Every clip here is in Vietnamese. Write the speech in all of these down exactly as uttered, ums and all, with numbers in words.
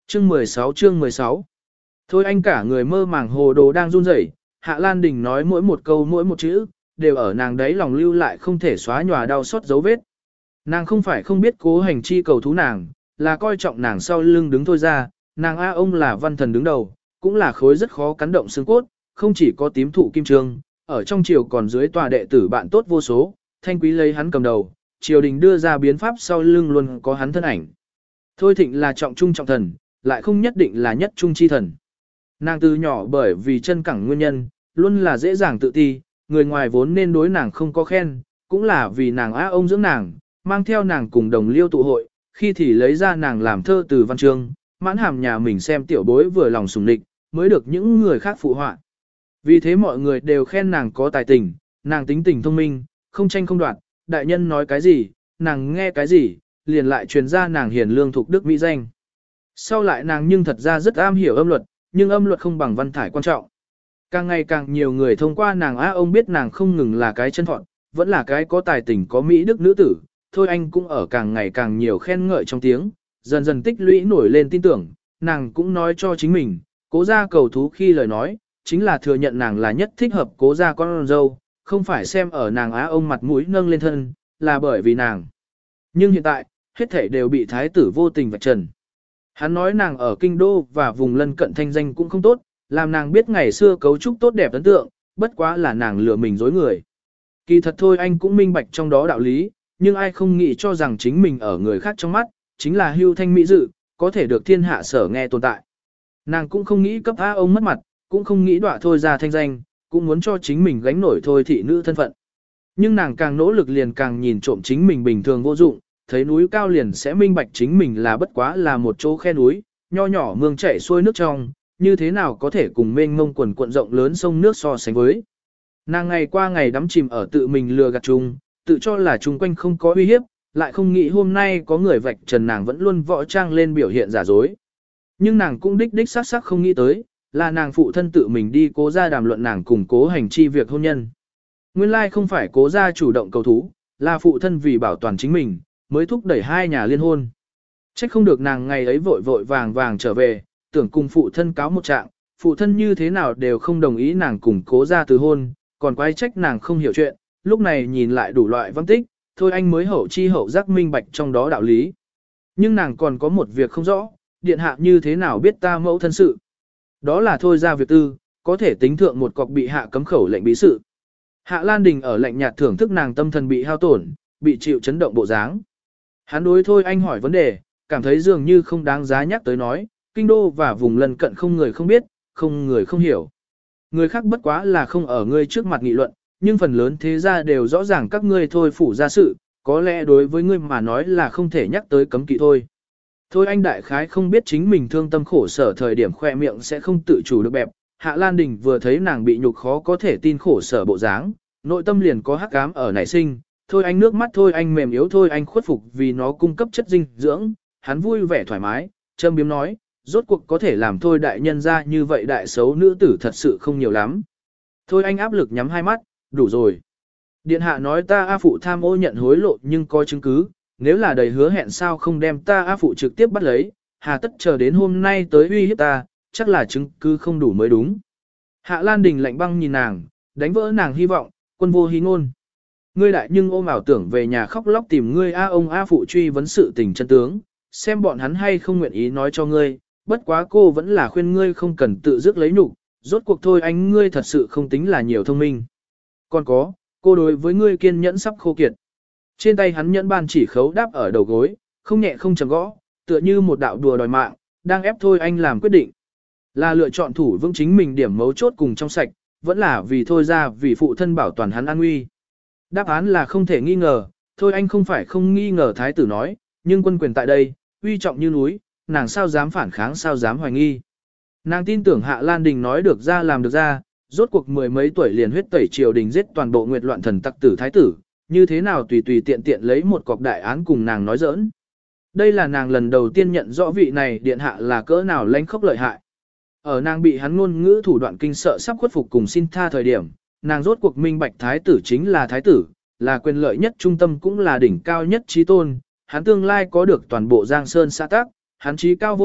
Chương mười sáu chương mười sáu. Thôi anh cả người mơ màng hồ đồ đang run rẩy, Hạ Lan Đình nói mỗi một câu mỗi một chữ, đều ở nàng đấy lòng lưu lại không thể xóa nhòa đau xót dấu vết. Nàng không phải không biết Cố Hành Chi cầu thú nàng, là coi trọng nàng sau lưng đứng thôi ra, nàng A ông là văn thần đứng đầu, cũng là khối rất khó cắn động xương cốt, không chỉ có tím thụ kim trương, ở trong triều còn dưới tòa đệ tử bạn tốt vô số, thanh quý lấy hắn cầm đầu, triều đình đưa ra biến pháp sau lưng luôn có hắn thân ảnh. Thôi Thịnh là trọng trung trọng thần, lại không nhất định là nhất trung chi thần. Nàng từ nhỏ bởi vì chân cẳng nguyên nhân, luôn là dễ dàng tự ti, người ngoài vốn nên đối nàng không có khen, cũng là vì nàng á ông dưỡng nàng, mang theo nàng cùng đồng liêu tụ hội, khi thì lấy ra nàng làm thơ từ văn chương, mãn hàm nhà mình xem tiểu bối vừa lòng sùng địch, mới được những người khác phụ họa. Vì thế mọi người đều khen nàng có tài tình, nàng tính tình thông minh, không tranh không đoạt, đại nhân nói cái gì, nàng nghe cái gì, liền lại truyền ra nàng hiền lương thục đức mỹ danh. Sau lại nàng nhưng thật ra rất am hiểu âm luật, nhưng âm luật không bằng văn thải quan trọng. Càng ngày càng nhiều người thông qua nàng á ông biết nàng không ngừng là cái chân phọn, vẫn là cái có tài tình có mỹ đức nữ tử, thôi anh cũng ở càng ngày càng nhiều khen ngợi trong tiếng, dần dần tích lũy nổi lên tin tưởng, nàng cũng nói cho chính mình, Cố gia cầu thú khi lời nói, chính là thừa nhận nàng là nhất thích hợp Cố gia con dâu, không phải xem ở nàng á ông mặt mũi nâng lên thân, là bởi vì nàng. Nhưng hiện tại, hết thảy đều bị thái tử vô tình vạch trần. Hắn nói nàng ở kinh đô và vùng lân cận thanh danh cũng không tốt, làm nàng biết ngày xưa cấu trúc tốt đẹp ấn tượng, bất quá là nàng lừa mình dối người. Kỳ thật thôi anh cũng minh bạch trong đó đạo lý, nhưng ai không nghĩ cho rằng chính mình ở người khác trong mắt, chính là hưu thanh mỹ dự, có thể được thiên hạ sở nghe tồn tại. Nàng cũng không nghĩ cấp á ông mất mặt, cũng không nghĩ đọa thôi ra thanh danh, cũng muốn cho chính mình gánh nổi thôi thị nữ thân phận. Nhưng nàng càng nỗ lực liền càng nhìn trộm chính mình bình thường vô dụng, thấy núi cao liền sẽ minh bạch chính mình là bất quá là một chỗ khe núi, nho nhỏ mương chảy xuôi nước trong, như thế nào có thể cùng mênh mông quần cuộn rộng lớn sông nước so sánh với. Nàng ngày qua ngày đắm chìm ở tự mình lừa gạt chung, tự cho là chung quanh không có uy hiếp, lại không nghĩ hôm nay có người vạch trần nàng vẫn luôn võ trang lên biểu hiện giả dối. Nhưng nàng cũng đích đích xác xác không nghĩ tới, là nàng phụ thân tự mình đi Cố gia đàm luận nàng cùng Cố Hành Chi việc hôn nhân. Nguyên lai không phải Cố gia chủ động cầu thú, là phụ thân vì bảo toàn chính mình, mới thúc đẩy hai nhà liên hôn. Trách không được nàng ngày ấy vội vội vàng vàng trở về, tưởng cùng phụ thân cáo một trạng, phụ thân như thế nào đều không đồng ý nàng cùng Cố gia từ hôn, còn quái trách nàng không hiểu chuyện, lúc này nhìn lại đủ loại văn tích, thôi anh mới hậu chi hậu giác minh bạch trong đó đạo lý. Nhưng nàng còn có một việc không rõ, điện hạ như thế nào biết ta mẫu thân sự. Đó là thôi ra việc tư, có thể tính thượng một cọc bị hạ cấm khẩu lệnh bí sự. Hạ Lan Đình ở lạnh nhạt thưởng thức nàng tâm thần bị hao tổn, bị chịu chấn động bộ dáng. Hắn đối thôi anh hỏi vấn đề, cảm thấy dường như không đáng giá nhắc tới nói, kinh đô và vùng lân cận không người không biết, không người không hiểu. Người khác bất quá là không ở ngươi trước mặt nghị luận, nhưng phần lớn thế gia đều rõ ràng các ngươi thôi phủ ra sự, có lẽ đối với ngươi mà nói là không thể nhắc tới cấm kỵ thôi. Thôi anh đại khái không biết chính mình thương tâm khổ sở thời điểm khoe miệng sẽ không tự chủ được bẹp, Hạ Lan Đình vừa thấy nàng bị nhục khó có thể tin khổ sở bộ dáng, nội tâm liền có hắc ám ở nảy sinh, thôi anh nước mắt thôi anh mềm yếu thôi anh khuất phục vì nó cung cấp chất dinh dưỡng, hắn vui vẻ thoải mái, châm biếm nói, rốt cuộc có thể làm thôi đại nhân ra như vậy đại xấu nữ tử thật sự không nhiều lắm. Thôi anh áp lực nhắm hai mắt, đủ rồi. Điện hạ nói ta A phụ tham ô nhận hối lộ nhưng có chứng cứ, nếu là đầy hứa hẹn sao không đem ta A phụ trực tiếp bắt lấy, hà tất chờ đến hôm nay tới uy hiếp ta, chắc là chứng cứ không đủ mới đúng. Hạ Lan Đình lạnh băng nhìn nàng, đánh vỡ nàng hy vọng, quân vô hí ngôn. Ngươi đại nhưng ôm ảo tưởng về nhà khóc lóc tìm ngươi A ông A phụ truy vấn sự tình chân tướng, xem bọn hắn hay không nguyện ý nói cho ngươi, bất quá cô vẫn là khuyên ngươi không cần tự dứt lấy nhục, rốt cuộc thôi anh ngươi thật sự không tính là nhiều thông minh. Còn có, cô đối với ngươi kiên nhẫn sắp khô kiệt. Trên tay hắn nhẫn ban chỉ khấu đáp ở đầu gối, không nhẹ không chầm gõ, tựa như một đạo đùa đòi mạng, đang ép thôi anh làm quyết định. Là lựa chọn thủ vững chính mình điểm mấu chốt cùng trong sạch, vẫn là vì thôi ra vì phụ thân bảo toàn hắn an nguy. Đáp án là không thể nghi ngờ, thôi anh không phải không nghi ngờ thái tử nói, nhưng quân quyền tại đây, uy trọng như núi, nàng sao dám phản kháng sao dám hoài nghi. Nàng tin tưởng Hạ Lan Đình nói được ra làm được ra, rốt cuộc mười mấy tuổi liền huyết tẩy triều đình giết toàn bộ nguyệt loạn thần tặc tử thái tử, như thế nào tùy tùy tiện tiện lấy một cọc đại án cùng nàng nói giỡn. Đây là nàng lần đầu tiên nhận rõ vị này điện hạ là cỡ nào lãnh khốc lợi hại. Ở nàng bị hắn ngôn ngữ thủ đoạn kinh sợ sắp khuất phục cùng xin tha thời điểm, nàng rốt cuộc minh bạch thái tử chính là thái tử, là quyền lợi nhất trung tâm cũng là đỉnh cao nhất trí tôn, hắn tương lai có được toàn bộ giang sơn xã tác, hắn trí cao vô thượng,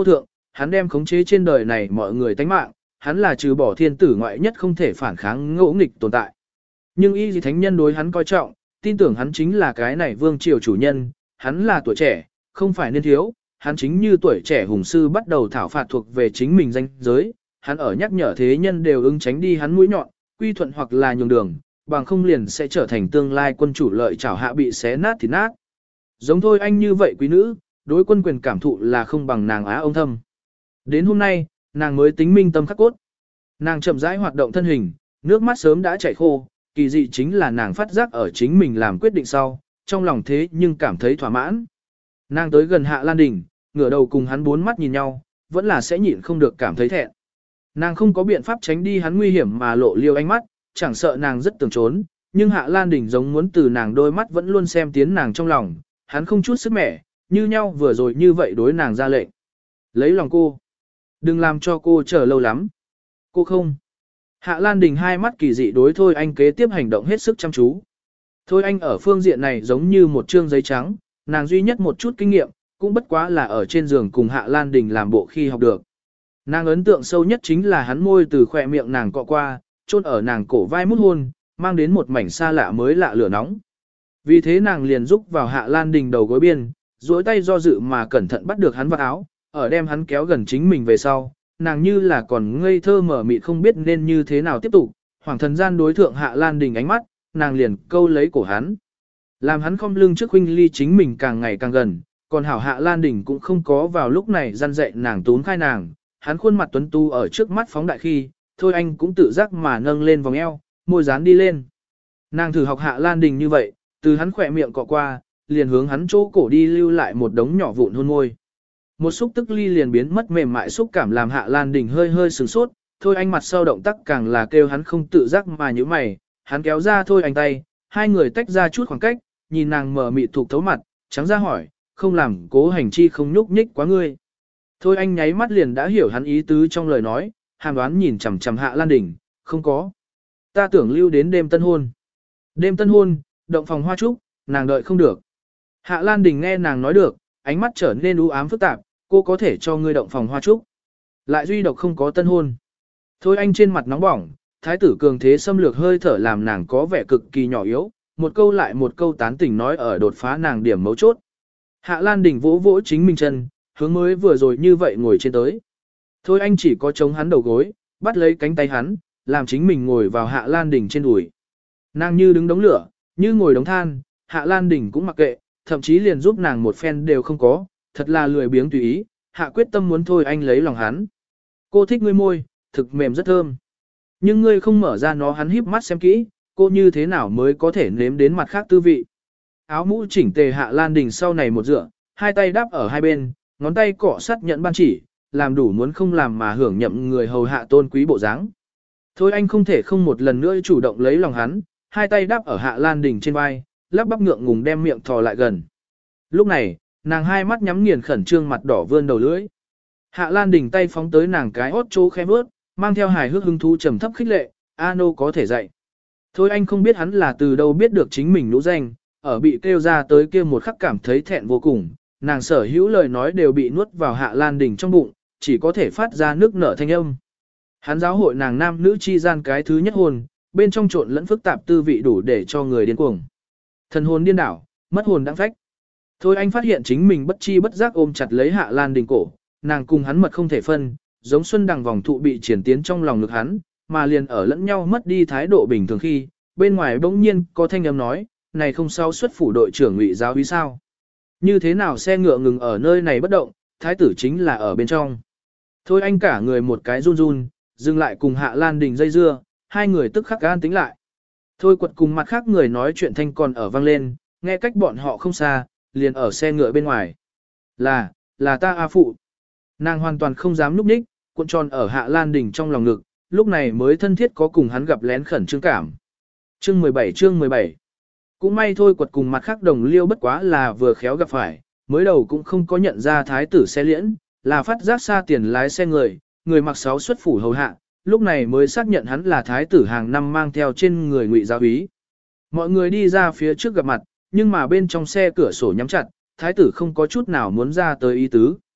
hắn đem khống chế trên đời này mọi người tánh mạng, hắn là trừ bỏ thiên tử ngoại nhất không thể phản kháng ngỗ nghịch tồn tại. Nhưng y gì thánh nhân đối hắn coi trọng, tin tưởng hắn chính là cái này vương triều chủ nhân, hắn là tuổi trẻ, không phải niên thiếu, hắn chính như tuổi trẻ hùng sư bắt đầu thảo phạt thuộc về chính mình danh giới, hắn ở nhắc nhở thế nhân đều ứng tránh đi hắn mũi nhọn, quy thuận hoặc là nhường đường, bằng không liền sẽ trở thành tương lai quân chủ lợi chảo hạ bị xé nát thì nát. Giống thôi anh như vậy quý nữ, đối quân quyền cảm thụ là không bằng nàng á ông thâm. Đến hôm nay, nàng mới tính minh tâm khắc cốt. Nàng chậm rãi hoạt động thân hình, nước mắt sớm đã chảy khô, kỳ dị chính là nàng phát giác ở chính mình làm quyết định sau, trong lòng thế nhưng cảm thấy thỏa mãn. Nàng tới gần Hạ Lan Đình, ngửa đầu cùng hắn bốn mắt nhìn nhau, vẫn là sẽ nhịn không được cảm thấy thẹn. Nàng không có biện pháp tránh đi hắn nguy hiểm mà lộ liêu ánh mắt, chẳng sợ nàng rất tưởng trốn, nhưng Hạ Lan Đình giống muốn từ nàng đôi mắt vẫn luôn xem tiến nàng trong lòng, hắn không chút sức mẻ, như nhau vừa rồi như vậy đối nàng ra lệnh. Lấy lòng cô. Đừng làm cho cô chờ lâu lắm. Cô không. Hạ Lan Đình hai mắt kỳ dị đối Thôi Anh kế tiếp hành động hết sức chăm chú. Thôi Anh ở phương diện này giống như một trương giấy trắng, nàng duy nhất một chút kinh nghiệm, cũng bất quá là ở trên giường cùng Hạ Lan Đình làm bộ khi học được. Nàng ấn tượng sâu nhất chính là hắn môi từ khỏe miệng nàng cọ qua, chôn ở nàng cổ vai mút hôn, mang đến một mảnh xa lạ mới lạ lửa nóng. Vì thế nàng liền rúc vào Hạ Lan Đình đầu gối biên, duỗi tay do dự mà cẩn thận bắt được hắn vào áo, ở đem hắn kéo gần chính mình về sau, nàng như là còn ngây thơ mở mịt không biết nên như thế nào tiếp tục, hoàng thần gian đối thượng Hạ Lan Đình ánh mắt, nàng liền câu lấy cổ hắn. Làm hắn khom lưng trước huynh ly chính mình càng ngày càng gần, còn hảo Hạ Lan Đình cũng không có vào lúc này gian dạy nàng tún khai nàng, hắn khuôn mặt tuấn tu ở trước mắt phóng đại khi, Thôi Anh cũng tự giác mà nâng lên vòng eo, môi dán đi lên. Nàng thử học Hạ Lan Đình như vậy, từ hắn khỏe miệng cọ qua, liền hướng hắn chỗ cổ đi lưu lại một đống nhỏ vụn hôn môi. Một xúc tức ly liền biến mất mềm mại xúc cảm làm Hạ Lan Đình hơi hơi sửng sốt, Thôi Anh mặt sau động tác càng là kêu hắn không tự giác mà như mày, hắn kéo ra Thôi Anh tay, hai người tách ra chút khoảng cách, nhìn nàng mở mịt thuộc thấu mặt, trắng ra hỏi, không làm cố hành chi không nhúc nhích quá ngươi. Thôi Anh nháy mắt liền đã hiểu hắn ý tứ trong lời nói, hàm đoán nhìn chằm chằm Hạ Lan Đình, không có. Ta tưởng lưu đến đêm tân hôn. Đêm tân hôn, động phòng hoa trúc, nàng đợi không được. Hạ Lan Đình nghe nàng nói được, ánh mắt trở nên u ám phức tạp, cô có thể cho ngươi động phòng hoa trúc. Lại duy độc không có tân hôn. Thôi Anh trên mặt nóng bỏng, thái tử cường thế xâm lược hơi thở làm nàng có vẻ cực kỳ nhỏ yếu, một câu lại một câu tán tỉnh nói ở đột phá nàng điểm mấu chốt. Hạ Lan Đình vỗ vỗ chính mình chân, hướng mới vừa rồi như vậy ngồi trên tới. Thôi Anh chỉ có chống hắn đầu gối, bắt lấy cánh tay hắn, làm chính mình ngồi vào Hạ Lan Đình trên đùi. Nàng như đứng đống lửa, như ngồi đống than, Hạ Lan Đình cũng mặc kệ, thậm chí liền giúp nàng một phen đều không có, thật là lười biếng tùy ý, Hạ quyết tâm muốn Thôi Anh lấy lòng hắn. Cô thích ngươi môi, thực mềm rất thơm. Nhưng ngươi không mở ra nó, hắn híp mắt xem kỹ, cô như thế nào mới có thể nếm đến mặt khác tư vị. Áo mũ chỉnh tề Hạ Lan Đình sau này một dựa, hai tay đáp ở hai bên, ngón tay cọ sát nhận ban chỉ, làm đủ muốn không làm mà hưởng nhậm người hầu hạ tôn quý bộ dáng. Thôi Anh không thể không một lần nữa chủ động lấy lòng hắn, hai tay đáp ở Hạ Lan Đình trên vai, lắp bắp ngượng ngùng đem miệng thò lại gần. Lúc này, nàng hai mắt nhắm nghiền khẩn trương mặt đỏ vươn đầu lưỡi. Hạ Lan Đình tay phóng tới nàng cái hốt chỗ khẽ bước, mang theo hài hước hứng thú trầm thấp khích lệ, A nô có thể dạy. Thôi Anh không biết hắn là từ đâu biết được chính mình lũ danh, ở bị kêu ra tới kia một khắc cảm thấy thẹn vô cùng, nàng sở hữu lời nói đều bị nuốt vào Hạ Lan Đình trong bụng, chỉ có thể phát ra nước nở thanh âm. Hắn giáo hội nàng nam nữ chi gian cái thứ nhất hồn, bên trong trộn lẫn phức tạp tư vị đủ để cho người điên cuồng. Thần hồn điên đảo, mất hồn đãng phách. Thôi Anh phát hiện chính mình bất chi bất giác ôm chặt lấy Hạ Lan Đình cổ, nàng cùng hắn mật không thể phân, giống xuân đằng vòng thụ bị triển tiến trong lòng ngực hắn, mà liền ở lẫn nhau mất đi thái độ bình thường khi, bên ngoài bỗng nhiên có thanh âm nói, này không sao xuất phủ đội trưởng Ngụy giáo úy sao? Như thế nào xe ngựa ngừng ở nơi này bất động, thái tử chính là ở bên trong. Thôi Anh cả người một cái run run, dừng lại cùng Hạ Lan Đình dây dưa, hai người tức khắc gan tính lại. Thôi quật cùng mặt khác người nói chuyện thanh còn ở vang lên, nghe cách bọn họ không xa, liền ở xe ngựa bên ngoài. Là, là ta A phụ. Nàng hoàn toàn không dám núp ních, cuộn tròn ở Hạ Lan Đình trong lòng ngực, lúc này mới thân thiết có cùng hắn gặp lén khẩn trương cảm. Chương mười bảy chương mười bảy. Cũng may thôi quật cùng mặt khác đồng liêu bất quá là vừa khéo gặp phải, mới đầu cũng không có nhận ra thái tử xe liễn, là phát giác xa tiền lái xe người, người mặc sáu xuất phủ hầu hạ, lúc này mới xác nhận hắn là thái tử hàng năm mang theo trên người Ngụy giáo úy. Mọi người đi ra phía trước gặp mặt, nhưng mà bên trong xe cửa sổ nhắm chặt, thái tử không có chút nào muốn ra tới ý tứ.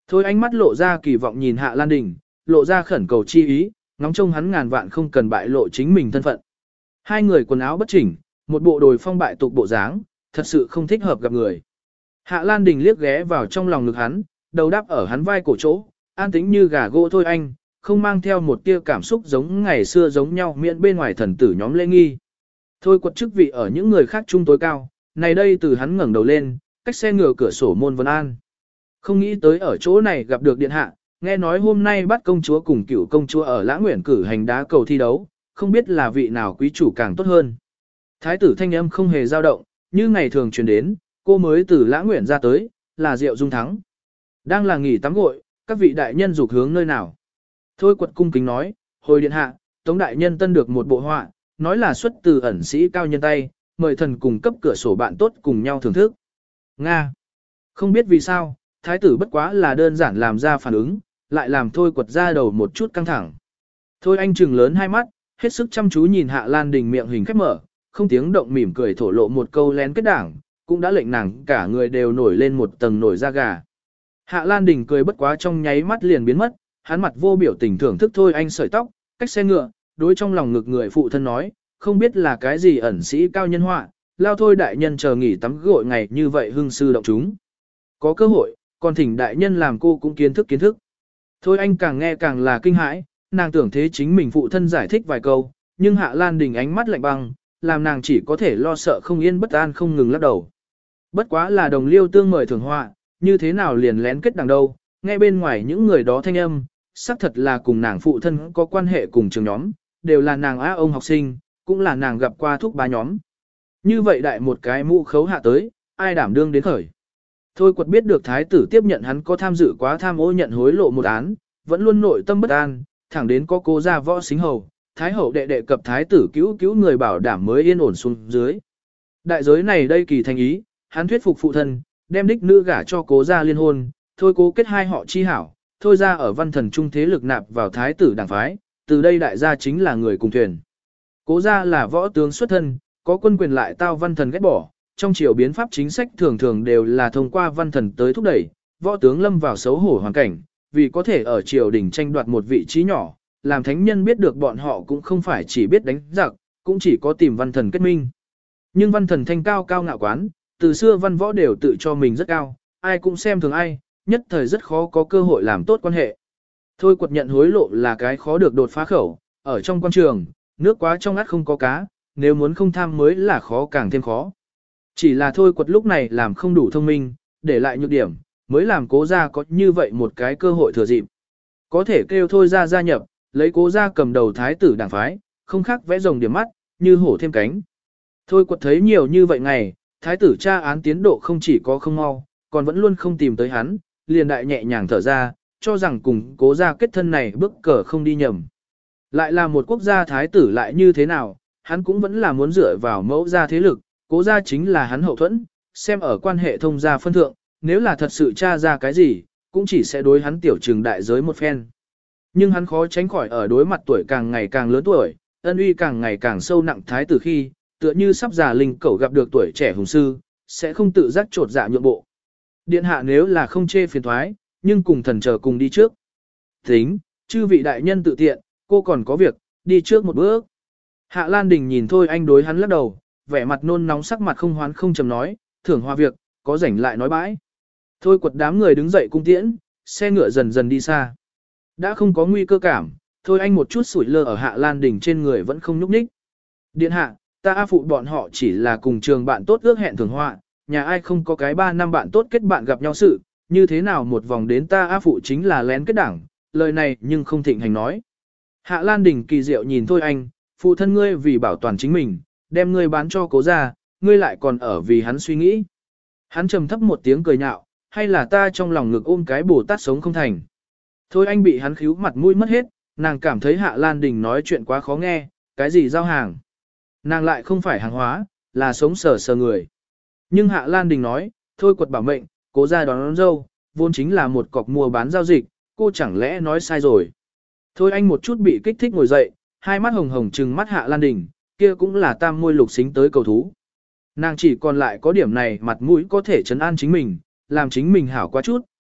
Thôi ánh mắt lộ ra kỳ vọng nhìn Hạ Lan Đình, lộ ra khẩn cầu chi ý, ngóng trông hắn ngàn vạn không cần bại lộ chính mình thân phận. Hai người quần áo bất chỉnh, một bộ đồi phong bại tục bộ dáng, thật sự không thích hợp gặp người. Hạ Lan Đình liếc ghé vào trong lòng ngực hắn, đầu đáp ở hắn vai cổ chỗ, an tĩnh như gà gỗ thôi anh, không mang theo một tia cảm xúc giống ngày xưa giống nhau miễn bên ngoài thần tử nhóm lễ nghi. Thôi quật chức vị ở những người khác trung tối cao, này đây từ hắn ngẩng đầu lên, cách xe ngựa cửa sổ môn vân an. Không nghĩ tới ở chỗ này gặp được điện hạ, nghe nói hôm nay bắt công chúa cùng cựu công chúa ở Lã Nguyện cử hành đá cầu thi đấu, không biết là vị nào quý chủ càng tốt hơn. Thái tử thanh âm không hề dao động, như ngày thường truyền đến, cô mới từ Lã Nguyện ra tới, là Diệu Dung thắng. Đang là nghỉ tắm gội, các vị đại nhân dục hướng nơi nào. Thôi quật cung kính nói, hồi điện hạ, Tống đại nhân tân được một bộ họa, nói là xuất từ ẩn sĩ cao nhân tay, mời thần cùng cấp cửa sổ bạn tốt cùng nhau thưởng thức. Nga. Không biết vì sao, thái tử bất quá là đơn giản làm ra phản ứng, lại làm thôi quật ra đầu một chút căng thẳng. Thôi anh trừng lớn hai mắt, hết sức chăm chú nhìn Hạ Lan Đình miệng hình khép mở, không tiếng động mỉm cười thổ lộ một câu lén kết đảng, cũng đã lệnh nàng cả người đều nổi lên một tầng nổi da gà. Hạ Lan Đình cười bất quá trong nháy mắt liền biến mất, hắn mặt vô biểu tình thưởng thức thôi anh sợi tóc, cách xe ngựa, đối trong lòng ngực người phụ thân nói, không biết là cái gì ẩn sĩ cao nhân họa, lao thôi đại nhân chờ nghỉ tắm gội ngày như vậy hưng sư động chúng. Có cơ hội, còn thỉnh đại nhân làm cô cũng kiến thức kiến thức. Thôi anh càng nghe càng là kinh hãi, nàng tưởng thế chính mình phụ thân giải thích vài câu, nhưng Hạ Lan Đình ánh mắt lạnh băng, làm nàng chỉ có thể lo sợ không yên bất an không ngừng lắc đầu. Bất quá là đồng liêu tương mời thường họa, như thế nào liền lén kết đằng đâu, nghe bên ngoài những người đó thanh âm, xác thật là cùng nàng phụ thân có quan hệ cùng trường nhóm, đều là nàng á ông học sinh, cũng là nàng gặp qua thúc ba nhóm. Như vậy đại một cái mũ khấu hạ tới, ai đảm đương đến khởi. Thôi quật biết được thái tử tiếp nhận hắn có tham dự quá tham ô nhận hối lộ một án, vẫn luôn nội tâm bất an, thẳng đến có cô ra võ xính hầu, thái hậu đệ đệ cập thái tử cứu cứu người bảo đảm mới yên ổn xuống dưới. Đại giới này đây kỳ thành ý, hắn thuyết phục phụ thân, đem đích nữ gả cho cố gia liên hôn, thôi cố kết hai họ chi hảo, thôi ra ở văn thần trung thế lực nạp vào thái tử đảng phái, từ đây đại gia chính là người cùng thuyền. Cố gia là võ tướng xuất thân, có quân quyền lại tao văn thần ghét bỏ, trong triều biến pháp chính sách thường thường đều là thông qua văn thần tới thúc đẩy, võ tướng lâm vào xấu hổ hoàn cảnh, vì có thể ở triều đình tranh đoạt một vị trí nhỏ, làm thánh nhân biết được bọn họ cũng không phải chỉ biết đánh giặc, cũng chỉ có tìm văn thần kết minh. Nhưng văn thần thanh cao cao ngạo quán, từ xưa văn võ đều tự cho mình rất cao, ai cũng xem thường ai, nhất thời rất khó có cơ hội làm tốt quan hệ. Thôi quật nhận hối lộ là cái khó được đột phá khẩu, ở trong quan trường, nước quá trong át không có cá, nếu muốn không tham mới là khó càng thêm khó. Chỉ là thôi quật lúc này làm không đủ thông minh, để lại nhược điểm, mới làm cố gia có như vậy một cái cơ hội thừa dịp. Có thể kêu thôi ra gia nhập, lấy cố gia cầm đầu thái tử đảng phái, không khác vẽ rồng điểm mắt, như hổ thêm cánh. Thôi quật thấy nhiều như vậy ngày, thái tử tra án tiến độ không chỉ có không mau, còn vẫn luôn không tìm tới hắn, liền đại nhẹ nhàng thở ra, cho rằng cùng cố gia kết thân này bước cờ không đi nhầm. Lại là một quốc gia thái tử lại như thế nào, hắn cũng vẫn là muốn dựa vào mẫu gia thế lực, cố gia chính là hắn hậu thuẫn, xem ở quan hệ thông gia phân thượng, nếu là thật sự tra ra cái gì, cũng chỉ sẽ đối hắn tiểu trừng đại giới một phen. Nhưng hắn khó tránh khỏi ở đối mặt tuổi càng ngày càng lớn tuổi, ân uy càng ngày càng sâu nặng thái tử khi, tựa như sắp già linh cẩu gặp được tuổi trẻ hùng sư, sẽ không tự giác trột dạ nhượng bộ. Điện hạ nếu là không chê phiền thoái, nhưng cùng thần chờ cùng đi trước. Tính, chư vị đại nhân tự tiện, cô còn có việc, đi trước một bước. Hạ Lan Đình nhìn thôi anh đối hắn lắc đầu, vẻ mặt nôn nóng sắc mặt không hoán không chầm nói, thưởng hòa việc, có rảnh lại nói bãi. Thôi quật đám người đứng dậy cung tiễn, xe ngựa dần dần đi xa. Đã không có nguy cơ cảm, thôi anh một chút sủi lơ ở Hạ Lan Đình trên người vẫn không nhúc nhích. Điện hạ, ta A phụ bọn họ chỉ là cùng trường bạn tốt ước hẹn thường họa, nhà ai không có cái ba năm bạn tốt kết bạn gặp nhau sự, như thế nào một vòng đến ta A phụ chính là lén kết đảng, lời này nhưng không thịnh hành nói. Hạ Lan Đình kỳ diệu nhìn thôi anh, phụ thân ngươi vì bảo toàn chính mình, đem ngươi bán cho cố gia, ngươi lại còn ở vì hắn suy nghĩ. Hắn trầm thấp một tiếng cười nhạo, hay là ta trong lòng ngực ôm cái Bồ Tát sống không thành. Thôi anh bị hắn khíu mặt mũi mất hết, nàng cảm thấy Hạ Lan Đình nói chuyện quá khó nghe, cái gì giao hàng. Nàng lại không phải hàng hóa, là sống sờ sờ người. Nhưng Hạ Lan Đình nói, thôi quật bảo mệnh, cố gia đón, đón dâu, vốn chính là một cọc mua bán giao dịch, cô chẳng lẽ nói sai rồi. Thôi anh một chút bị kích thích ngồi dậy, hai mắt hồng hồng trừng mắt Hạ Lan Đình, kia cũng là tam môi lục xính tới cầu thú. Nàng chỉ còn lại có điểm này mặt mũi có thể trấn an chính mình, làm chính mình hảo quá chút,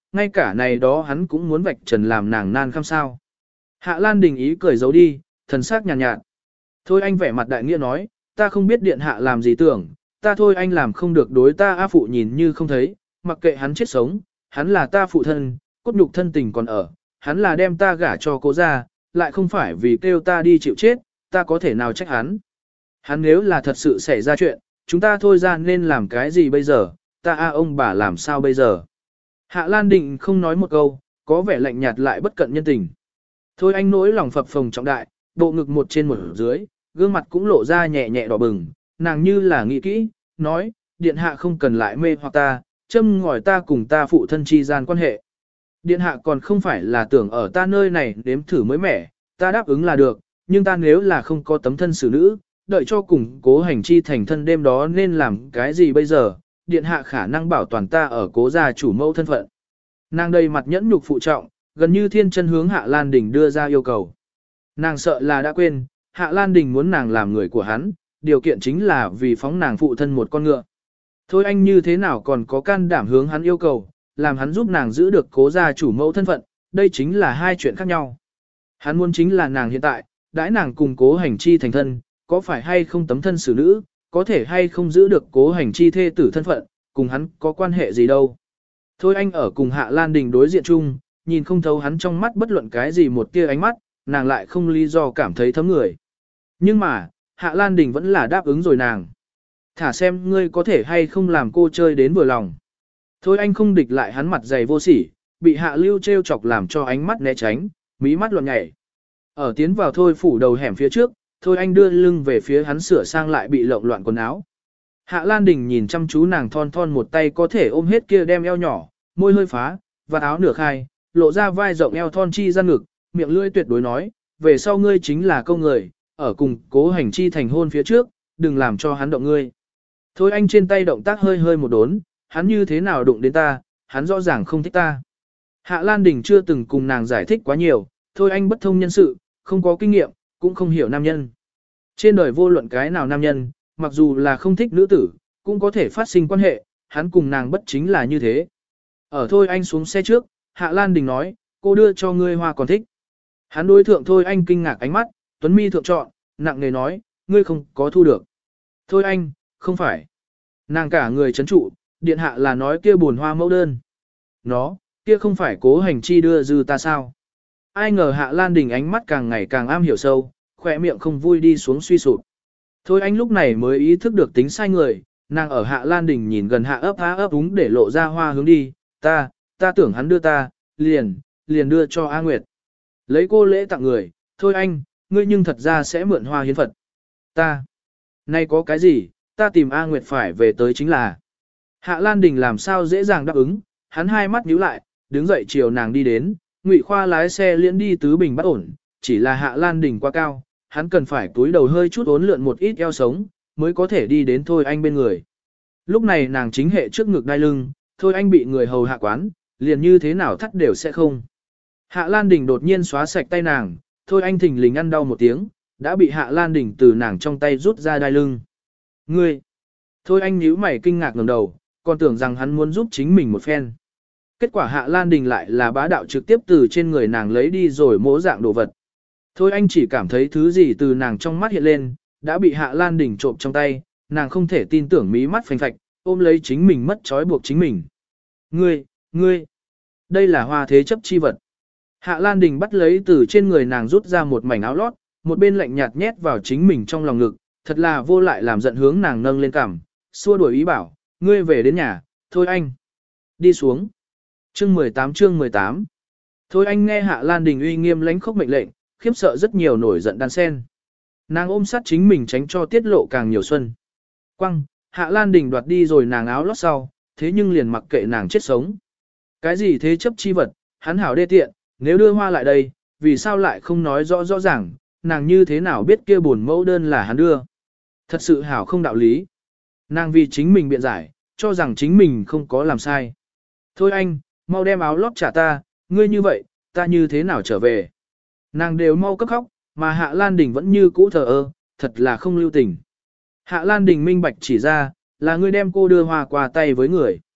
ngay cả này đó hắn cũng muốn vạch trần làm nàng nan khăm sao. Hạ Lan Đình ý cười giấu đi, thần sắc nhàn nhạt, nhạt. Thôi anh vẻ mặt đại nghĩa nói, ta không biết điện hạ làm gì tưởng, ta thôi anh làm không được đối ta A phụ nhìn như không thấy, mặc kệ hắn chết sống, hắn là ta phụ thân, cốt nhục thân tình còn ở, hắn là đem ta gả cho cố ra, lại không phải vì kêu ta đi chịu chết, ta có thể nào trách hắn. Hắn nếu là thật sự xảy ra chuyện, chúng ta thôi ra nên làm cái gì bây giờ, ta A ông bà làm sao bây giờ. Hạ Lan Định không nói một câu, có vẻ lạnh nhạt lại bất cận nhân tình. Thôi anh nỗi lòng phập phồng trọng đại, bộ ngực một trên một dưới, gương mặt cũng lộ ra nhẹ nhẹ đỏ bừng, nàng như là nghĩ kỹ, nói, điện hạ không cần lại mê hoặc ta, châm ngòi ta cùng ta phụ thân chi gian quan hệ. Điện hạ còn không phải là tưởng ở ta nơi này đếm thử mới mẻ, ta đáp ứng là được, nhưng ta nếu là không có tấm thân xử nữ, đợi cho cùng cố hành chi thành thân đêm đó nên làm cái gì bây giờ, điện hạ khả năng bảo toàn ta ở cố gia chủ mẫu thân phận. Nàng đầy mặt nhẫn nhục phụ trọng, gần như thiên chân hướng Hạ Lan Đình đưa ra yêu cầu. Nàng sợ là đã quên, Hạ Lan Đình muốn nàng làm người của hắn, điều kiện chính là vì phóng nàng phụ thân một con ngựa. Thôi anh như thế nào còn có can đảm hướng hắn yêu cầu, làm hắn giúp nàng giữ được cố gia chủ mẫu thân phận, đây chính là hai chuyện khác nhau. Hắn muốn chính là nàng hiện tại, đãi nàng cùng cố hành chi thành thân, có phải hay không tấm thân xử nữ, có thể hay không giữ được cố hành chi thê tử thân phận, cùng hắn có quan hệ gì đâu. Thôi anh ở cùng Hạ Lan Đình đối diện chung, nhìn không thấu hắn trong mắt bất luận cái gì một tia ánh mắt, nàng lại không lý do cảm thấy thấm người. Nhưng mà, Hạ Lan Đình vẫn là đáp ứng rồi nàng. Thả xem ngươi có thể hay không làm cô chơi đến vừa lòng. Thôi anh không địch lại hắn mặt dày vô sỉ, bị Hạ Lưu trêu chọc làm cho ánh mắt né tránh, mí mắt loạn nhảy. Ở tiến vào thôi phủ đầu hẻm phía trước, thôi anh đưa lưng về phía hắn sửa sang lại bị lộn loạn quần áo. Hạ Lan Đình nhìn chăm chú nàng thon thon một tay có thể ôm hết kia đem eo nhỏ, môi hơi phá, vạt áo nửa khai, lộ ra vai rộng eo thon chi ra ngực, miệng lưỡi tuyệt đối nói, về sau ngươi chính là câu người, ở cùng cố hành chi thành hôn phía trước, đừng làm cho hắn động ngươi. Thôi anh trên tay động tác hơi hơi một đốn, hắn như thế nào đụng đến ta, hắn rõ ràng không thích ta. Hạ Lan Đình chưa từng cùng nàng giải thích quá nhiều, thôi anh bất thông nhân sự, không có kinh nghiệm, cũng không hiểu nam nhân. Trên đời vô luận cái nào nam nhân, mặc dù là không thích nữ tử, cũng có thể phát sinh quan hệ, hắn cùng nàng bất chính là như thế. Ở thôi anh xuống xe trước, Hạ Lan Đình nói, cô đưa cho ngươi hoa còn thích. Hắn đối thượng thôi anh kinh ngạc ánh mắt, tuấn mi thượng chọn, nặng nề nói, ngươi không có thu được. Thôi anh, không phải. Nàng cả người chấn trụ, điện hạ là nói kia buồn hoa mẫu đơn. Nó, kia không phải cố hành chi đưa dư ta sao. Ai ngờ Hạ Lan Đình ánh mắt càng ngày càng am hiểu sâu, khỏe miệng không vui đi xuống suy sụp. Thôi anh lúc này mới ý thức được tính sai người, nàng ở Hạ Lan Đình nhìn gần hạ ấp á ấp úng để lộ ra hoa hướng đi, ta, ta tưởng hắn đưa ta, liền, liền đưa cho A Nguyệt. Lấy cô lễ tặng người, thôi anh, ngươi nhưng thật ra sẽ mượn hoa hiến Phật. Ta, nay có cái gì, ta tìm A Nguyệt phải về tới chính là. Hạ Lan Đình làm sao dễ dàng đáp ứng, hắn hai mắt nhíu lại, đứng dậy chiều nàng đi đến, Ngụy Khoa lái xe liễn đi tứ bình bất ổn, chỉ là Hạ Lan Đình quá cao, hắn cần phải túi đầu hơi chút uốn lượn một ít eo sống, mới có thể đi đến thôi anh bên người. Lúc này nàng chính hệ trước ngực đai lưng, thôi anh bị người hầu hạ quán, liền như thế nào thắt đều sẽ không. Hạ Lan Đình đột nhiên xóa sạch tay nàng, thôi anh thình lình ăn đau một tiếng, đã bị Hạ Lan Đình từ nàng trong tay rút ra đai lưng. Ngươi! Thôi anh nhíu mày kinh ngạc ngẩng đầu, còn tưởng rằng hắn muốn giúp chính mình một phen. Kết quả Hạ Lan Đình lại là bá đạo trực tiếp từ trên người nàng lấy đi rồi mỗ dạng đồ vật. Thôi anh chỉ cảm thấy thứ gì từ nàng trong mắt hiện lên, đã bị Hạ Lan Đình trộm trong tay, nàng không thể tin tưởng mí mắt phanh phạch, ôm lấy chính mình mất trói buộc chính mình. Ngươi, ngươi, đây là hoa thế chấp chi vật. Hạ Lan Đình bắt lấy từ trên người nàng rút ra một mảnh áo lót, một bên lạnh nhạt nhét vào chính mình trong lòng ngực, thật là vô lại làm giận hướng nàng nâng lên cằm, xua đuổi ý bảo, ngươi về đến nhà, thôi anh. Đi xuống. Chương mười tám chương mười tám. Thôi anh nghe Hạ Lan Đình uy nghiêm lãnh khốc mệnh lệnh, khiếp sợ rất nhiều nổi giận đan sen. Nàng ôm sát chính mình tránh cho tiết lộ càng nhiều xuân. Quăng, Hạ Lan Đình đoạt đi rồi nàng áo lót sau, thế nhưng liền mặc kệ nàng chết sống. Cái gì thế chấp chi vật, hắn hảo đê tiện, nếu đưa hoa lại đây, vì sao lại không nói rõ rõ ràng, nàng như thế nào biết kia buồn mẫu đơn là hắn đưa. Thật sự hảo không đạo lý. Nàng vì chính mình biện giải, cho rằng chính mình không có làm sai. Thôi anh, mau đem áo lót trả ta, ngươi như vậy, ta như thế nào trở về. Nàng đều mau cấp khóc, mà Hạ Lan Đình vẫn như cũ thờ ơ, thật là không lưu tình. Hạ Lan Đình minh bạch chỉ ra, là ngươi đem cô đưa hoa qua tay với người.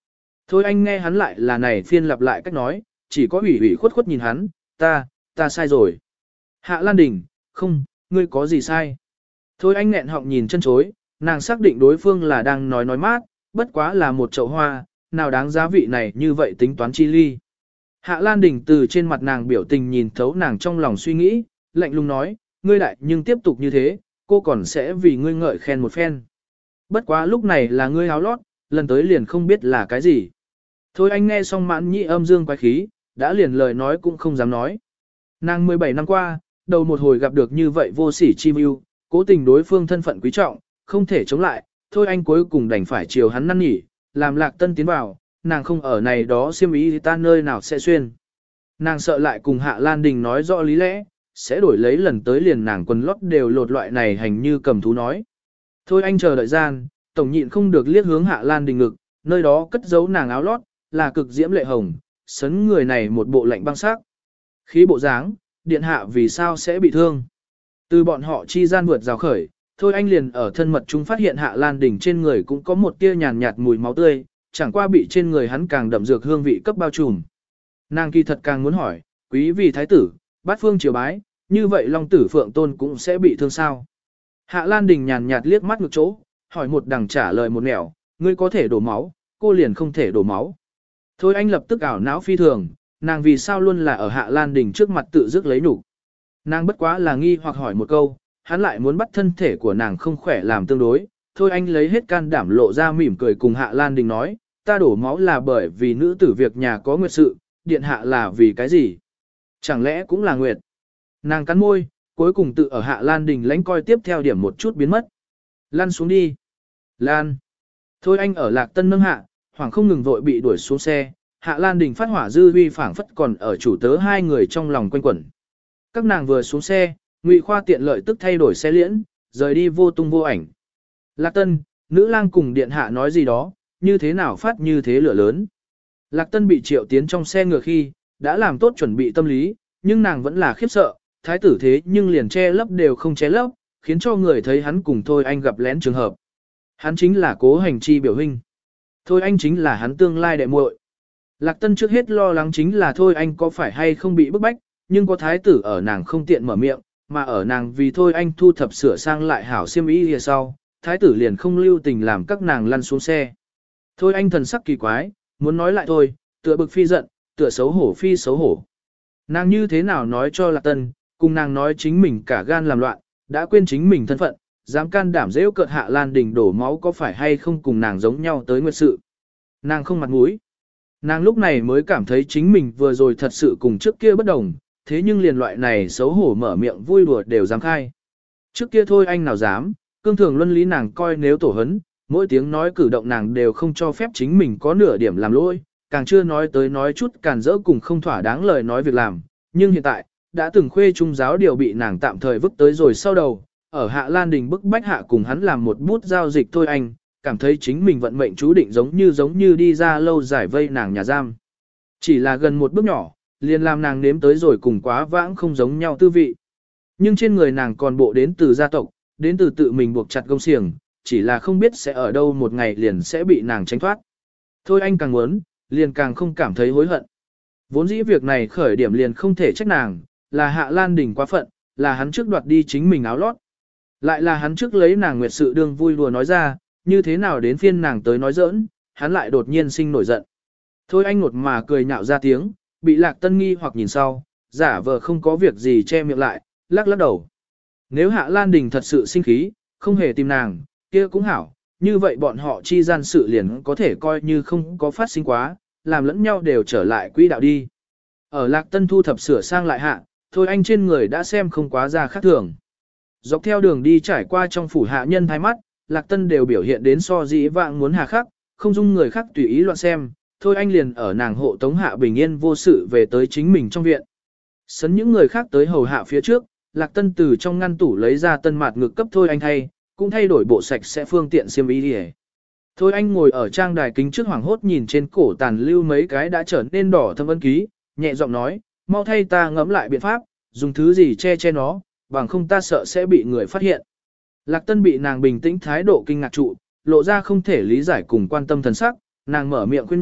Thôi anh nghe hắn lại là này phiên lặp lại cách nói, chỉ có ủy ủy khuất khuất nhìn hắn, ta, ta sai rồi. Hạ Lan Đình, không, ngươi có gì sai. Thôi anh nghẹn họng nhìn chân chối, nàng xác định đối phương là đang nói nói mát, bất quá là một chậu hoa, nào đáng giá vị này như vậy tính toán chi ly. Hạ Lan Đình từ trên mặt nàng biểu tình nhìn thấu nàng trong lòng suy nghĩ, lạnh lùng nói, ngươi đại nhưng tiếp tục như thế, cô còn sẽ vì ngươi ngợi khen một phen. Bất quá lúc này là ngươi áo lót, lần tới liền không biết là cái gì. Thôi anh nghe xong mãn nhị âm dương quái khí, đã liền lời nói cũng không dám nói. Nàng mười bảy năm qua, đầu một hồi gặp được như vậy vô sỉ chi mưu, cố tình đối phương thân phận quý trọng, không thể chống lại, thôi anh cuối cùng đành phải chiều hắn năn nỉ, làm Lạc Tân tiến vào, nàng không ở này đó xiêm ý thì ta nơi nào sẽ xuyên. Nàng sợ lại cùng Hạ Lan Đình nói rõ lý lẽ, sẽ đổi lấy lần tới liền nàng quần lót đều lột loại này hành như cầm thú nói. Thôi anh chờ đợi gian, tổng nhịn không được liếc hướng Hạ Lan Đình ngực, nơi đó cất giấu nàng áo lót, là cực diễm lệ hồng, sấn người này một bộ lạnh băng sắc. Khí bộ dáng, điện hạ vì sao sẽ bị thương. Từ bọn họ chi gian vượt rào khởi, thôi anh liền ở thân mật chúng phát hiện Hạ Lan Đình trên người cũng có một tia nhàn nhạt mùi máu tươi, chẳng qua bị trên người hắn càng đậm dược hương vị cấp bao trùm. Nàng kỳ thật càng muốn hỏi, quý vị thái tử, bát phương triều bái, như vậy Long tử Phượng Tôn cũng sẽ bị thương sao? Hạ Lan Đình nhàn nhạt liếc mắt ngược chỗ, hỏi một đằng trả lời một nẻo, ngươi có thể đổ máu, cô liền không thể đổ máu. Thôi anh lập tức ảo não phi thường, nàng vì sao luôn là ở Hạ Lan Đình trước mặt tự dứt lấy nhục. Nàng bất quá là nghi hoặc hỏi một câu, hắn lại muốn bắt thân thể của nàng không khỏe làm tương đối. Thôi anh lấy hết can đảm lộ ra mỉm cười cùng Hạ Lan Đình nói, ta đổ máu là bởi vì nữ tử việc nhà có nguyệt sự, điện hạ là vì cái gì? Chẳng lẽ cũng là nguyệt? Nàng cắn môi, cuối cùng tự ở Hạ Lan Đình lãnh coi tiếp theo điểm một chút biến mất. Lan xuống đi. Lan. Thôi anh ở Lạc Tân nâng hạ, hoàng không ngừng vội bị đuổi xuống xe. Hạ Lan Đình phát hỏa dư huy phảng phất còn ở chủ tớ hai người trong lòng quanh quẩn. Các nàng vừa xuống xe, Ngụy Khoa tiện lợi tức thay đổi xe liễn, rời đi vô tung vô ảnh. Lạc Tân, nữ lang cùng điện hạ nói gì đó, như thế nào phát như thế lửa lớn. Lạc Tân bị triệu tiến trong xe ngựa khi, đã làm tốt chuẩn bị tâm lý, nhưng nàng vẫn là khiếp sợ, thái tử thế nhưng liền che lấp đều không che lấp, khiến cho người thấy hắn cùng Thôi Anh gặp lén trường hợp. Hắn chính là Cố Hành Chi biểu hình. Thôi Anh chính là hắn tương lai đệ muội. Lạc Tân trước hết lo lắng chính là Thôi Anh có phải hay không bị bức bách, nhưng có thái tử ở nàng không tiện mở miệng, mà ở nàng vì Thôi Anh thu thập sửa sang lại hảo xiêm y lìa sau, thái tử liền không lưu tình làm các nàng lăn xuống xe. Thôi Anh thần sắc kỳ quái, muốn nói lại thôi, tựa bực phi giận, tựa xấu hổ phi xấu hổ. Nàng như thế nào nói cho Lạc Tân, cùng nàng nói chính mình cả gan làm loạn, đã quên chính mình thân phận, dám can đảm dễ cợt Hạ Lan Đình đổ máu có phải hay không cùng nàng giống nhau tới nguyệt sự. Nàng không mặt mũi. Nàng lúc này mới cảm thấy chính mình vừa rồi thật sự cùng trước kia bất đồng, thế nhưng liền loại này xấu hổ mở miệng vui đùa đều dám khai. Trước kia thôi anh nào dám, cương thường luân lý nàng coi nếu tổ hấn, mỗi tiếng nói cử động nàng đều không cho phép chính mình có nửa điểm làm lỗi, càng chưa nói tới nói chút càn rỡ cùng không thỏa đáng lời nói việc làm. Nhưng hiện tại, đã từng khuê trung giáo điều bị nàng tạm thời vứt tới rồi sau đầu, ở Hạ Lan Đình bức bách hạ cùng hắn làm một bút giao dịch thôi anh, cảm thấy chính mình vận mệnh chú định giống như giống như đi ra lâu giải vây nàng nhà giam. Chỉ là gần một bước nhỏ, liền làm nàng nếm tới rồi cùng quá vãng không giống nhau tư vị. Nhưng trên người nàng còn bộ đến từ gia tộc, đến từ tự mình buộc chặt gông xiềng, chỉ là không biết sẽ ở đâu một ngày liền sẽ bị nàng tránh thoát. Thôi anh càng muốn, liền càng không cảm thấy hối hận. Vốn dĩ việc này khởi điểm liền không thể trách nàng, là Hạ Lan Đình quá phận, là hắn trước đoạt đi chính mình áo lót. Lại là hắn trước lấy nàng nguyệt sự đương vui đùa nói ra, như thế nào đến phiên nàng tới nói giỡn, hắn lại đột nhiên sinh nổi giận. Thôi anh ngột mà cười nhạo ra tiếng, bị Lạc Tân nghi hoặc nhìn sau, giả vờ không có việc gì che miệng lại, lắc lắc đầu. Nếu Hạ Lan Đình thật sự sinh khí, không hề tìm nàng, kia cũng hảo, như vậy bọn họ chi gian sự liền có thể coi như không có phát sinh quá, làm lẫn nhau đều trở lại quỹ đạo đi. Ở Lạc Tân thu thập sửa sang lại hạ, thôi anh trên người đã xem không quá ra khác thường. Dọc theo đường đi trải qua trong phủ hạ nhân thái mắt, Lạc Tân đều biểu hiện đến so dĩ vạng muốn hà khắc, không dung người khác tùy ý loạn xem, thôi anh liền ở nàng hộ tống hạ bình yên vô sự về tới chính mình trong viện. Sấn những người khác tới hầu hạ phía trước, Lạc Tân từ trong ngăn tủ lấy ra tân mạt ngực cấp thôi anh thay, cũng thay đổi bộ sạch sẽ phương tiện xiêm y đi. Thôi anh ngồi ở trang đài kính trước hoảng hốt nhìn trên cổ tàn lưu mấy cái đã trở nên đỏ thâm ân ký, nhẹ giọng nói, mau thay ta ngẫm lại biện pháp, dùng thứ gì che che nó, bằng không ta sợ sẽ bị người phát hiện. Lạc Tân bị nàng bình tĩnh thái độ kinh ngạc trụ, lộ ra không thể lý giải cùng quan tâm thần sắc, nàng mở miệng khuyên nhủ,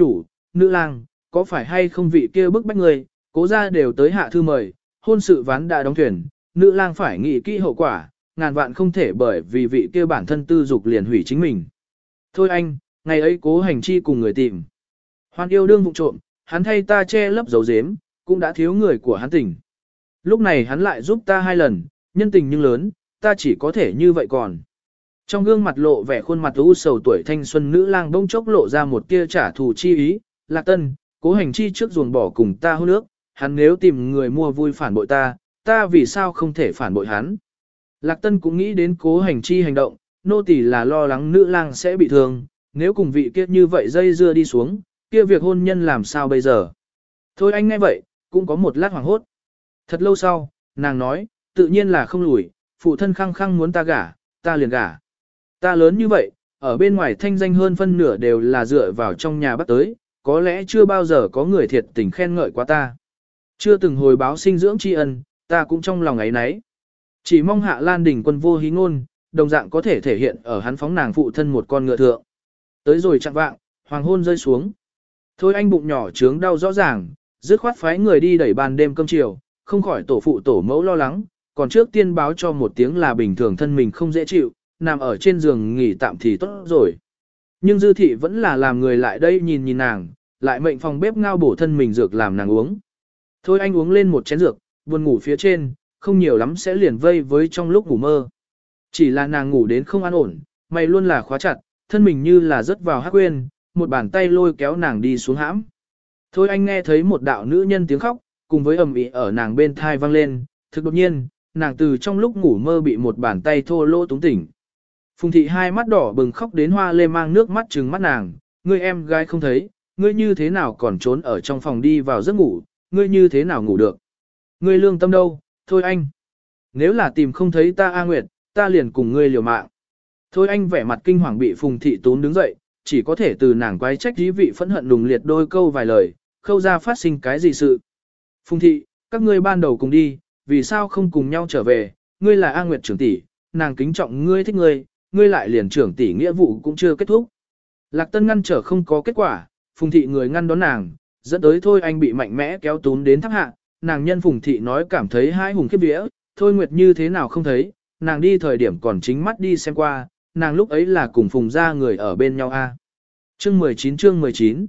nữ lang, có phải hay không vị kia bức bách người, cố ra đều tới hạ thư mời, hôn sự ván đã đóng thuyền, nữ lang phải nghĩ kỹ hậu quả, ngàn vạn không thể bởi vì vị kia bản thân tư dục liền hủy chính mình. Thôi anh, ngày ấy cố hành chi cùng người tìm. Hoan yêu đương vụ trộm, hắn thay ta che lấp dấu dếm, cũng đã thiếu người của hắn tỉnh. Lúc này hắn lại giúp ta hai lần, nhân tình nhưng lớn, ta chỉ có thể như vậy còn. Trong gương mặt lộ vẻ khuôn mặt u sầu tuổi thanh xuân nữ lang bỗng chốc lộ ra một tia trả thù chi ý, Lạc Tân, cố hành chi trước ruồng bỏ cùng ta hôn nước, hắn nếu tìm người mua vui phản bội ta, ta vì sao không thể phản bội hắn. Lạc Tân cũng nghĩ đến cố hành chi hành động, nô tỳ là lo lắng nữ lang sẽ bị thương, nếu cùng vị kia như vậy dây dưa đi xuống, kia việc hôn nhân làm sao bây giờ. Thôi anh nghe vậy, cũng có một lát hoảng hốt. Thật lâu sau, nàng nói, tự nhiên là không lùi, phụ thân khăng khăng muốn ta gả, ta liền gả. Ta lớn như vậy, ở bên ngoài thanh danh hơn phân nửa đều là dựa vào trong nhà bắt tới, có lẽ chưa bao giờ có người thiệt tình khen ngợi qua ta. Chưa từng hồi báo sinh dưỡng tri ân, ta cũng trong lòng ấy nấy. Chỉ mong Hạ Lan Đình quân vô hí ngôn, đồng dạng có thể thể hiện ở hắn phóng nàng phụ thân một con ngựa thượng. Tới rồi chặn vạng, hoàng hôn rơi xuống. Thôi anh bụng nhỏ trướng đau rõ ràng, dứt khoát phái người đi đẩy bàn đêm cơm chiều, không khỏi tổ phụ tổ mẫu lo lắng, còn trước tiên báo cho một tiếng là bình thường thân mình không dễ chịu, nằm ở trên giường nghỉ tạm thì tốt rồi. Nhưng dư thị vẫn là làm người lại đây nhìn nhìn nàng, lại mệnh phòng bếp ngao bổ thân mình dược làm nàng uống. Thôi anh uống lên một chén dược, buồn ngủ phía trên, không nhiều lắm sẽ liền vây với trong lúc ngủ mơ. Chỉ là nàng ngủ đến không an ổn, mày luôn là khóa chặt, thân mình như là rớt vào hắc quên, một bàn tay lôi kéo nàng đi xuống hãm. Thôi anh nghe thấy một đạo nữ nhân tiếng khóc, cùng với ầm ĩ ở nàng bên thai vang lên, thực đột nhiên, nàng từ trong lúc ngủ mơ bị một bàn tay thô lỗ túng tỉnh. Phùng thị hai mắt đỏ bừng khóc đến hoa lê mang nước mắt trừng mắt nàng, ngươi em gái không thấy, ngươi như thế nào còn trốn ở trong phòng đi vào giấc ngủ, ngươi như thế nào ngủ được. Ngươi lương tâm đâu, thôi anh. Nếu là tìm không thấy ta A Nguyệt, ta liền cùng ngươi liều mạng. Thôi anh vẻ mặt kinh hoàng bị Phùng thị tún đứng dậy, chỉ có thể từ nàng quái trách dí vị phẫn hận đùng liệt đôi câu vài lời, khâu ra phát sinh cái gì sự. Phùng thị, các ngươi ban đầu cùng đi, vì sao không cùng nhau trở về, ngươi là A Nguyệt trưởng tỷ, nàng kính trọng ngươi thích ngươi, ngươi lại liền trưởng tỷ nghĩa vụ cũng chưa kết thúc. Lạc Tân ngăn trở không có kết quả, Phùng thị người ngăn đón nàng, dẫn tới thôi anh bị mạnh mẽ kéo tún đến tháp hạ, nàng nhân Phùng thị nói cảm thấy hai hùng khiếp vía, thôi Nguyệt như thế nào không thấy, nàng đi thời điểm còn chính mắt đi xem qua, nàng lúc ấy là cùng Phùng gia người ở bên nhau a. Chương mười chín chương mười chín.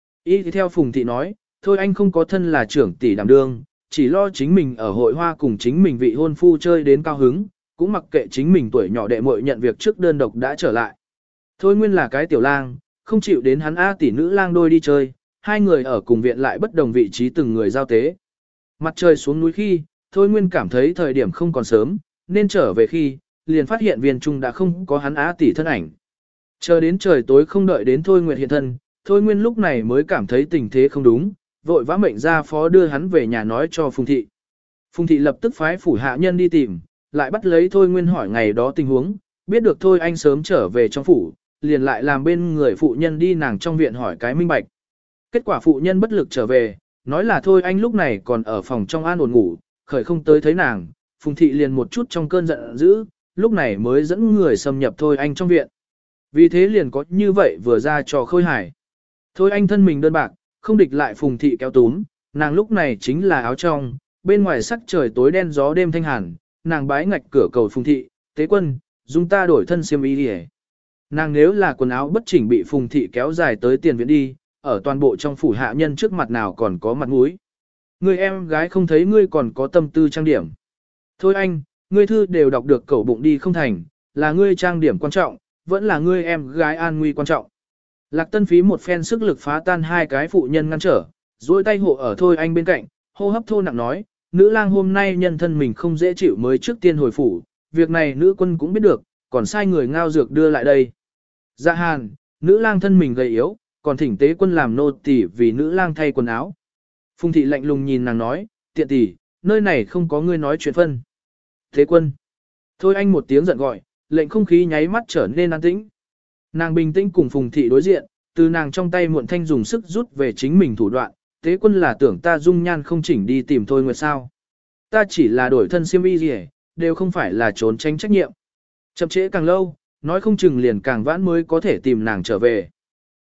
Ý theo Phùng thị nói, thôi anh không có thân là trưởng tỷ đảm đương, chỉ lo chính mình ở hội hoa cùng chính mình vị hôn phu chơi đến cao hứng, cũng mặc kệ chính mình tuổi nhỏ đệ muội nhận việc trước đơn độc đã trở lại. Thôi nguyên là cái tiểu lang, không chịu đến hắn A tỷ nữ lang đôi đi chơi, hai người ở cùng viện lại bất đồng vị trí từng người giao tế. Mặt trời xuống núi khi, thôi nguyên cảm thấy thời điểm không còn sớm, nên trở về khi, liền phát hiện viên trung đã không có hắn A tỷ thân ảnh. Chờ đến trời tối không đợi đến thôi nguyệt hiện thân, thôi nguyên lúc này mới cảm thấy tình thế không đúng, vội vã mệnh ra phó đưa hắn về nhà nói cho Phùng thị. Phùng thị lập tức phái phủ hạ nhân đi tìm, lại bắt lấy thôi nguyên hỏi ngày đó tình huống, biết được thôi anh sớm trở về trong phủ, liền lại làm bên người phụ nhân đi nàng trong viện hỏi cái minh bạch. Kết quả phụ nhân bất lực trở về, nói là thôi anh lúc này còn ở phòng trong an ổn ngủ, khởi không tới thấy nàng, Phùng thị liền một chút trong cơn giận dữ, lúc này mới dẫn người xâm nhập thôi anh trong viện. Vì thế liền có như vậy vừa ra trò khôi hài. Thôi anh thân mình đơn bạc, không địch lại Phùng thị kéo túm, nàng lúc này chính là áo trong, bên ngoài sắc trời tối đen gió đêm thanh hàn, nàng bái ngạch cửa cầu Phùng thị, tế quân, dung ta đổi thân xiêm y đi. Nàng nếu là quần áo bất chỉnh bị Phùng thị kéo dài tới tiền viện đi, ở toàn bộ trong phủ hạ nhân trước mặt nào còn có mặt mũi. Người em gái không thấy ngươi còn có tâm tư trang điểm. Thôi anh, ngươi thư đều đọc được cẩu bụng đi không thành, là ngươi trang điểm quan trọng, vẫn là ngươi em gái an nguy quan trọng. Lạc Tân phí một phen sức lực phá tan hai cái phụ nhân ngăn trở, duỗi tay hộ ở thôi anh bên cạnh, hô hấp thô nặng nói, nữ lang hôm nay nhân thân mình không dễ chịu mới trước tiên hồi phủ, việc này nữ quân cũng biết được, còn sai người ngao dược đưa lại đây. Dạ hàn, nữ lang thân mình gầy yếu, còn thỉnh tế quân làm nô tỳ vì nữ lang thay quần áo. Phùng thị lạnh lùng nhìn nàng nói, tiện tỷ, nơi này không có ngươi nói chuyện phân. Tế quân. Thôi anh một tiếng giận gọi, lệnh không khí nháy mắt trở nên an tĩnh. Nàng bình tĩnh cùng Phùng thị đối diện, từ nàng trong tay muộn thanh dùng sức rút về chính mình thủ đoạn, tế quân là tưởng ta dung nhan không chỉnh đi tìm thôi nguyệt sao. Ta chỉ là đổi thân xiêm y gì, đều không phải là trốn tránh trách nhiệm. Chậm trễ càng lâu, nói không chừng liền càng vãn mới có thể tìm nàng trở về.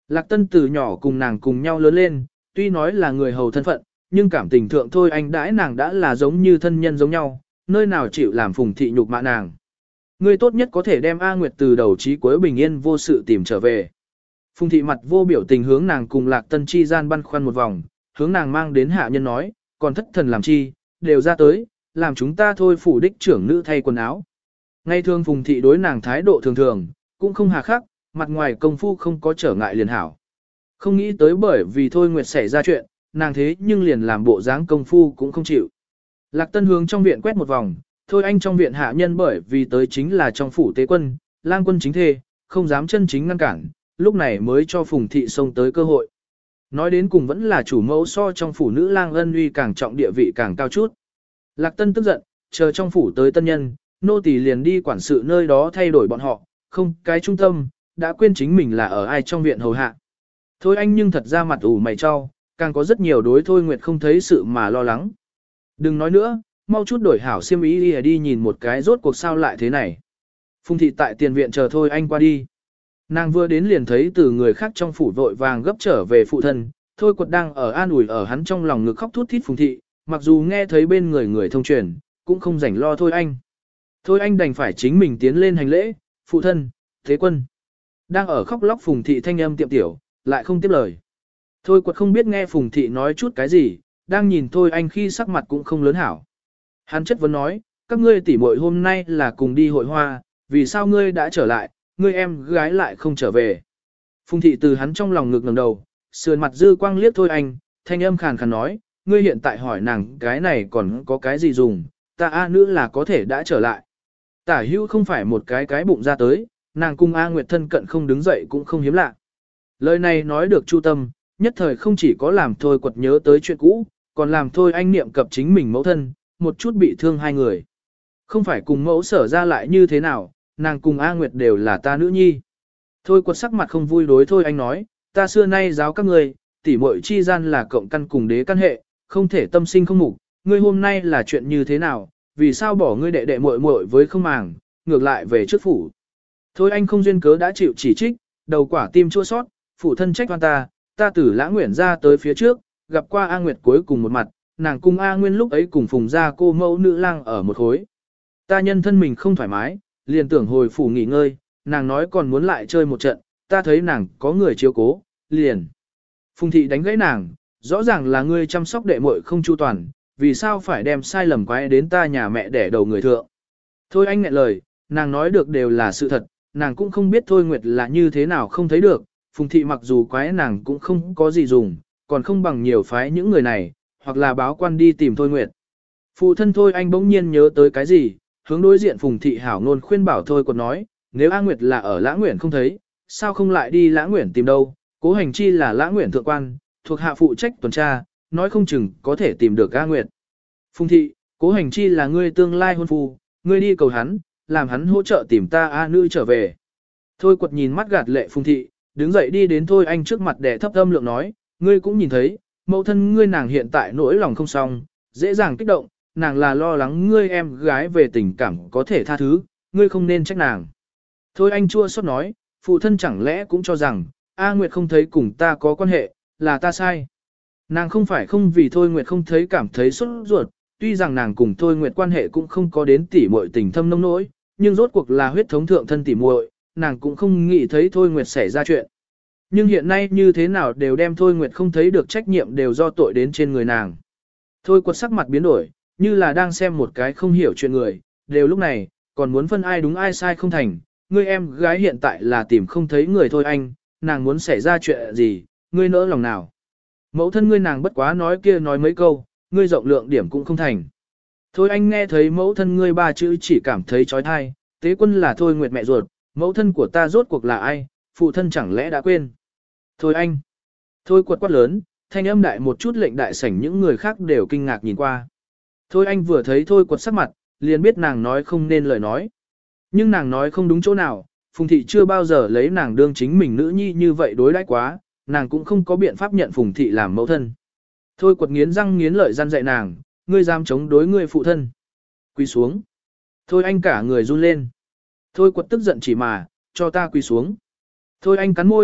Lạc Tân từ nhỏ cùng nàng cùng nhau lớn lên, tuy nói là người hầu thân phận, nhưng cảm tình thượng thôi anh đãi nàng đã là giống như thân nhân giống nhau, nơi nào chịu làm Phùng Thị nhục mạ nàng. Ngươi tốt nhất có thể đem A Nguyệt từ đầu chí cuối bình yên vô sự tìm trở về. Phùng Thị mặt vô biểu tình hướng nàng cùng Lạc Tân chi gian băn khoăn một vòng, hướng nàng mang đến hạ nhân nói, còn thất thần làm chi, đều ra tới, làm chúng ta thôi phủ đích trưởng nữ thay quần áo. Ngay thường Phùng Thị đối nàng thái độ thường thường, cũng không hà khắc, mặt ngoài công phu không có trở ngại liền hảo. Không nghĩ tới bởi vì Thôi Nguyệt xảy ra chuyện, nàng thế nhưng liền làm bộ dáng công phu cũng không chịu. Lạc Tân hướng trong viện quét một vòng, Thôi anh trong viện hạ nhân bởi vì tới chính là trong phủ tế quân, lang quân chính thê, không dám chân chính ngăn cản, lúc này mới cho Phùng Thị xông tới cơ hội. Nói đến cùng vẫn là chủ mẫu so trong phủ nữ lang ân uy càng trọng địa vị càng cao chút. Lạc Tân tức giận, chờ trong phủ tới tân nhân, nô tỳ liền đi quản sự nơi đó thay đổi bọn họ, không cái trung tâm, đã quên chính mình là ở ai trong viện hầu hạ. Thôi anh nhưng thật ra mặt ủ mày cho, càng có rất nhiều đối Thôi Nguyệt không thấy sự mà lo lắng. Đừng nói nữa, mau chút đổi hảo xiêm ý đi, đi nhìn một cái rốt cuộc sao lại thế này. Phùng Thị tại tiền viện chờ Thôi anh qua đi. Nàng vừa đến liền thấy từ người khác trong phủ vội vàng gấp trở về phụ thân, Thôi Quật đang ở an ủi ở hắn trong lòng ngực khóc thút thít Phùng Thị, mặc dù nghe thấy bên người người thông truyền, cũng không rảnh lo Thôi anh. Thôi anh đành phải chính mình tiến lên hành lễ, phụ thân, thế quân. Đang ở khóc lóc Phùng Thị thanh âm tiệm tiểu, lại không tiếp lời. Thôi Quật không biết nghe Phùng Thị nói chút cái gì, đang nhìn Thôi anh khi sắc mặt cũng không lớn hảo. Hắn chất vấn nói, các ngươi tỉ muội hôm nay là cùng đi hội hoa, vì sao ngươi đã trở lại, ngươi em gái lại không trở về. Phùng Thị từ hắn trong lòng ngực ngẩng đầu, sườn mặt dư quang liếc Thôi anh, thanh âm khàn khàn nói, ngươi hiện tại hỏi nàng cái này còn có cái gì dùng, ta A nữ là có thể đã trở lại. Tả hữu không phải một cái cái bụng ra tới, nàng cung A Nguyệt thân cận không đứng dậy cũng không hiếm lạ. Lời này nói được chu tâm, nhất thời không chỉ có làm Thôi Quật nhớ tới chuyện cũ, còn làm Thôi anh niệm cập chính mình mẫu thân, một chút bị thương hai người. Không phải cùng mẫu sở ra lại như thế nào, nàng cùng A Nguyệt đều là ta nữ nhi. Thôi Quật sắc mặt không vui đối Thôi anh nói, ta xưa nay giáo các người, tỉ muội chi gian là cộng căn cùng đế căn hệ, không thể tâm sinh không mục, ngươi hôm nay là chuyện như thế nào, vì sao bỏ ngươi đệ đệ muội muội với không màng, ngược lại về trước phủ. Thôi anh không duyên cớ đã chịu chỉ trích, đầu quả tim chua sót, phụ thân trách oan ta, ta tử Lã Nguyện ra tới phía trước, gặp qua A Nguyệt cuối cùng một mặt, nàng cùng A Nguyên lúc ấy cùng phùng ra cô mẫu nữ lang ở một khối. Ta nhân thân mình không thoải mái, liền tưởng hồi phủ nghỉ ngơi, nàng nói còn muốn lại chơi một trận, ta thấy nàng có người chiếu cố, liền. Phùng thị đánh gãy nàng, rõ ràng là ngươi chăm sóc đệ muội không chu toàn, vì sao phải đem sai lầm quái đến ta nhà mẹ để đầu người thượng. Thôi anh nghẹn lời, nàng nói được đều là sự thật, nàng cũng không biết Thôi Nguyệt là như thế nào không thấy được, Phùng thị mặc dù quái nàng cũng không có gì dùng, còn không bằng nhiều phái những người này, hoặc là báo quan đi tìm Thôi Nguyệt. Phụ thân Thôi anh bỗng nhiên nhớ tới cái gì, hướng đối diện Phùng thị hảo ngôn khuyên bảo Thôi Quật nói, nếu A Nguyệt là ở Lã Nguyện không thấy, sao không lại đi Lã Nguyện tìm đâu, Cố Hành Chi là Lã Nguyện thượng quan, thuộc hạ phụ trách tuần tra, nói không chừng có thể tìm được A Nguyệt. Phùng thị, Cố Hành Chi là ngươi tương lai hôn phu, ngươi đi cầu hắn, làm hắn hỗ trợ tìm ta A nữ trở về. Thôi Quật nhìn mắt gạt lệ Phùng thị, đứng dậy đi đến Thôi anh trước mặt để thấp âm lượng nói, ngươi cũng nhìn thấy, mẫu thân ngươi nàng hiện tại nỗi lòng không xong, dễ dàng kích động, nàng là lo lắng ngươi em gái về tình cảm có thể tha thứ, ngươi không nên trách nàng. Thôi anh chua xót nói, phụ thân chẳng lẽ cũng cho rằng, A Nguyệt không thấy cùng ta có quan hệ, là ta sai. Nàng không phải không vì Thôi Nguyệt không thấy cảm thấy sốt ruột, tuy rằng nàng cùng Thôi Nguyệt quan hệ cũng không có đến tỉ muội tình thâm nông nỗi, nhưng rốt cuộc là huyết thống thượng thân tỉ muội, nàng cũng không nghĩ thấy Thôi Nguyệt xảy ra chuyện. Nhưng hiện nay như thế nào đều đem Thôi Nguyệt không thấy được trách nhiệm đều do tội đến trên người nàng. Thôi Quật sắc mặt biến đổi, như là đang xem một cái không hiểu chuyện người, đều lúc này, còn muốn phân ai đúng ai sai không thành, ngươi em gái hiện tại là tìm không thấy người thôi anh, nàng muốn xảy ra chuyện gì, ngươi nỡ lòng nào. Mẫu thân ngươi nàng bất quá nói kia nói mấy câu, ngươi rộng lượng điểm cũng không thành. Thôi anh nghe thấy mẫu thân ngươi ba chữ chỉ cảm thấy trói thai, tế quân là Thôi Nguyệt mẹ ruột, mẫu thân của ta rốt cuộc là ai, phụ thân chẳng lẽ đã quên. Thôi anh, thôi quật quát lớn, thanh âm đại một chút lệnh đại sảnh những người khác đều kinh ngạc nhìn qua. Thôi anh vừa thấy thôi quật sắc mặt, liền biết nàng nói không nên lời nói. Nhưng nàng nói không đúng chỗ nào, Phùng Thị chưa bao giờ lấy nàng đương chính mình nữ nhi như vậy đối đãi quá, nàng cũng không có biện pháp nhận Phùng Thị làm mẫu thân. Thôi quật nghiến răng nghiến lợi gian dạy nàng, ngươi dám chống đối ngươi phụ thân. Quỳ xuống. Thôi anh cả người run lên. Thôi quật tức giận chỉ mà, cho ta quỳ xuống. Thôi anh cắn môi,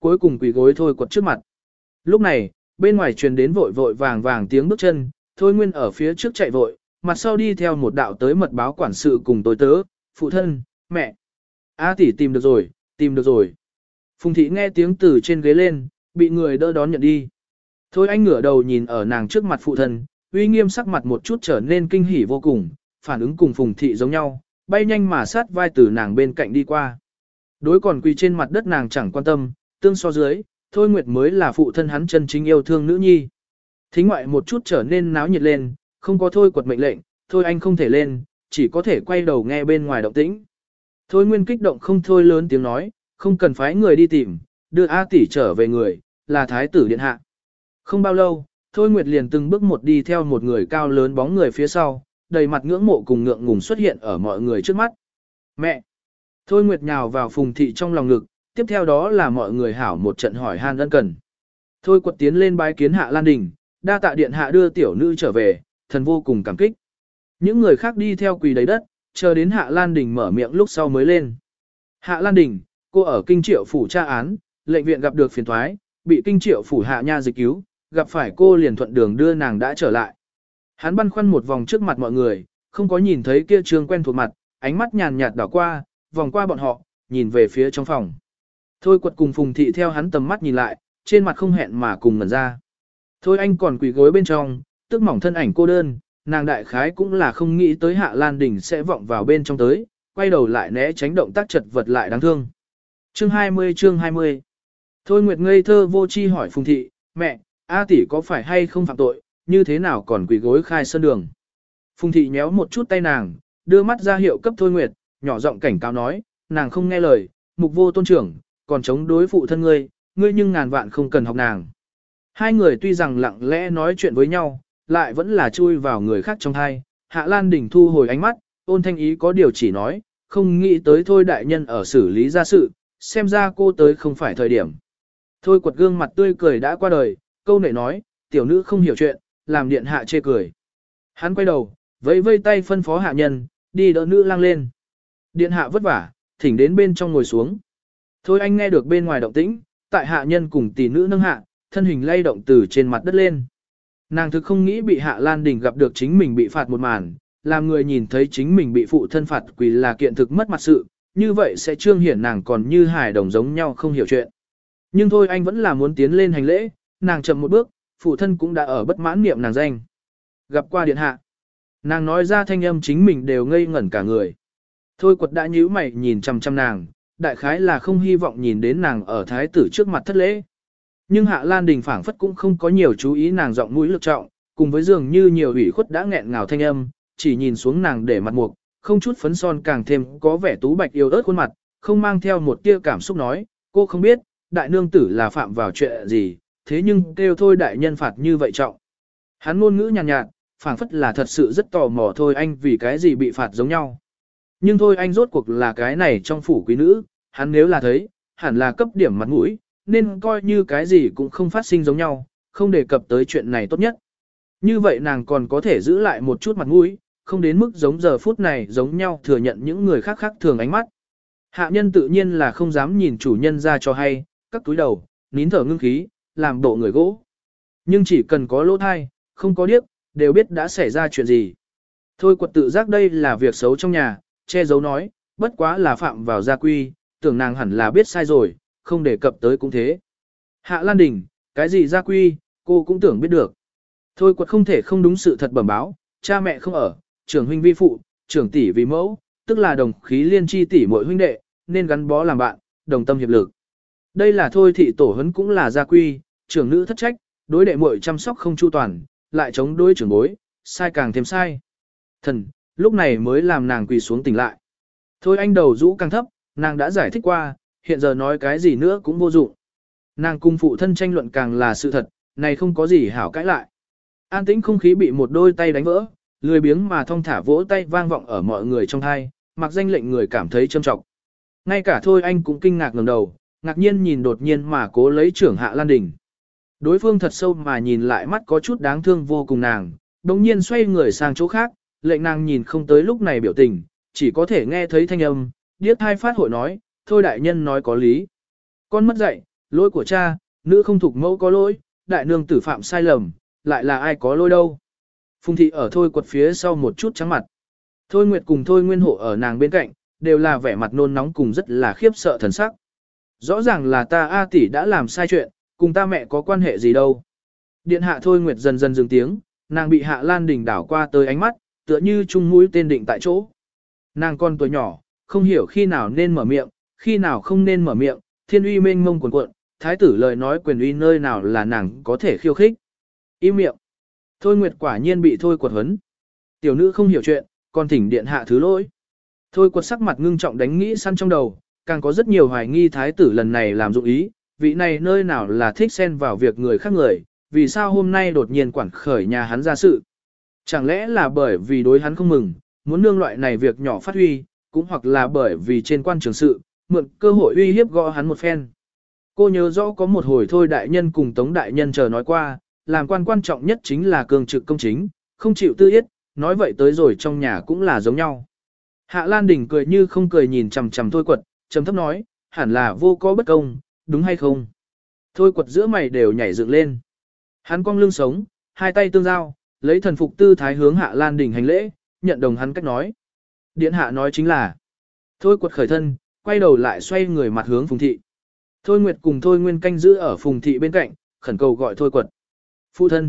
cuối cùng quỳ gối Thôi Quật trước mặt. Lúc này, bên ngoài truyền đến vội vội vàng vàng tiếng bước chân, Thôi Nguyên ở phía trước chạy vội, mặt sau đi theo một đạo tới mật báo quản sự cùng tôi tớ, phụ thân, mẹ. A tỷ tìm được rồi, tìm được rồi. Phùng thị nghe tiếng từ trên ghế lên, bị người đỡ đón nhận đi. Thôi anh ngửa đầu nhìn ở nàng trước mặt phụ thân, uy nghiêm sắc mặt một chút trở nên kinh hỉ vô cùng, phản ứng cùng Phùng thị giống nhau, bay nhanh mà sát vai từ nàng bên cạnh đi qua. Đối còn quỳ trên mặt đất nàng chẳng quan tâm, tương so dưới, Thôi Nguyệt mới là phụ thân hắn chân chính yêu thương nữ nhi. Thính ngoại một chút trở nên náo nhiệt lên, không có Thôi Quật mệnh lệnh, Thôi anh không thể lên, chỉ có thể quay đầu nghe bên ngoài động tĩnh. Thôi Nguyên kích động không thôi lớn tiếng nói, không cần phái người đi tìm, đưa A tỷ trở về người, là thái tử điện hạ. Không bao lâu, Thôi Nguyệt liền từng bước một đi theo một người cao lớn bóng người phía sau, đầy mặt ngưỡng mộ cùng ngượng ngùng xuất hiện ở mọi người trước mắt. Mẹ! Thôi Nguyệt nhào vào Phùng thị trong lòng ngực, tiếp theo đó là mọi người hảo một trận hỏi han ân cần. Thôi Quật tiến lên bái kiến Hạ Lan Đình, đa tạ điện hạ đưa tiểu nữ trở về, thần vô cùng cảm kích. Những người khác đi theo quỳ đầy đất, chờ đến Hạ Lan Đình mở miệng lúc sau mới lên. Hạ Lan Đình, cô ở Kinh Triệu phủ tra án, lệnh viện gặp được phiền thoái, bị Kinh Triệu phủ hạ nha dịch cứu, gặp phải cô liền thuận đường đưa nàng đã trở lại. Hắn băn khoăn một vòng trước mặt mọi người, không có nhìn thấy kia trương quen thuộc mặt, ánh mắt nhàn nhạt đảo qua, vòng qua bọn họ, nhìn về phía trong phòng. Thôi Quật cùng Phùng thị theo hắn tầm mắt nhìn lại, trên mặt không hẹn mà cùng ngẩn ra. Thôi anh còn quỳ gối bên trong, tức mỏng thân ảnh cô đơn, nàng đại khái cũng là không nghĩ tới Hạ Lan Đình sẽ vọng vào bên trong tới, quay đầu lại né tránh động tác chật vật lại đáng thương. Chương hai mươi chương hai mươi. Thôi Nguyệt ngây thơ vô chi hỏi Phùng thị, mẹ, A tỷ có phải hay không phạm tội, như thế nào còn quỳ gối khai sơn đường. Phùng thị nhéo một chút tay nàng, đưa mắt ra hiệu cấp Thôi Nguyệt, nhỏ giọng cảnh cáo nói, nàng không nghe lời, mục vô tôn trưởng, còn chống đối phụ thân ngươi, ngươi nhưng ngàn vạn không cần học nàng. Hai người tuy rằng lặng lẽ nói chuyện với nhau, lại vẫn là chui vào người khác trong thai. Hạ Lan Đình thu hồi ánh mắt, ôn thanh ý có điều chỉ nói, không nghĩ tới Thôi đại nhân ở xử lý ra sự, xem ra cô tới không phải thời điểm. Thôi Quật gương mặt tươi cười đã qua đời, câu nệ nói, tiểu nữ không hiểu chuyện, làm điện hạ chê cười. Hắn quay đầu, vẫy vây tay phân phó hạ nhân, đi đỡ nữ lang lên. Điện hạ vất vả, thỉnh đến bên trong ngồi xuống. Thôi anh nghe được bên ngoài động tĩnh, tại hạ nhân cùng tỷ nữ nâng hạ, thân hình lay động từ trên mặt đất lên. Nàng thực không nghĩ bị Hạ Lan Đình gặp được chính mình bị phạt một màn, làm người nhìn thấy chính mình bị phụ thân phạt quỳ là kiện thực mất mặt sự, như vậy sẽ trương hiển nàng còn như hài đồng giống nhau không hiểu chuyện. Nhưng thôi anh vẫn là muốn tiến lên hành lễ, nàng chậm một bước, phụ thân cũng đã ở bất mãn niệm nàng danh. Gặp qua điện hạ. Nàng nói ra thanh âm chính mình đều ngây ngẩn cả người. Thôi Quật đã nhíu mày nhìn chằm chằm nàng, đại khái là không hy vọng nhìn đến nàng ở thái tử trước mặt thất lễ. Nhưng Hạ Lan Đình phảng phất cũng không có nhiều chú ý nàng giọng mũi lực trọng, cùng với dường như nhiều ủy khuất đã nghẹn ngào thanh âm, chỉ nhìn xuống nàng để mặt mục, không chút phấn son càng thêm có vẻ tú bạch yêu ớt khuôn mặt, không mang theo một tia cảm xúc nói, cô không biết, đại nương tử là phạm vào chuyện gì, thế nhưng kêu thôi đại nhân phạt như vậy trọng. Hắn ngôn ngữ nhàn nhạt, nhạt, phảng phất là thật sự rất tò mò thôi anh vì cái gì bị phạt giống nhau. Nhưng thôi anh rốt cuộc là cái này trong phủ quý nữ, hắn nếu là thấy, hẳn là cấp điểm mặt mũi, nên coi như cái gì cũng không phát sinh giống nhau, không đề cập tới chuyện này tốt nhất. Như vậy nàng còn có thể giữ lại một chút mặt mũi, không đến mức giống giờ phút này giống nhau thừa nhận những người khác khác thường ánh mắt. Hạ nhân tự nhiên là không dám nhìn chủ nhân ra cho hay, các túi đầu, nín thở ngưng khí, làm bộ người gỗ. Nhưng chỉ cần có lỗ thai, không có điếc, đều biết đã xảy ra chuyện gì. Thôi Quật tự giác đây là việc xấu trong nhà, che giấu nói, bất quá là phạm vào gia quy, tưởng nàng hẳn là biết sai rồi, không đề cập tới cũng thế. Hạ Lan Đình, cái gì gia quy, cô cũng tưởng biết được. Thôi Quật không thể không đúng sự thật bẩm báo, cha mẹ không ở, trưởng huynh vi phụ, trưởng tỷ vì mẫu, tức là đồng khí liên chi tỷ muội huynh đệ, nên gắn bó làm bạn, đồng tâm hiệp lực. Đây là thôi thị tổ huấn cũng là gia quy, trưởng nữ thất trách, đối đệ muội chăm sóc không chu toàn, lại chống đối trưởng bối, sai càng thêm sai. Thần, lúc này mới làm nàng quỳ xuống tỉnh lại. Thôi anh đầu rũ càng thấp, nàng đã giải thích qua, hiện giờ nói cái gì nữa cũng vô dụng. Nàng cùng phụ thân tranh luận càng là sự thật, này không có gì hảo cãi lại. An tĩnh không khí bị một đôi tay đánh vỡ, lười biếng mà thong thả vỗ tay vang vọng ở mọi người trong thai, mặc danh lệnh người cảm thấy châm trọng. Ngay cả thôi anh cũng kinh ngạc ngẩng đầu, ngạc nhiên nhìn đột nhiên mà cố lấy trưởng Hạ Lan Đình. Đối phương thật sâu mà nhìn lại mắt có chút đáng thương vô cùng nàng, đồng nhiên xoay người sang chỗ khác, lệnh nàng nhìn không tới lúc này biểu tình, chỉ có thể nghe thấy thanh âm, điếc thai phát hội nói, thôi đại nhân nói có lý. Con mất dạy, lỗi của cha, nữ không thuộc mẫu có lỗi, đại nương tử phạm sai lầm, lại là ai có lỗi đâu. Phùng thị ở Thôi Quật phía sau một chút trắng mặt. Thôi Nguyệt cùng Thôi Nguyên Hộ ở nàng bên cạnh, đều là vẻ mặt nôn nóng cùng rất là khiếp sợ thần sắc. Rõ ràng là ta A tỷ đã làm sai chuyện, cùng ta mẹ có quan hệ gì đâu. Điện hạ Thôi Nguyệt dần dần dừng tiếng, nàng bị Hạ Lan Đình đảo qua tới ánh mắt, tựa như chung mũi tên định tại chỗ. Nàng con tuổi nhỏ, không hiểu khi nào nên mở miệng, khi nào không nên mở miệng, thiên uy mênh mông cuồn cuộn, thái tử lời nói quyền uy nơi nào là nàng có thể khiêu khích. Im miệng. Thôi Nguyệt quả nhiên bị Thôi Quật huấn. Tiểu nữ không hiểu chuyện, còn thỉnh điện hạ thứ lỗi. Thôi Quật sắc mặt ngưng trọng đánh nghĩ săn trong đầu, càng có rất nhiều hoài nghi thái tử lần này làm dụng ý, vị này nơi nào là thích xen vào việc người khác người, vì sao hôm nay đột nhiên quản khởi nhà hắn ra sự. Chẳng lẽ là bởi vì đối hắn không mừng, muốn nương loại này việc nhỏ phát huy, cũng hoặc là bởi vì trên quan trường sự, mượn cơ hội uy hiếp gõ hắn một phen. Cô nhớ rõ có một hồi Thôi đại nhân cùng Tống đại nhân chờ nói qua, làm quan quan trọng nhất chính là cường trực công chính, không chịu tư yết, nói vậy tới rồi trong nhà cũng là giống nhau. Hạ Lan Đình cười như không cười nhìn chằm chằm Thôi Quật, trầm thấp nói, hẳn là vô có bất công, đúng hay không? Thôi Quật giữa mày đều nhảy dựng lên. Hắn cong lưng sống, hai tay tương giao, lấy thần phục tư thái hướng Hạ Lan Đình hành lễ, nhận đồng hắn cách nói. Điện hạ nói chính là. Thôi Quật khởi thân, quay đầu lại xoay người mặt hướng Phùng thị. Thôi Nguyệt cùng Thôi Nguyên canh giữ ở Phùng thị bên cạnh, khẩn cầu gọi Thôi Quật. Phụ thân.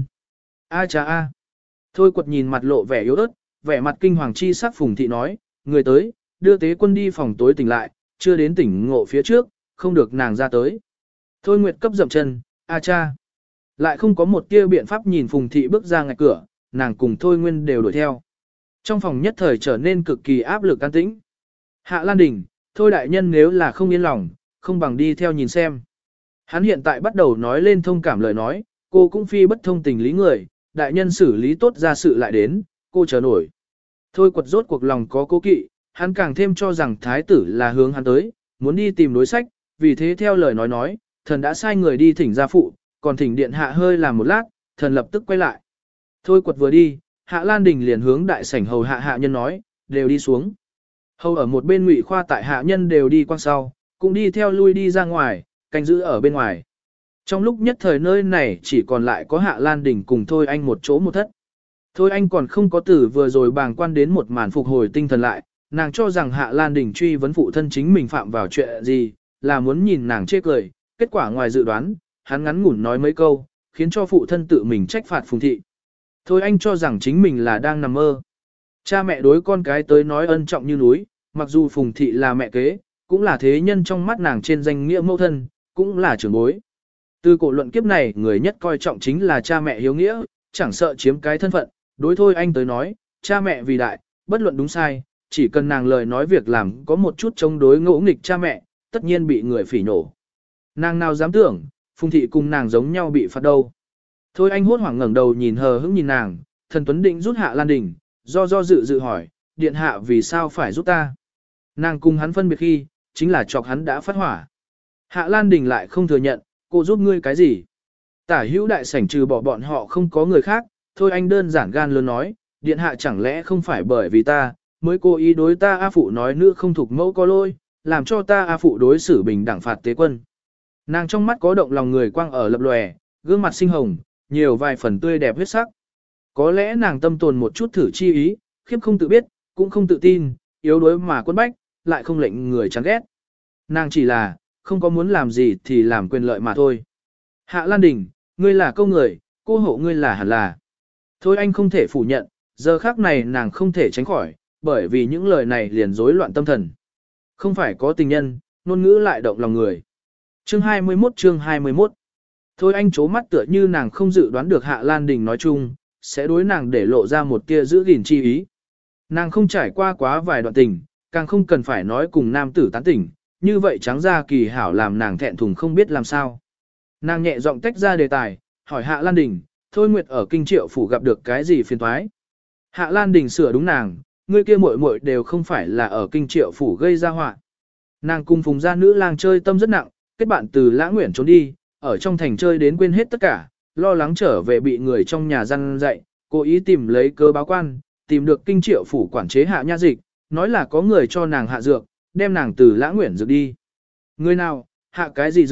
A cha a. Thôi Quật nhìn mặt lộ vẻ yếu ớt, vẻ mặt kinh hoàng chi sắc Phùng thị nói, người tới, đưa tế quân đi phòng tối tỉnh lại, chưa đến tỉnh ngộ phía trước, không được nàng ra tới. Thôi Nguyệt cấp dậm chân, a cha. Lại không có một tia biện pháp nhìn Phùng thị bước ra ngạch cửa, nàng cùng Thôi Nguyên đều đuổi theo. Trong phòng nhất thời trở nên cực kỳ áp lực an tĩnh. Hạ Lan Đình, Thôi đại nhân nếu là không yên lòng, không bằng đi theo nhìn xem. Hắn hiện tại bắt đầu nói lên thông cảm lời nói, cô cũng phi bất thông tình lý người, đại nhân xử lý tốt ra sự lại đến, cô chờ nổi. Thôi Quật rốt cuộc lòng có cố kỵ, hắn càng thêm cho rằng thái tử là hướng hắn tới, muốn đi tìm đối sách, vì thế theo lời nói nói, thần đã sai người đi thỉnh gia phụ, còn thỉnh điện hạ hơi làm một lát, thần lập tức quay lại. Thôi Quật vừa đi, Hạ Lan Đình liền hướng đại sảnh hầu hạ hạ nhân nói, đều đi xuống. Hầu ở một bên Ngụy Khoa tại hạ nhân đều đi quang sau, cũng đi theo lui đi ra ngoài, canh giữ ở bên ngoài. Trong lúc nhất thời nơi này chỉ còn lại có Hạ Lan Đình cùng Thôi Anh một chỗ một thất. Thôi Anh còn không có tử vừa rồi bàng quan đến một màn phục hồi tinh thần lại, nàng cho rằng Hạ Lan Đình truy vấn phụ thân chính mình phạm vào chuyện gì, là muốn nhìn nàng chê cười, kết quả ngoài dự đoán, hắn ngắn ngủn nói mấy câu, khiến cho phụ thân tự mình trách phạt Phùng thị. Thôi Anh cho rằng chính mình là đang nằm mơ. Cha mẹ đối con cái tới nói ân trọng như núi, mặc dù Phùng thị là mẹ kế, cũng là thế nhân trong mắt nàng trên danh nghĩa mẫu thân, cũng là trưởng bối. Từ cổ luận kiếp này người nhất coi trọng chính là cha mẹ hiếu nghĩa, chẳng sợ chiếm cái thân phận, đối Thôi Anh tới nói, cha mẹ vì đại, bất luận đúng sai, chỉ cần nàng lời nói việc làm có một chút chống đối ngỗ nghịch cha mẹ, tất nhiên bị người phỉ nổ. Nàng nào dám tưởng, Phùng thị cùng nàng giống nhau bị phạt đâu. Thôi Anh hốt hoảng ngẩng đầu nhìn hờ hững nhìn nàng, thần Tuấn định rút Hạ Lan Đình, do do dự dự hỏi, điện hạ vì sao phải giúp ta. Nàng cùng hắn phân biệt khi, chính là chọc hắn đã phát hỏa. Hạ Lan Đình lại không thừa nhận, cô giúp ngươi cái gì. Tả hữu đại sảnh trừ bỏ bọn họ không có người khác, Thôi Anh đơn giản gan lớn nói, điện hạ chẳng lẽ không phải bởi vì ta, mới cố ý đối ta A Phụ nói nữ không thuộc mẫu có lỗi, làm cho ta A Phụ đối xử bình đẳng phạt tế quân. Nàng trong mắt có động lòng người quang ở lập lòe, gương mặt xinh hồng, nhiều vài phần tươi đẹp huyết sắc. Có lẽ nàng tâm tồn một chút thử chi ý, khiếp không tự biết, cũng không tự tin, yếu đuối mà quân bách, lại không lệnh người chán ghét. Nàng chỉ là, không có muốn làm gì thì làm quyền lợi mà thôi. Hạ Lan Đình, ngươi là câu người, cô hộ ngươi là hẳn là. Thôi anh không thể phủ nhận, giờ khác này nàng không thể tránh khỏi, bởi vì những lời này liền rối loạn tâm thần. Không phải có tình nhân, ngôn ngữ lại động lòng người. Chương hai mươi mốt chương hai mươi mốt. Thôi anh chố mắt tựa như nàng không dự đoán được Hạ Lan Đình nói chung, sẽ đối nàng để lộ ra một tia giữ gìn chi ý. Nàng không trải qua quá vài đoạn tình, càng không cần phải nói cùng nam tử tán tỉnh, như vậy trắng ra kỳ hảo làm nàng thẹn thùng không biết làm sao. Nàng nhẹ giọng tách ra đề tài, hỏi Hạ Lan Đình, Thôi Nguyệt ở Kinh Triệu phủ gặp được cái gì phiền toái? Hạ Lan Đình sửa đúng nàng, người kia muội muội đều không phải là ở Kinh Triệu phủ gây ra họa. Nàng cùng Phùng gia nữ lang chơi tâm rất nặng, kết bạn từ Lã Nguyện trốn đi, ở trong thành chơi đến quên hết tất cả, lo lắng trở về bị người trong nhà răn dạy, cố ý tìm lấy cơ báo quan, tìm được Kinh Triệu phủ quản chế Hạ Nha Dịch, nói là có người cho nàng hạ dược, đem nàng từ Lã Nguyện dược đi. Người nào, hạ cái gì dược,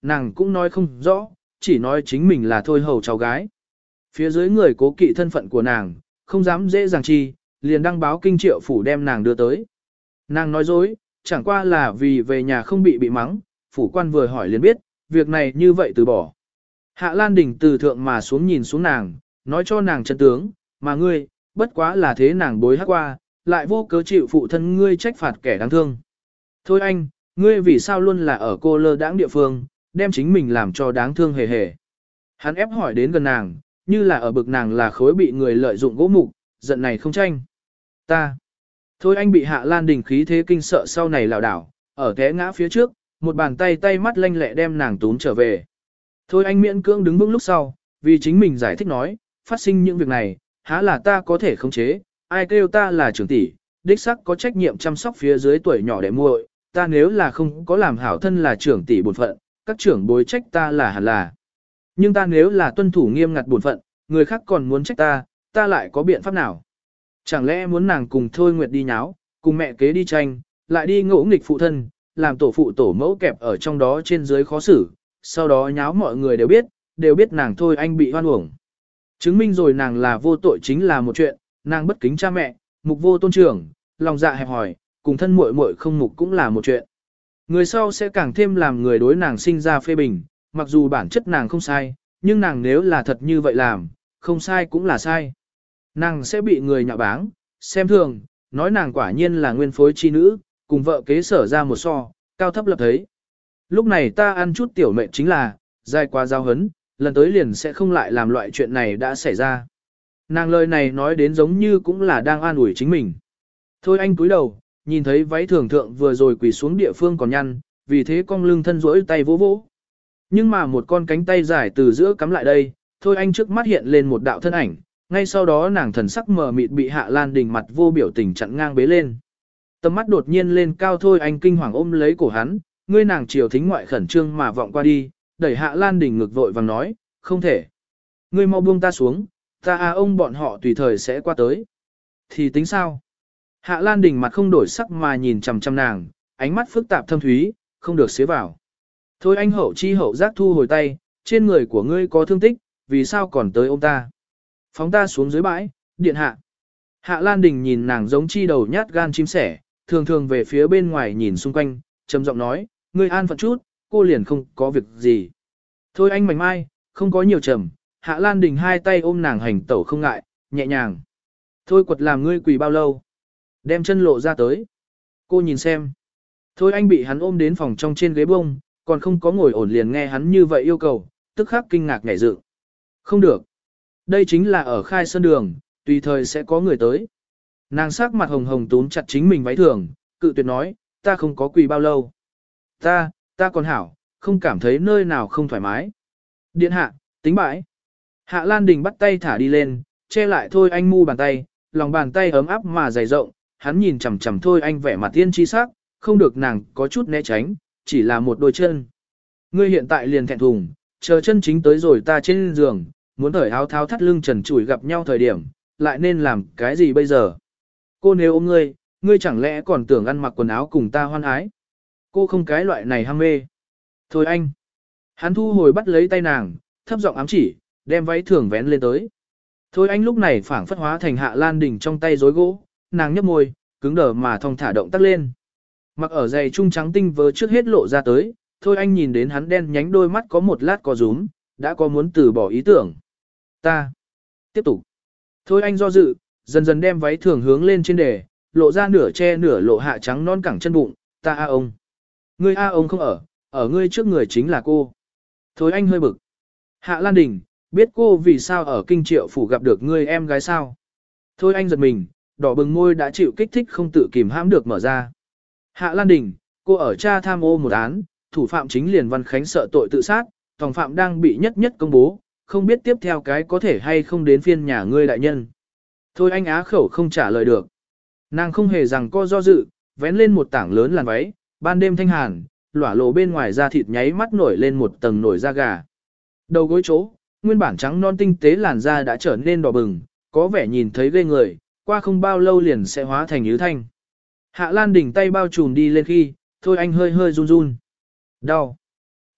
nàng cũng nói không rõ, chỉ nói chính mình là thôi hầu cháu gái. Phía dưới người cố kỵ thân phận của nàng, không dám dễ dàng chi, liền đăng báo kinh triệu phủ đem nàng đưa tới. Nàng nói dối, chẳng qua là vì về nhà không bị bị mắng, phủ quan vừa hỏi liền biết, việc này như vậy từ bỏ. Hạ Lan Đình từ thượng mà xuống nhìn xuống nàng, nói cho nàng chân tướng, mà ngươi, bất quá là thế nàng bối hát qua, lại vô cớ chịu phụ thân ngươi trách phạt kẻ đáng thương. Thôi anh, ngươi vì sao luôn là ở cô lơ đãng địa phương, đem chính mình làm cho đáng thương hề hề. Hắn ép hỏi đến gần nàng, như là ở bực nàng là khối bị người lợi dụng gỗ mục, giận này không tranh. Ta. Thôi anh bị Hạ Lan Đình khí thế kinh sợ sau này lảo đảo, ở té ngã phía trước, một bàn tay tay mắt lanh lẹ đem nàng túm trở về. Thôi anh miễn cưỡng đứng vững lúc sau, vì chính mình giải thích nói, phát sinh những việc này, há là ta có thể khống chế, ai kêu ta là trưởng tỷ, đích sắc có trách nhiệm chăm sóc phía dưới tuổi nhỏ để muội, ta nếu là không có làm hảo thân là trưởng tỷ bổn phận, các trưởng bối trách ta là hẳn là. Nhưng ta nếu là tuân thủ nghiêm ngặt bổn phận, người khác còn muốn trách ta, ta lại có biện pháp nào? Chẳng lẽ muốn nàng cùng Thôi Nguyệt đi nháo, cùng mẹ kế đi tranh, lại đi ngỗ nghịch phụ thân, làm tổ phụ tổ mẫu kẹp ở trong đó trên dưới khó xử, sau đó nháo mọi người đều biết, đều biết nàng Thôi anh bị hoan uổng. Chứng minh rồi nàng là vô tội chính là một chuyện, nàng bất kính cha mẹ, mục vô tôn trưởng, lòng dạ hẹp hòi, cùng thân muội muội không mục cũng là một chuyện. Người sau sẽ càng thêm làm người đối nàng sinh ra phê bình, mặc dù bản chất nàng không sai, nhưng nàng nếu là thật như vậy làm, không sai cũng là sai. Nàng sẽ bị người nhạo báng, xem thường, nói nàng quả nhiên là nguyên phối chi nữ, cùng vợ kế sở ra một so, cao thấp lập thấy. Lúc này ta ăn chút tiểu mệnh chính là, dài qua giao hấn, lần tới liền sẽ không lại làm loại chuyện này đã xảy ra. Nàng lời này nói đến giống như cũng là đang an ủi chính mình. Thôi anh cúi đầu, nhìn thấy váy thường thượng vừa rồi quỳ xuống địa phương còn nhăn, vì thế cong lưng thân rỗi tay vỗ vỗ. Nhưng mà một con cánh tay dài từ giữa cắm lại đây, thôi anh trước mắt hiện lên một đạo thân ảnh, ngay sau đó nàng thần sắc mờ mịt bị Hạ Lan Đình mặt vô biểu tình chặn ngang bế lên. Tầm mắt đột nhiên lên cao thôi anh kinh hoàng ôm lấy cổ hắn, ngươi nàng chiều thính ngoại khẩn trương mà vọng qua đi, đẩy Hạ Lan Đình ngực vội vàng nói, không thể. Ngươi mau buông ta xuống, ta à ông bọn họ tùy thời sẽ qua tới. Thì tính sao? Hạ Lan Đình mặt không đổi sắc mà nhìn chằm chằm nàng, ánh mắt phức tạp thâm thúy, không được xế vào. Thôi anh hậu chi hậu giác thu hồi tay, trên người của ngươi có thương tích, vì sao còn tới ôm ta? Phóng ta xuống dưới bãi, điện hạ. Hạ Lan Đình nhìn nàng giống chi đầu nhát gan chim sẻ, thường thường về phía bên ngoài nhìn xung quanh, trầm giọng nói, ngươi an phận chút, cô liền không có việc gì. Thôi anh mảnh mai, không có nhiều trầm, Hạ Lan Đình hai tay ôm nàng hành tẩu không ngại, nhẹ nhàng. Thôi quật làm ngươi quỳ bao lâu? Đem chân lộ ra tới. Cô nhìn xem. Thôi anh bị hắn ôm đến phòng trong trên ghế bông, còn không có ngồi ổn liền nghe hắn như vậy yêu cầu, tức khắc kinh ngạc nhảy dựng. Không được. Đây chính là ở khai sơn đường, tùy thời sẽ có người tới. Nàng sắc mặt hồng hồng túm chặt chính mình váy thường, cự tuyệt nói, ta không có quỳ bao lâu. Ta, ta còn hảo, không cảm thấy nơi nào không thoải mái. Điện hạ, tính bãi. Hạ Lan Đình bắt tay thả đi lên, che lại thôi anh mu bàn tay, lòng bàn tay ấm áp mà dày rộng, hắn nhìn chằm chằm thôi anh vẻ mặt tiên tri sắc, không được nàng có chút né tránh, chỉ là một đôi chân. Ngươi hiện tại liền thẹn thùng, chờ chân chính tới rồi ta trên giường, muốn thởi áo tháo thắt lưng trần trụi gặp nhau thời điểm, lại nên làm cái gì bây giờ? Cô nếu ôm ngươi, ngươi chẳng lẽ còn tưởng ăn mặc quần áo cùng ta hoan ái? Cô không cái loại này ham mê. Thôi anh. Hắn thu hồi bắt lấy tay nàng, thấp giọng ám chỉ, đem váy thường vén lên tới. Thôi anh lúc này phảng phất hóa thành Hạ Lan Đình trong tay rối gỗ, nàng nhấp môi, cứng đờ mà thong thả động tác lên. Mặc ở giày trung trắng tinh vớ trước hết lộ ra tới, thôi anh nhìn đến hắn đen nhánh đôi mắt có một lát có rúm, đã có muốn từ bỏ ý tưởng. Ta. Tiếp tục. Thôi anh do dự, dần dần đem váy thường hướng lên trên đề, lộ ra nửa che nửa lộ hạ trắng non cẳng chân bụng, ta a ông. Ngươi a ông không ở, ở ngươi trước người chính là cô. Thôi anh hơi bực. Hạ Lan Đình, biết cô vì sao ở kinh triệu phủ gặp được ngươi em gái sao? Thôi anh giật mình, đỏ bừng môi đã chịu kích thích không tự kìm hãm được mở ra. Hạ Lan Đình, cô ở cha tham ô một án, thủ phạm chính liền Văn Khánh sợ tội tự sát, tòng phạm đang bị nhất nhất công bố, không biết tiếp theo cái có thể hay không đến phiên nhà ngươi đại nhân. Thôi anh á khẩu không trả lời được. Nàng không hề rằng co do dự, vén lên một tảng lớn làn váy, ban đêm thanh hàn, lỏa lộ bên ngoài da thịt nháy mắt nổi lên một tầng nổi da gà. Đầu gối chỗ, nguyên bản trắng non tinh tế làn da đã trở nên đỏ bừng, có vẻ nhìn thấy ghê người, qua không bao lâu liền sẽ hóa thành nhứ thanh. Hạ Lan Đình tay bao trùm đi lên khi, thôi anh hơi hơi run run. Đau.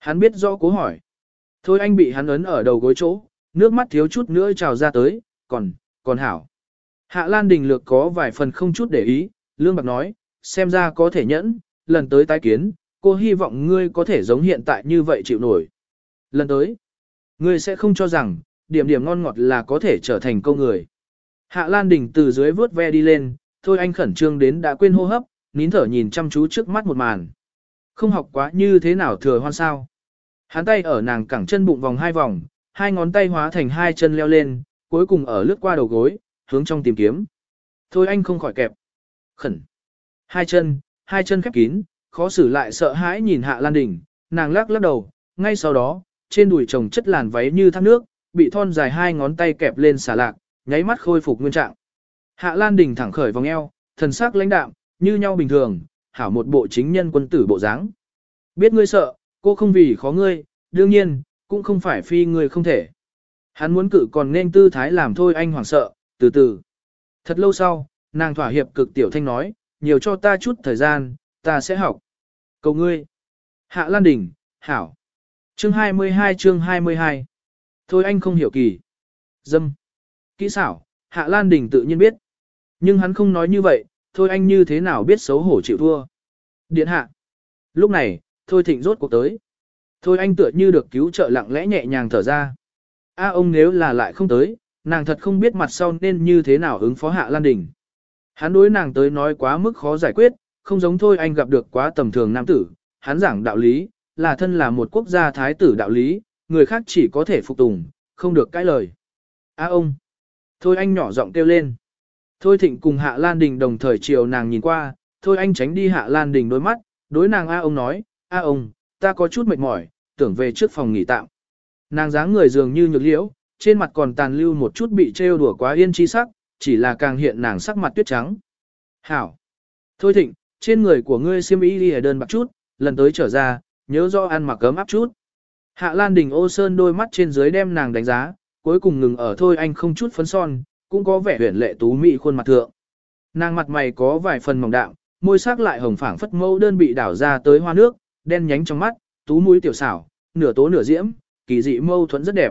Hắn biết rõ cố hỏi. Thôi anh bị hắn ấn ở đầu gối chỗ, nước mắt thiếu chút nữa trào ra tới, còn, còn hảo. Hạ Lan Đình lược có vài phần không chút để ý, Lương Bạc nói, xem ra có thể nhẫn, lần tới tái kiến, cô hy vọng ngươi có thể giống hiện tại như vậy chịu nổi. Lần tới, ngươi sẽ không cho rằng, điểm điểm ngon ngọt là có thể trở thành câu người. Hạ Lan Đình từ dưới vớt ve đi lên, thôi anh khẩn trương đến đã quên hô hấp, nín thở nhìn chăm chú trước mắt một màn. Không học quá như thế nào thừa hoan sao. Hắn tay ở nàng cẳng chân bụng vòng hai vòng, hai ngón tay hóa thành hai chân leo lên, cuối cùng ở lướt qua đầu gối, hướng trong tìm kiếm. Thôi anh không khỏi kẹp. Khẩn. Hai chân, hai chân khép kín, khó xử lại sợ hãi nhìn Hạ Lan Đình, nàng lắc lắc đầu, ngay sau đó, trên đùi chồng chất làn váy như thác nước, bị thon dài hai ngón tay kẹp lên xả lạc, nháy mắt khôi phục nguyên trạng. Hạ Lan Đình thẳng khởi vòng eo, thần sắc lãnh đạm, như nhau bình thường, hảo một bộ chính nhân quân tử bộ dáng. Biết ngươi sợ, cô không vì khó ngươi, đương nhiên, cũng không phải phi ngươi không thể. Hắn muốn cự còn nên tư thái làm thôi anh hoảng sợ, từ từ. Thật lâu sau, nàng thỏa hiệp cực tiểu thanh nói, nhiều cho ta chút thời gian, ta sẽ học. Cầu ngươi. Hạ Lan Đình, hảo. Chương hai mươi hai chương hai mươi hai. Thôi anh không hiểu kỳ. Dâm. Kỹ xảo, Hạ Lan Đình tự nhiên biết. Nhưng hắn không nói như vậy, thôi anh như thế nào biết xấu hổ chịu thua. Điện hạ. Lúc này, thôi thịnh rốt cuộc tới. Thôi anh tựa như được cứu trợ lặng lẽ nhẹ nhàng thở ra. A ông nếu là lại không tới, nàng thật không biết mặt sau nên như thế nào ứng phó Hạ Lan Đình. Hắn đối nàng tới nói quá mức khó giải quyết, không giống thôi anh gặp được quá tầm thường nam tử. Hắn giảng đạo lý, là thân là một quốc gia thái tử đạo lý, người khác chỉ có thể phục tùng, không được cãi lời. A ông. Thôi anh nhỏ giọng kêu lên. Thôi thịnh cùng Hạ Lan Đình đồng thời chiều nàng nhìn qua, thôi anh tránh đi Hạ Lan Đình đôi mắt, đối nàng A ông nói, A ông, ta có chút mệt mỏi, tưởng về trước phòng nghỉ tạm. Nàng dáng người dường như nhược liễu, trên mặt còn tàn lưu một chút bị trêu đùa quá yên chi sắc, chỉ là càng hiện nàng sắc mặt tuyết trắng. Hảo! Thôi thịnh, trên người của ngươi xiêm y đi đơn bạc chút, lần tới trở ra, nhớ rõ ăn mặc cấm áp chút. Hạ Lan Đình ô sơn đôi mắt trên dưới đem nàng đánh giá, cuối cùng ngừng ở thôi anh không chút phấn son, cũng có vẻ huyền lệ tú mỹ khuôn mặt thượng. Nàng mặt mày có vài phần mỏng đạm, môi sắc lại hồng phảng phất mâu đơn bị đảo ra tới hoa nước, đen nhánh trong mắt, tú mũi tiểu xảo, nửa tố nửa diễm, kỳ dị mâu thuẫn rất đẹp.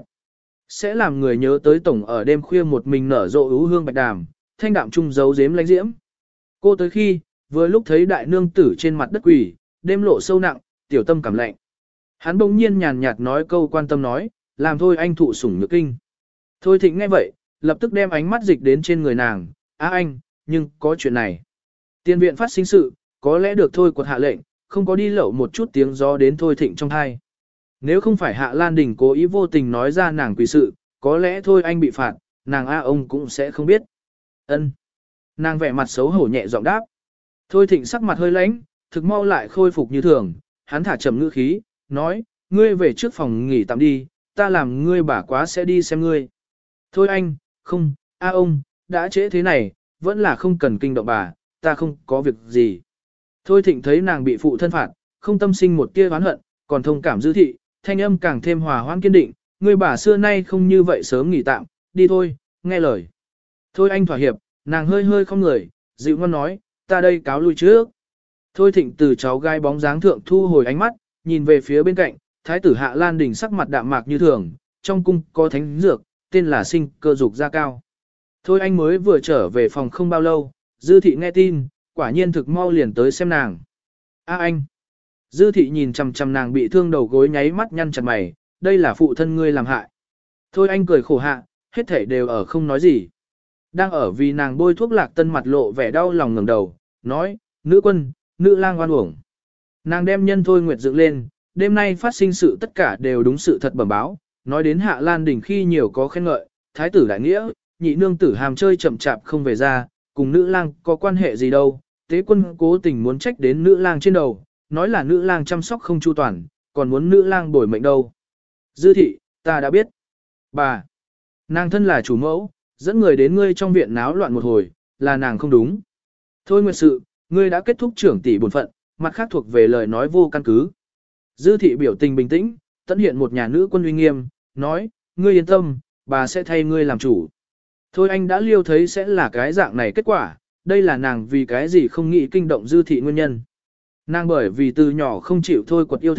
Sẽ làm người nhớ tới tổng ở đêm khuya một mình nở rộ ưu hương bạch đàm, thanh đạm trung giấu giếm lãnh diễm. Cô tới khi, vừa lúc thấy đại nương tử trên mặt đất quỷ, đêm lộ sâu nặng, tiểu tâm cảm lạnh. Hắn bỗng nhiên nhàn nhạt nói câu quan tâm nói, làm thôi anh thụ sủng nhược kinh. Thôi thịnh nghe vậy, lập tức đem ánh mắt dịch đến trên người nàng, á anh, nhưng có chuyện này. Tiên viện phát sinh sự, có lẽ được thôi quật hạ lệnh, không có đi lậu một chút tiếng gió đến thôi thịnh trong thai. Nếu không phải Hạ Lan Đình cố ý vô tình nói ra nàng quỷ sự, có lẽ thôi anh bị phạt, nàng A ông cũng sẽ không biết. Ân. Nàng vẻ mặt xấu hổ nhẹ giọng đáp. Thôi thịnh sắc mặt hơi lãnh, thực mau lại khôi phục như thường, hắn thả trầm ngữ khí, nói, ngươi về trước phòng nghỉ tạm đi, ta làm ngươi bà quá sẽ đi xem ngươi. Thôi anh, không, A ông, đã trễ thế này, vẫn là không cần kinh động bà, ta không có việc gì. Thôi thịnh thấy nàng bị phụ thân phạt, không tâm sinh một tia oán hận, còn thông cảm dư thị, thanh âm càng thêm hòa hoãn kiên định, ngươi bà xưa nay không như vậy sớm nghỉ tạm, đi thôi, nghe lời. Thôi anh thỏa hiệp, nàng hơi hơi không người, dịu ngon nói, ta đây cáo lui trước. Thôi thịnh từ cháu gái bóng dáng thượng thu hồi ánh mắt, nhìn về phía bên cạnh, thái tử Hạ Lan Đình sắc mặt đạm mạc như thường, trong cung có thánh dược, tên là sinh cơ dục gia cao. Thôi anh mới vừa trở về phòng không bao lâu, dư thị nghe tin, quả nhiên thực mau liền tới xem nàng. A anh. Dư thị nhìn chằm chằm nàng bị thương đầu gối nháy mắt nhăn chặt mày, đây là phụ thân ngươi làm hại. Thôi anh cười khổ hạ, hết thảy đều ở không nói gì. Đang ở vì nàng bôi thuốc lạc tân mặt lộ vẻ đau lòng ngẩng đầu, nói, nữ quân, nữ lang oan uổng. Nàng đem nhân thôi nguyệt dựng lên, đêm nay phát sinh sự tất cả đều đúng sự thật bẩm báo, nói đến Hạ Lan Đình khi nhiều có khen ngợi, thái tử đại nghĩa, nhị nương tử hàm chơi chậm chạp không về ra, cùng nữ lang có quan hệ gì đâu, tế quân cố tình muốn trách đến nữ lang trên đầu, nói là nữ lang chăm sóc không chu toàn, còn muốn nữ lang bồi mệnh đâu. Dư thị, ta đã biết. Bà, nàng thân là chủ mẫu, dẫn người đến ngươi trong viện náo loạn một hồi, là nàng không đúng. Thôi nguyệt sự, ngươi đã kết thúc trưởng tỷ bổn phận, mặt khác thuộc về lời nói vô căn cứ. Dư thị biểu tình bình tĩnh, tận hiện một nhà nữ quân uy nghiêm, nói, ngươi yên tâm, bà sẽ thay ngươi làm chủ. Thôi anh đã liêu thấy sẽ là cái dạng này kết quả, đây là nàng vì cái gì không nghĩ kinh động dư thị nguyên nhân. Nàng bởi vì từ nhỏ không chịu thôi quật yêu thích,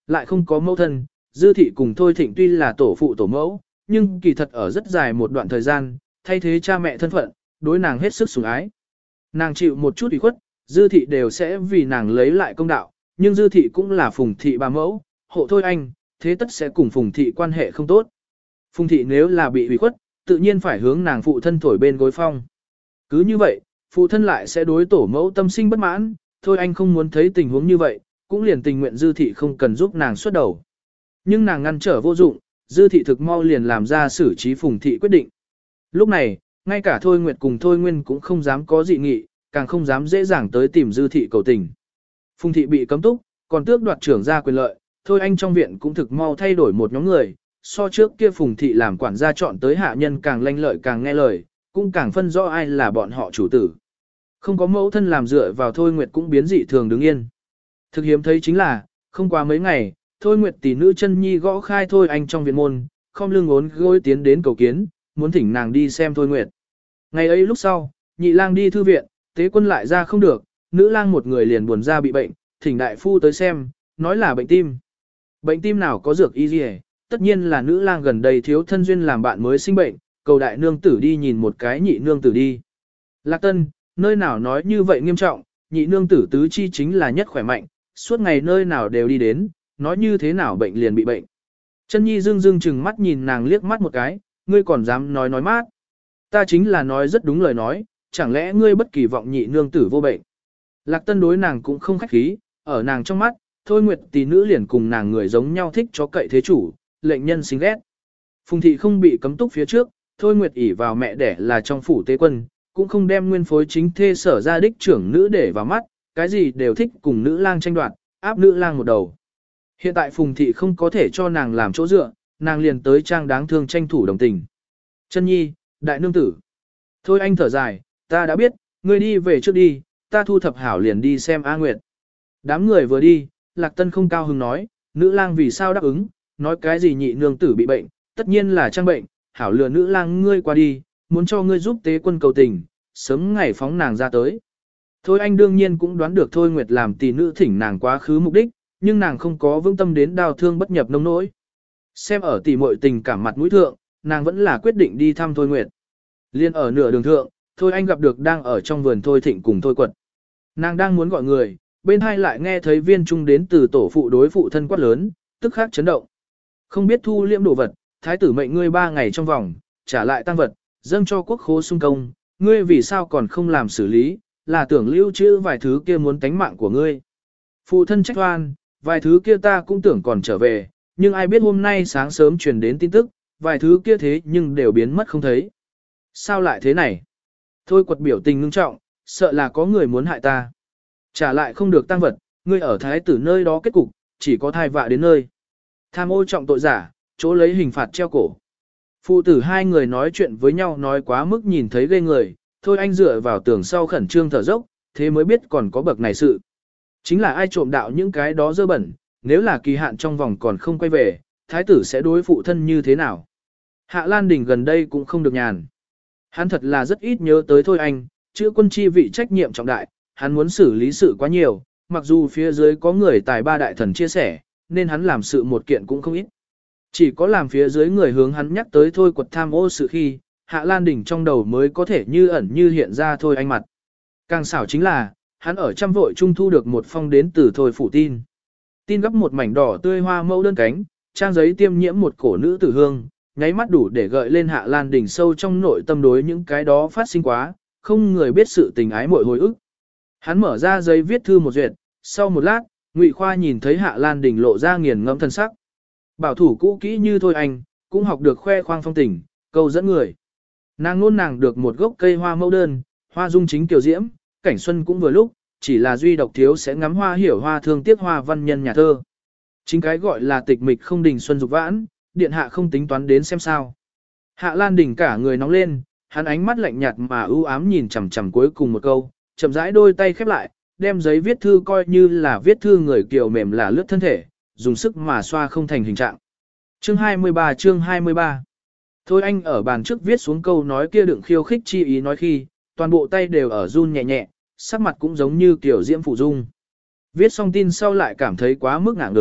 lại không có mẫu thân, Dư thị cùng Thôi Thịnh tuy là tổ phụ tổ mẫu, nhưng kỳ thật ở rất dài một đoạn thời gian, thay thế cha mẹ thân phận, đối nàng hết sức sủng ái. Nàng chịu một chút ủy khuất, Dư thị đều sẽ vì nàng lấy lại công đạo, nhưng Dư thị cũng là Phùng thị bà mẫu, hộ Thôi Anh, thế tất sẽ cùng Phùng thị quan hệ không tốt. Phùng thị nếu là bị ủy khuất, tự nhiên phải hướng nàng phụ thân thổi bên gối phong. Cứ như vậy, phụ thân lại sẽ đối tổ mẫu tâm sinh bất mãn, Thôi Anh không muốn thấy tình huống như vậy, cũng liền tình nguyện Dư thị không cần giúp nàng xuất đầu. Nhưng nàng ngăn trở vô dụng, Dư thị thực mau liền làm ra xử trí Phùng thị quyết định. Lúc này, ngay cả Thôi Nguyệt cùng Thôi Nguyên cũng không dám có dị nghị, càng không dám dễ dàng tới tìm Dư thị cầu tình. Phùng thị bị cấm túc, còn tước đoạt trưởng gia quyền lợi, Thôi Anh trong viện cũng thực mau thay đổi một nhóm người, so trước kia Phùng thị làm quản gia chọn tới hạ nhân càng lanh lợi càng nghe lời, cũng càng phân rõ ai là bọn họ chủ tử. Không có mẫu thân làm dựa vào Thôi Nguyệt cũng biến dị thường đứng yên. Thực hiếm thấy chính là, không qua mấy ngày, Thôi Nguyệt tỷ nữ chân nhi gõ khai Thôi Anh trong viện môn, không lưng ốn gối tiến đến cầu kiến, muốn thỉnh nàng đi xem Thôi Nguyệt. Ngày ấy lúc sau, nhị lang đi thư viện, tế quân lại ra không được, nữ lang một người liền buồn ra bị bệnh, thỉnh đại phu tới xem, nói là bệnh tim. Bệnh tim nào có dược y gì, tất nhiên là nữ lang gần đây thiếu thân duyên làm bạn mới sinh bệnh, cầu đại nương tử đi nhìn một cái nhị nương tử đi. Lạc Tân, nơi nào nói như vậy nghiêm trọng, nhị nương tử tứ chi chính là nhất khỏe mạnh, suốt ngày nơi nào đều đi đến, nói như thế nào bệnh liền bị bệnh. Chân nhi dương dương chừng mắt nhìn nàng liếc mắt một cái, ngươi còn dám nói nói mát. Ta chính là nói rất đúng lời nói, chẳng lẽ ngươi bất kỳ vọng nhị nương tử vô bệnh. Lạc Tân đối nàng cũng không khách khí, ở nàng trong mắt, Thôi Nguyệt tỷ nữ liền cùng nàng người giống nhau thích chó cậy thế chủ, lệnh nhân xinh ghét. Phùng thị không bị cấm túc phía trước, Thôi Nguyệt ỷ vào mẹ đẻ là trong phủ tế quân, cũng không đem nguyên phối chính thê sở ra đích trưởng nữ để vào mắt, cái gì đều thích cùng nữ lang tranh đoạt, áp nữ lang một đầu. Hiện tại Phùng thị không có thể cho nàng làm chỗ dựa, nàng liền tới trang đáng thương tranh thủ đồng tình. Chân nhi, đại nương tử. Thôi anh thở dài, ta đã biết, ngươi đi về trước đi, ta thu thập hảo liền đi xem A Nguyệt. Đám người vừa đi, Lạc Tân không cao hứng nói, nữ lang vì sao đáp ứng, nói cái gì nhị nương tử bị bệnh, tất nhiên là trang bệnh, hảo lừa nữ lang ngươi qua đi, muốn cho ngươi giúp tế quân cầu tình, sớm ngày phóng nàng ra tới. Thôi anh đương nhiên cũng đoán được Thôi Nguyệt làm tỷ nữ thỉnh nàng quá khứ mục đích, nhưng nàng không có vững tâm đến đau thương bất nhập nông nỗi. Xem ở tỷ muội tình cảm mặt mũi thượng, nàng vẫn là quyết định đi thăm Thôi Nguyệt. Liên ở nửa đường thượng, Thôi anh gặp được đang ở trong vườn Thôi Thịnh cùng Thôi Quật. Nàng đang muốn gọi người, bên hai lại nghe thấy viên trung đến từ tổ phụ đối phụ thân quát lớn, tức khắc chấn động. Không biết thu liễm đồ vật, thái tử mệnh ngươi ba ngày trong vòng, trả lại tăng vật, dâng cho quốc khố sung công, ngươi vì sao còn không làm xử lý, là tưởng lưu trữ vài thứ kia muốn tánh mạng của ngươi. Phụ thân trách oan, vài thứ kia ta cũng tưởng còn trở về, nhưng ai biết hôm nay sáng sớm truyền đến tin tức, vài thứ kia thế nhưng đều biến mất không thấy. Sao lại thế này? Thôi Quật biểu tình ngưng trọng, sợ là có người muốn hại ta. Trả lại không được tăng vật, ngươi ở thái tử nơi đó kết cục, chỉ có thai vạ đến nơi. Tham ô trọng tội giả, chỗ lấy hình phạt treo cổ. Phụ tử hai người nói chuyện với nhau nói quá mức nhìn thấy ghê người, thôi anh dựa vào tường sau khẩn trương thở dốc, thế mới biết còn có bậc này sự. Chính là ai trộm đạo những cái đó dơ bẩn, nếu là kỳ hạn trong vòng còn không quay về, thái tử sẽ đối phụ thân như thế nào? Hạ Lan Đình gần đây cũng không được nhàn. Hắn thật là rất ít nhớ tới thôi anh, chữ quân chi vị trách nhiệm trọng đại, hắn muốn xử lý sự quá nhiều, mặc dù phía dưới có người tài ba đại thần chia sẻ, nên hắn làm sự một kiện cũng không ít. Chỉ có làm phía dưới người hướng hắn nhắc tới thôi quật tham ô sự khi, Hạ Lan Đình trong đầu mới có thể như ẩn như hiện ra thôi anh mặt. Càng xảo chính là, hắn ở trăm vội trung thu được một phong đến từ thôi phủ tin. Tin gấp một mảnh đỏ tươi hoa mẫu đơn cánh, trang giấy tiêm nhiễm một cổ nữ tử hương, nháy mắt đủ để gợi lên Hạ Lan Đình sâu trong nội tâm đối những cái đó phát sinh quá, không người biết sự tình ái muội hồi ức. Hắn mở ra giấy viết thư một duyệt, sau một lát, Ngụy Khoa nhìn thấy Hạ Lan Đình lộ ra nghiền ngẫm thân sắc. Bảo thủ cũ kỹ như thôi anh, cũng học được khoe khoang phong tình, câu dẫn người. Nàng ngôn nàng được một gốc cây hoa mẫu đơn, hoa dung chính kiều diễm, cảnh xuân cũng vừa lúc, chỉ là duy độc thiếu sẽ ngắm hoa hiểu hoa thương tiếc hoa văn nhân nhà thơ. Chính cái gọi là tịch mịch không đình xuân dục vãn, điện hạ không tính toán đến xem sao. Hạ Lan Đình cả người nóng lên, hắn ánh mắt lạnh nhạt mà ưu ám nhìn chằm chằm cuối cùng một câu, chậm rãi đôi tay khép lại, đem giấy viết thư coi như là viết thư người kiều mềm là lướt thân thể, dùng sức mà xoa không thành hình trạng. Chương hai mươi ba chương hai mươi ba Thôi anh ở bàn trước viết xuống câu nói kia đựng khiêu khích chi ý nói khi, toàn bộ tay đều ở run nhẹ nhẹ, sắc mặt cũng giống như kiểu diễm phụ dung. Viết xong tin sau lại cảm thấy quá mức ngạng lớn,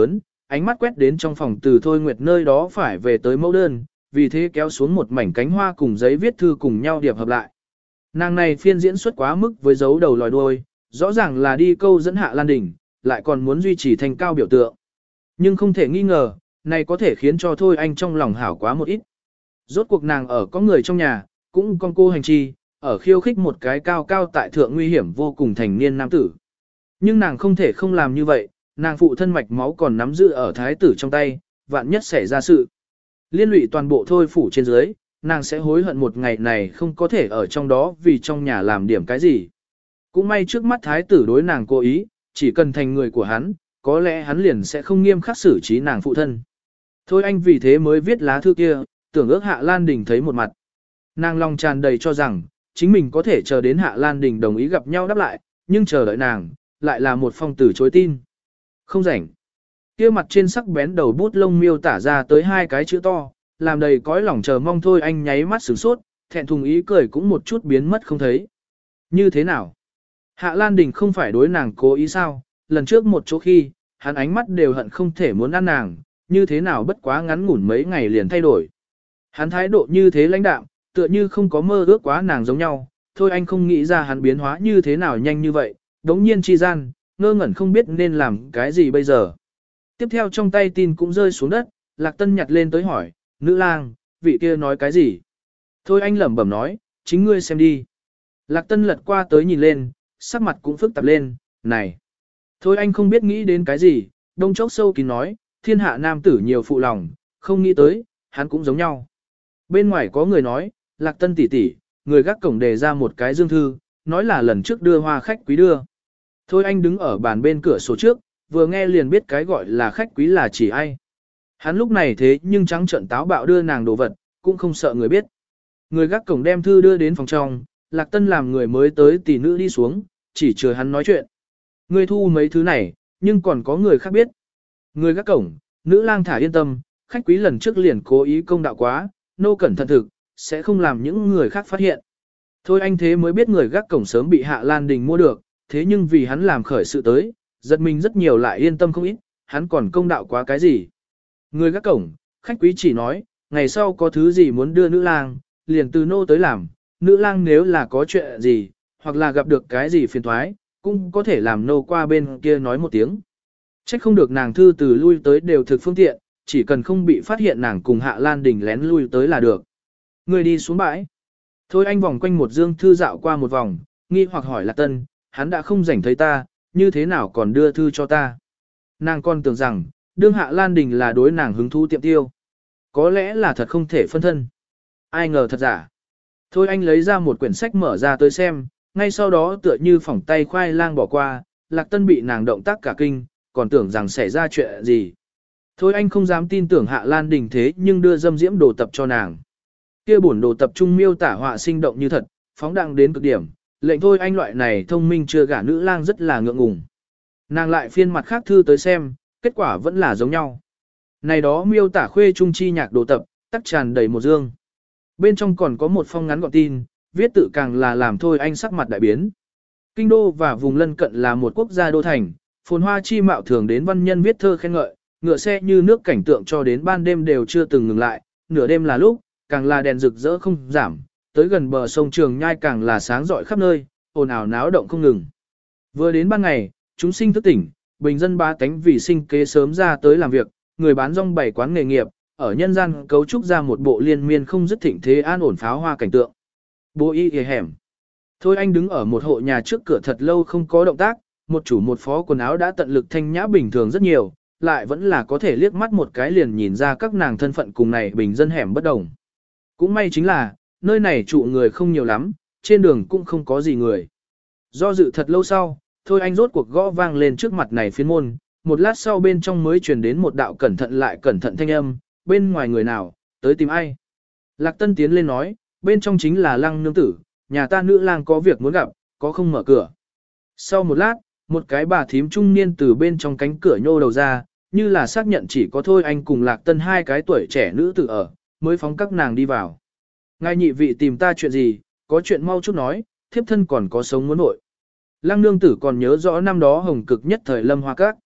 ánh mắt quét đến trong phòng từ Thôi Nguyệt nơi đó phải về tới mẫu đơn, vì thế kéo xuống một mảnh cánh hoa cùng giấy viết thư cùng nhau điệp hợp lại. Nàng này phiên diễn xuất quá mức với dấu đầu lòi đuôi, rõ ràng là đi câu dẫn Hạ Lan Đình, lại còn muốn duy trì thành cao biểu tượng. Nhưng không thể nghi ngờ, này có thể khiến cho Thôi Anh trong lòng hảo quá một ít. Rốt cuộc nàng ở có người trong nhà, cũng con cô hành chi, ở khiêu khích một cái cao cao tại thượng nguy hiểm vô cùng thành niên nam tử. Nhưng nàng không thể không làm như vậy, nàng phụ thân mạch máu còn nắm giữ ở thái tử trong tay, vạn nhất xảy ra sự. Liên lụy toàn bộ Thôi phủ trên dưới, nàng sẽ hối hận một ngày này không có thể ở trong đó vì trong nhà làm điểm cái gì. Cũng may trước mắt thái tử đối nàng cố ý, chỉ cần thành người của hắn, có lẽ hắn liền sẽ không nghiêm khắc xử trí nàng phụ thân. Thôi anh vì thế mới viết lá thư kia, tưởng ước Hạ Lan Đình thấy một mặt. Nàng lòng tràn đầy cho rằng, chính mình có thể chờ đến Hạ Lan Đình đồng ý gặp nhau đáp lại, nhưng chờ đợi nàng, lại là một phong tử chối tin. Không rảnh. Kia mặt trên sắc bén đầu bút lông miêu tả ra tới hai cái chữ to, làm đầy cõi lòng chờ mong. Thôi anh nháy mắt sửng sốt, thẹn thùng ý cười cũng một chút biến mất không thấy. Như thế nào? Hạ Lan Đình không phải đối nàng cố ý sao? Lần trước một chỗ khi, hắn ánh mắt đều hận không thể muốn ăn nàng, như thế nào bất quá ngắn ngủn mấy ngày liền thay đổi. Hắn thái độ như thế lãnh đạm, tựa như không có mơ ước quá nàng giống nhau. Thôi anh không nghĩ ra hắn biến hóa như thế nào nhanh như vậy, đống nhiên chi gian, ngơ ngẩn không biết nên làm cái gì bây giờ. Tiếp theo trong tay tin cũng rơi xuống đất, Lạc Tân nhặt lên tới hỏi, nữ lang, vị kia nói cái gì? Thôi anh lẩm bẩm nói, chính ngươi xem đi. Lạc Tân lật qua tới nhìn lên, sắc mặt cũng phức tạp lên, này. Thôi anh không biết nghĩ đến cái gì, đông chốc sâu kín nói, thiên hạ nam tử nhiều phụ lòng, không nghĩ tới, hắn cũng giống nhau. Bên ngoài có người nói, Lạc Tân tỷ tỷ, người gác cổng đề ra một cái dương thư, nói là lần trước đưa hoa khách quý đưa. Thôi anh đứng ở bàn bên cửa sổ trước, vừa nghe liền biết cái gọi là khách quý là chỉ ai. Hắn lúc này thế nhưng trắng trợn táo bạo đưa nàng đồ vật, cũng không sợ người biết. Người gác cổng đem thư đưa đến phòng trong, Lạc Tân làm người mới tới tỷ nữ đi xuống, chỉ chờ hắn nói chuyện. Người thu mấy thứ này, nhưng còn có người khác biết. Người gác cổng, nữ lang thả yên tâm, khách quý lần trước liền cố ý công đạo quá, nô cẩn thận thực, sẽ không làm những người khác phát hiện. Thôi anh thế mới biết người gác cổng sớm bị Hạ Lan Đình mua được, thế nhưng vì hắn làm khởi sự tới, giật mình rất nhiều lại yên tâm không ít, hắn còn công đạo quá cái gì. Người gác cổng, khách quý chỉ nói, ngày sau có thứ gì muốn đưa nữ lang, liền từ nô tới làm, nữ lang nếu là có chuyện gì, hoặc là gặp được cái gì phiền thoái, cũng có thể làm nô qua bên kia nói một tiếng. Trách không được nàng thư từ lui tới đều thực phương tiện, chỉ cần không bị phát hiện nàng cùng Hạ Lan Đình lén lui tới là được. Người đi xuống bãi. Thôi anh vòng quanh một dương thư dạo qua một vòng, nghi hoặc hỏi Lạc Tân, hắn đã không rảnh thấy ta, như thế nào còn đưa thư cho ta. Nàng còn tưởng rằng, đương Hạ Lan Đình là đối nàng hứng thú tiệm tiêu. Có lẽ là thật không thể phân thân. Ai ngờ thật giả. Thôi anh lấy ra một quyển sách mở ra tới xem, ngay sau đó tựa như phỏng tay khoai lang bỏ qua, Lạc Tân bị nàng động tác cả kinh, còn tưởng rằng xảy ra chuyện gì. Thôi anh không dám tin tưởng Hạ Lan Đình thế nhưng đưa dâm diễm đồ tập cho nàng. Kia bổn đồ tập trung miêu tả họa sinh động như thật, phóng đẳng đến cực điểm, lệnh thôi anh loại này thông minh chưa gả nữ lang rất là ngượng ngùng. Nàng lại phiên mặt khác thư tới xem, kết quả vẫn là giống nhau. Này đó miêu tả khuê trung chi nhạc đồ tập, tắc tràn đầy một dương. Bên trong còn có một phong ngắn gọn tin, viết tự càng là làm thôi anh sắc mặt đại biến. Kinh đô và vùng lân cận là một quốc gia đô thành, phồn hoa chi mạo thường đến văn nhân viết thơ khen ngợi, ngựa xe như nước cảnh tượng cho đến ban đêm đều chưa từng ngừng lại, nửa đêm là lúc, càng là đèn rực rỡ không giảm, tới gần bờ sông Trường Nhai càng là sáng rọi khắp nơi, ồn ào náo động không ngừng. Vừa đến ban ngày, chúng sinh thức tỉnh, bình dân ba tánh vì sinh kế sớm ra tới làm việc, người bán rong bày quán nghề nghiệp, ở nhân gian cấu trúc ra một bộ liên miên không dứt thịnh thế an ổn pháo hoa cảnh tượng. Bố y hề hẻm. Thôi anh đứng ở một hộ nhà trước cửa thật lâu không có động tác, một chủ một phó quần áo đã tận lực thanh nhã bình thường rất nhiều, lại vẫn là có thể liếc mắt một cái liền nhìn ra các nàng thân phận cùng này bình dân hẻm bất đồng. Cũng may chính là, nơi này trụ người không nhiều lắm, trên đường cũng không có gì người. Do dự thật lâu sau, thôi anh rốt cuộc gõ vang lên trước mặt này phiên môn, một lát sau bên trong mới truyền đến một đạo cẩn thận lại cẩn thận thanh âm, bên ngoài người nào, tới tìm ai. Lạc Tân tiến lên nói, bên trong chính là Lăng nương tử, nhà ta nữ lang có việc muốn gặp, có không mở cửa. Sau một lát, một cái bà thím trung niên từ bên trong cánh cửa nhô đầu ra, như là xác nhận chỉ có thôi anh cùng Lạc Tân hai cái tuổi trẻ nữ tử ở, mới phóng các nàng đi vào. Ngài nhị vị tìm ta chuyện gì, có chuyện mau chút nói, thiếp thân còn có sống muốn nội. Lăng nương tử còn nhớ rõ năm đó hồng cực nhất thời Lâm Hoa Các.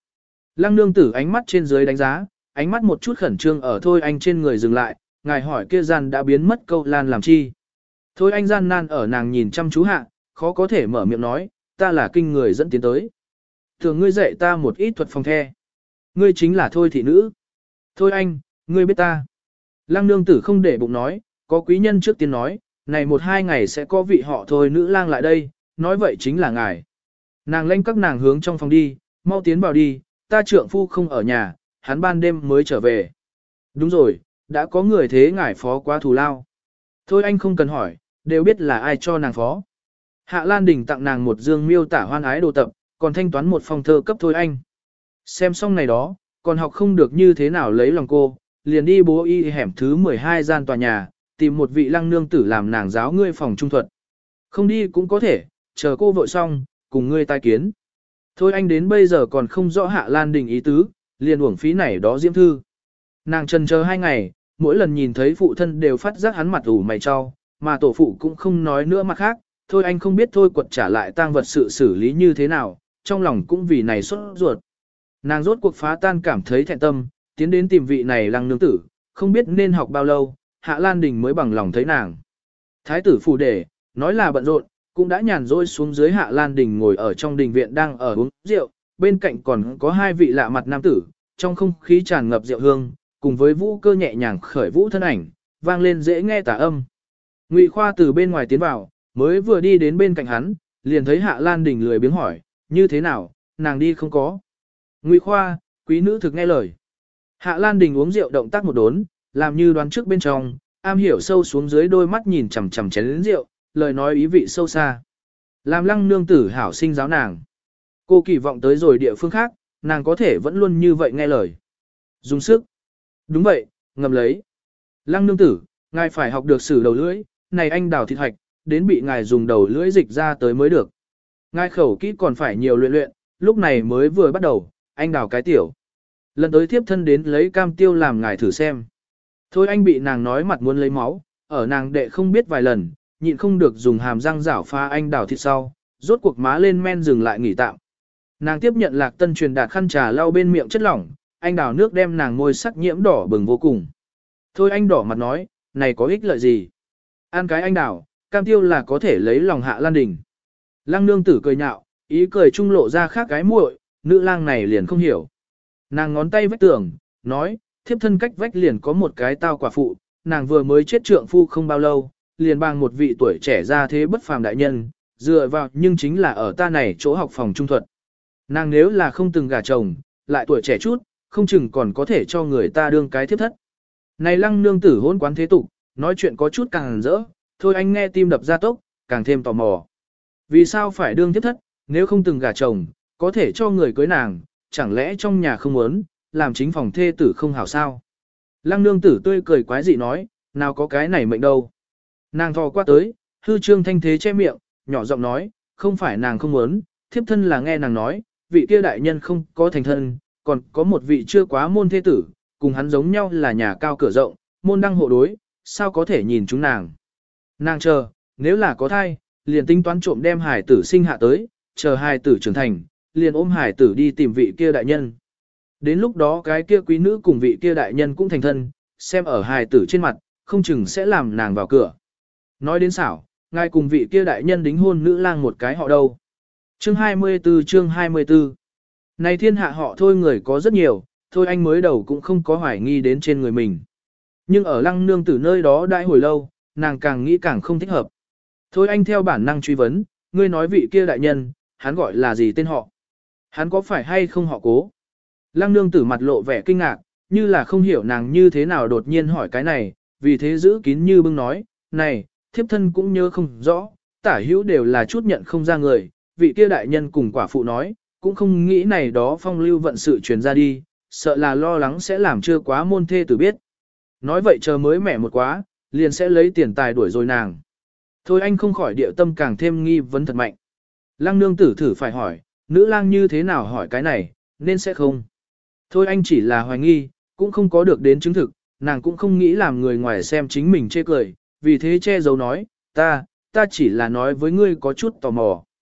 Lăng nương tử ánh mắt trên dưới đánh giá, ánh mắt một chút khẩn trương ở Thôi Anh trên người dừng lại, ngài hỏi kia gian đã biến mất câu lan làm chi. Thôi Anh gian nan ở nàng nhìn chăm chú hạ, khó có thể mở miệng nói, ta là kinh người dẫn tiến tới. Thường ngươi dạy ta một ít thuật phòng the. Ngươi chính là Thôi thị nữ. Thôi Anh, ngươi biết ta. Lăng nương tử không để bụng nói, có quý nhân trước tiên nói, này một hai ngày sẽ có vị họ Thôi nữ lang lại đây, nói vậy chính là ngài. Nàng lênh các nàng hướng trong phòng đi, mau tiến vào đi, ta trượng phu không ở nhà, hắn ban đêm mới trở về. Đúng rồi, đã có người thế ngài phó quá thù lao. Thôi anh không cần hỏi, đều biết là ai cho nàng phó. Hạ Lan Đình tặng nàng một dương miêu tả hoan ái đồ tập, còn thanh toán một phong thơ cấp Thôi anh. Xem xong này đó, còn học không được như thế nào lấy lòng cô, liền đi bố y hẻm thứ mười hai gian tòa nhà, tìm một vị lăng nương tử làm nàng giáo ngươi phòng trung thuật. Không đi cũng có thể, chờ cô vội xong, cùng ngươi tai kiến. Thôi anh đến bây giờ còn không rõ Hạ Lan Đình ý tứ, liền uổng phí này đó diễm thư. Nàng trần chờ hai ngày, mỗi lần nhìn thấy phụ thân đều phát giác hắn mặt ủ mày cho, mà tổ phụ cũng không nói nữa mặt khác, thôi anh không biết thôi quật trả lại tang vật sự xử lý như thế nào, trong lòng cũng vì này sốt ruột. Nàng rốt cuộc phá tan cảm thấy thẹn tâm, tiến đến tìm vị này lăng nương tử, không biết nên học bao lâu, Hạ Lan Đình mới bằng lòng thấy nàng. Thái tử phủ đề, nói là bận rộn, cũng đã nhàn rỗi xuống dưới Hạ Lan Đình ngồi ở trong đình viện đang ở uống rượu, bên cạnh còn có hai vị lạ mặt nam tử, trong không khí tràn ngập rượu hương, cùng với vũ cơ nhẹ nhàng khởi vũ thân ảnh, vang lên dễ nghe tả âm. Ngụy Khoa từ bên ngoài tiến vào, mới vừa đi đến bên cạnh hắn, liền thấy Hạ Lan Đình lười biếng hỏi, như thế nào, nàng đi không có. Ngụy Khoa, quý nữ thực nghe lời. Hạ Lan Đình uống rượu động tác một đốn, làm như đoán trước bên trong, am hiểu sâu xuống dưới đôi mắt nhìn chằm chằm chén lớn rượu, lời nói ý vị sâu xa. Làm lăng nương tử hảo sinh giáo nàng. Cô kỳ vọng tới rồi địa phương khác, nàng có thể vẫn luôn như vậy nghe lời. Dùng sức. Đúng vậy, ngầm lấy. Lăng nương tử, ngài phải học được sử đầu lưỡi, này anh đào thịt hoạch, đến bị ngài dùng đầu lưỡi dịch ra tới mới được. Ngài khẩu kỹ còn phải nhiều luyện luyện, lúc này mới vừa bắt đầu, anh đào cái tiểu. Lần tới tiếp thân đến lấy cam tiêu làm ngài thử xem. Thôi anh bị nàng nói mặt muốn lấy máu, ở nàng đệ không biết vài lần, nhịn không được dùng hàm răng rảo pha anh đào thịt sau, rốt cuộc má lên men dừng lại nghỉ tạm. Nàng tiếp nhận Lạc Tân truyền đạt khăn trà lau bên miệng chất lỏng, anh đào nước đem nàng môi sắc nhiễm đỏ bừng vô cùng. Thôi anh đỏ mặt nói, này có ích lợi gì? Ăn cái anh đào, cam tiêu là có thể lấy lòng Hạ Lan Đình. Lăng nương tử cười nhạo, ý cười trung lộ ra khác cái muội, nữ lang này liền không hiểu. Nàng ngón tay vách tường, nói, thiếp thân cách vách liền có một cái tao quả phụ, nàng vừa mới chết trượng phu không bao lâu, liền bằng một vị tuổi trẻ ra thế bất phàm đại nhân, dựa vào nhưng chính là ở ta này chỗ học phòng trung thuật. Nàng nếu là không từng gả chồng, lại tuổi trẻ chút, không chừng còn có thể cho người ta đương cái thiếp thất. Này lăng nương tử hôn quán thế tục, nói chuyện có chút càng rỡ, thôi anh nghe tim đập ra tốc, càng thêm tò mò. Vì sao phải đương thiếp thất, nếu không từng gả chồng, có thể cho người cưới nàng, chẳng lẽ trong nhà không muốn, làm chính phòng thê tử không hảo sao? Lăng nương tử tươi cười quái dị nói, nào có cái này mệnh đâu. Nàng thò qua tới, hư trương thanh thế che miệng, nhỏ giọng nói, không phải nàng không muốn, thiếp thân là nghe nàng nói, vị kia đại nhân không có thành thân, còn có một vị chưa quá môn thế tử, cùng hắn giống nhau là nhà cao cửa rộng, môn đăng hộ đối, sao có thể nhìn chúng nàng. Nàng chờ, nếu là có thai, liền tính toán trộm đem hải tử sinh hạ tới, chờ hải tử trưởng thành, liền ôm hải tử đi tìm vị kia đại nhân. Đến lúc đó cái kia quý nữ cùng vị kia đại nhân cũng thành thân, xem ở hải tử trên mặt, không chừng sẽ làm nàng vào cửa. Nói đến xảo, ngài cùng vị kia đại nhân đính hôn nữ lang một cái họ đâu. Chương hai mươi tư chương hai mươi tư. Này thiên hạ họ thôi người có rất nhiều, thôi anh mới đầu cũng không có hoài nghi đến trên người mình. Nhưng ở lăng nương tử nơi đó đãi hồi lâu, nàng càng nghĩ càng không thích hợp. Thôi anh theo bản năng truy vấn, ngươi nói vị kia đại nhân, hắn gọi là gì tên họ? Hắn có phải hay không họ Cố? Lăng nương tử mặt lộ vẻ kinh ngạc, như là không hiểu nàng như thế nào đột nhiên hỏi cái này, vì thế giữ kín như bưng nói, này, thiếp thân cũng nhớ không rõ, tả hữu đều là chút nhận không ra người, vị kia đại nhân cùng quả phụ nói, cũng không nghĩ này đó phong lưu vận sự truyền ra đi, sợ là lo lắng sẽ làm chưa quá môn thê tử biết. Nói vậy chờ mới mẻ một quá, liền sẽ lấy tiền tài đuổi rồi nàng. Thôi anh không khỏi điệu tâm càng thêm nghi vấn thật mạnh. Lăng nương tử thử phải hỏi, nữ lang như thế nào hỏi cái này, nên sẽ không. Thôi anh chỉ là hoài nghi, cũng không có được đến chứng thực, nàng cũng không nghĩ làm người ngoài xem chính mình chê cười, vì thế che giấu nói, ta, ta chỉ là nói với ngươi có chút tò mò.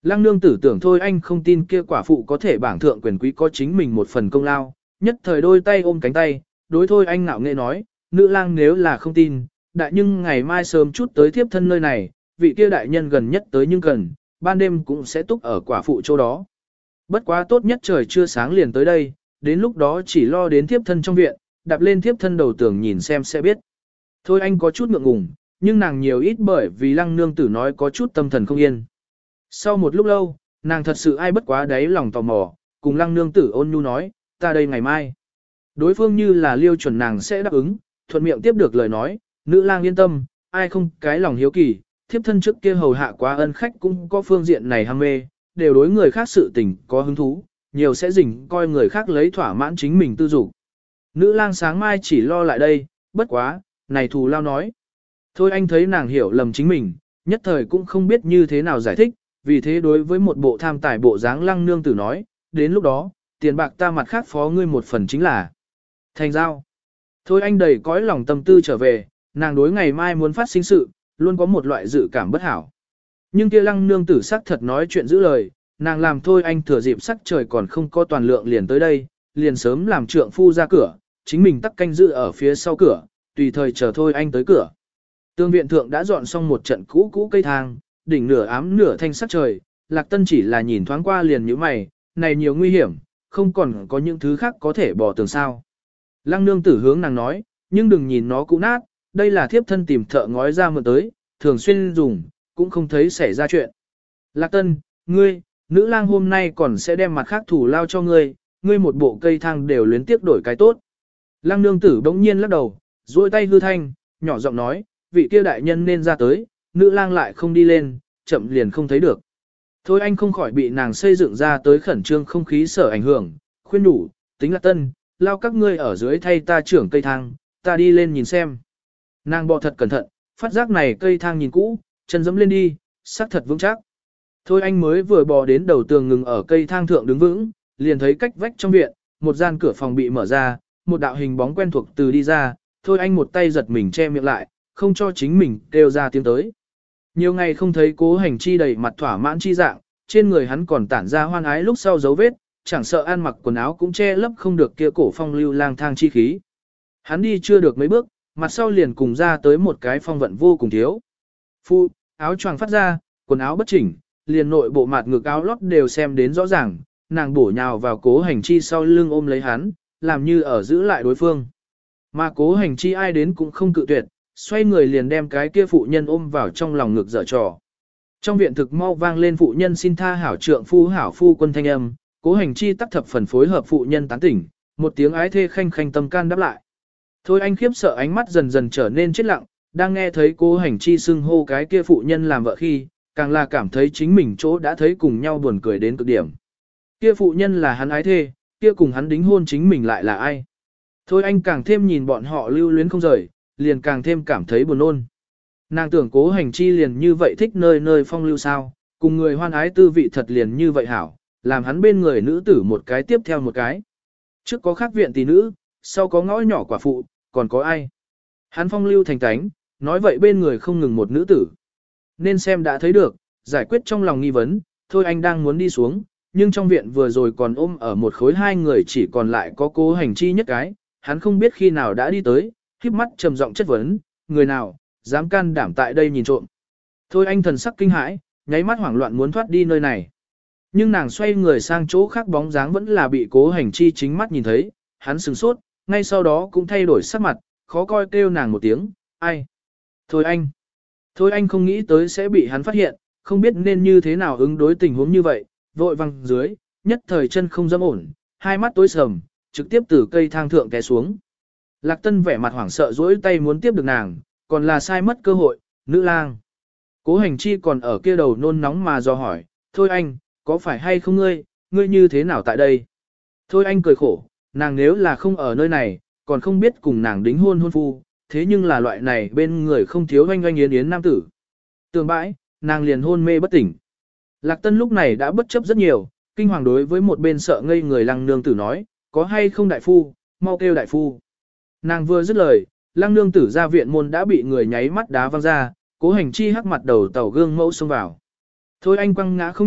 Lăng nương tử tưởng thôi anh không tin kia quả phụ có thể bảng thượng quyền quý có chính mình một phần công lao, nhất thời đôi tay ôm cánh tay, đối thôi anh ngạo nghệ nói, nữ lang nếu là không tin, đại nhưng ngày mai sớm chút tới tiếp thân nơi này, vị kia đại nhân gần nhất tới nhưng cần, ban đêm cũng sẽ túc ở quả phụ chỗ đó. Bất quá tốt nhất trời chưa sáng liền tới đây, đến lúc đó chỉ lo đến tiếp thân trong viện, đạp lên tiếp thân đầu tường nhìn xem sẽ biết. Thôi anh có chút ngượng ngùng, nhưng nàng nhiều ít bởi vì lăng nương tử nói có chút tâm thần không yên. Sau một lúc lâu, nàng thật sự ai bất quá đáy lòng tò mò, cùng lăng nương tử ôn nhu nói, ta đây ngày mai. Đối phương như là liêu chuẩn nàng sẽ đáp ứng, thuận miệng tiếp được lời nói, nữ lang yên tâm, ai không cái lòng hiếu kỳ, thiếp thân trước kia hầu hạ quá ân khách cũng có phương diện này ham mê, đều đối người khác sự tình có hứng thú, nhiều sẽ dình coi người khác lấy thỏa mãn chính mình tư dục. Nữ lang sáng mai chỉ lo lại đây, bất quá, này thù lao nói. Thôi anh thấy nàng hiểu lầm chính mình, nhất thời cũng không biết như thế nào giải thích, vì thế đối với một bộ tham tài bộ dáng lăng nương tử nói, đến lúc đó, tiền bạc ta mặt khác phó ngươi một phần chính là thành giao. Thôi anh đầy cõi lòng tâm tư trở về, nàng đối ngày mai muốn phát sinh sự, luôn có một loại dự cảm bất hảo. Nhưng kia lăng nương tử sắc thật nói chuyện giữ lời, nàng làm thôi anh thừa dịp sắc trời còn không có toàn lượng liền tới đây, liền sớm làm trượng phu ra cửa, chính mình tắc canh giữ ở phía sau cửa, tùy thời chờ thôi anh tới cửa. Tương viện thượng đã dọn xong một trận cũ cũ cây thang, đỉnh nửa ám nửa thanh sắc trời, Lạc Tân chỉ là nhìn thoáng qua liền như mày, này nhiều nguy hiểm, không còn có những thứ khác có thể bỏ tường sao. Lăng nương tử hướng nàng nói, nhưng đừng nhìn nó cũ nát, đây là thiếp thân tìm thợ ngói ra mượn tới, thường xuyên dùng, cũng không thấy xảy ra chuyện. Lạc Tân, ngươi, nữ lang hôm nay còn sẽ đem mặt khác thủ lao cho ngươi, ngươi một bộ cây thang đều luyến tiếc đổi cái tốt. Lăng nương tử bỗng nhiên lắc đầu, duỗi tay hư thanh, nhỏ giọng nói, vị kia đại nhân nên ra tới, nữ lang lại không đi lên, chậm liền không thấy được. Thôi anh không khỏi bị nàng xây dựng ra tới khẩn trương không khí sở ảnh hưởng, khuyên đủ, tính Lạc Tân, lao các ngươi ở dưới thay ta trưởng cây thang, ta đi lên nhìn xem. Nàng bò thật cẩn thận, phát giác này cây thang nhìn cũ, chân dẫm lên đi, sắc thật vững chắc. Thôi anh mới vừa bò đến đầu tường ngừng ở cây thang thượng đứng vững, liền thấy cách vách trong viện, một gian cửa phòng bị mở ra, một đạo hình bóng quen thuộc từ đi ra, thôi anh một tay giật mình che miệng lại, không cho chính mình kêu ra tiếng tới. Nhiều ngày không thấy Cố Hành Chi đầy mặt thỏa mãn chi dạng, trên người hắn còn tản ra hoan ái lúc sau dấu vết, chẳng sợ ăn mặc quần áo cũng che lấp không được kia cổ phong lưu lang thang chi khí. Hắn đi chưa được mấy bước, mặt sau liền cùng ra tới một cái phong vận vô cùng thiếu. Phu, áo choàng phát ra, quần áo bất chỉnh, liền nội bộ mặt ngực áo lót đều xem đến rõ ràng, nàng bổ nhào vào Cố Hành Chi sau lưng ôm lấy hắn, làm như ở giữ lại đối phương. Mà Cố Hành Chi ai đến cũng không cự tuyệt, xoay người liền đem cái kia phụ nhân ôm vào trong lòng ngực dở trò. Trong viện thực mau vang lên phụ nhân xin tha hảo trượng phu hảo phu quân thanh âm, Cố Hành Chi tắc thập phần phối hợp phụ nhân tán tỉnh, một tiếng ái thê khanh khanh tâm can đáp lại. Thôi anh khiếp sợ ánh mắt dần dần trở nên chết lặng, đang nghe thấy Cố Hành Chi xưng hô cái kia phụ nhân làm vợ khi, càng là cảm thấy chính mình chỗ đã thấy cùng nhau buồn cười đến cực điểm. Kia phụ nhân là hắn ái thê, kia cùng hắn đính hôn chính mình lại là ai? Thôi anh càng thêm nhìn bọn họ lưu luyến không rời, liền càng thêm cảm thấy buồn nôn. Nàng tưởng Cố Hành Chi liền như vậy thích nơi nơi phong lưu sao, cùng người hoan ái tư vị thật liền như vậy hảo, làm hắn bên người nữ tử một cái tiếp theo một cái. Trước có khác viện tỷ nữ, sau có ngõ nhỏ quả phụ, còn có ai? Hắn phong lưu thành tánh, nói vậy bên người không ngừng một nữ tử. Nên xem đã thấy được, giải quyết trong lòng nghi vấn, thôi anh đang muốn đi xuống, nhưng trong viện vừa rồi còn ôm ở một khối hai người chỉ còn lại có Cố Hành Chi nhất cái, hắn không biết khi nào đã đi tới, khiếp mắt trầm giọng chất vấn, người nào, dám can đảm tại đây nhìn trộm. Thôi anh thần sắc kinh hãi, nháy mắt hoảng loạn muốn thoát đi nơi này. Nhưng nàng xoay người sang chỗ khác bóng dáng vẫn là bị Cố Hành Chi chính mắt nhìn thấy, hắn sửng sốt, ngay sau đó cũng thay đổi sắc mặt, khó coi kêu nàng một tiếng, ai? Thôi anh. Thôi anh không nghĩ tới sẽ bị hắn phát hiện, không biết nên như thế nào ứng đối tình huống như vậy, vội văng dưới, nhất thời chân không dám ổn, hai mắt tối sầm, trực tiếp từ cây thang thượng té xuống. Lạc Tân vẻ mặt hoảng sợ duỗi tay muốn tiếp được nàng, còn là sai mất cơ hội, nữ lang. Cố Hành Chi còn ở kia đầu nôn nóng mà do hỏi, thôi anh, có phải hay không ngươi, ngươi như thế nào tại đây? Thôi anh cười khổ, nàng nếu là không ở nơi này, còn không biết cùng nàng đính hôn hôn phu, thế nhưng là loại này bên người không thiếu oanh oanh yến yến nam tử. Tường bãi, nàng liền hôn mê bất tỉnh. Lạc Tân lúc này đã bất chấp rất nhiều, kinh hoàng đối với một bên sợ ngây người lăng nương tử nói, có hay không đại phu, mau kêu đại phu. Nàng vừa dứt lời, lăng nương tử ra viện môn đã bị người nháy mắt đá văng ra, Cố Hành Chi hắc mặt đầu tàu gương mẫu xông vào. Thôi anh quăng ngã không nhẹ,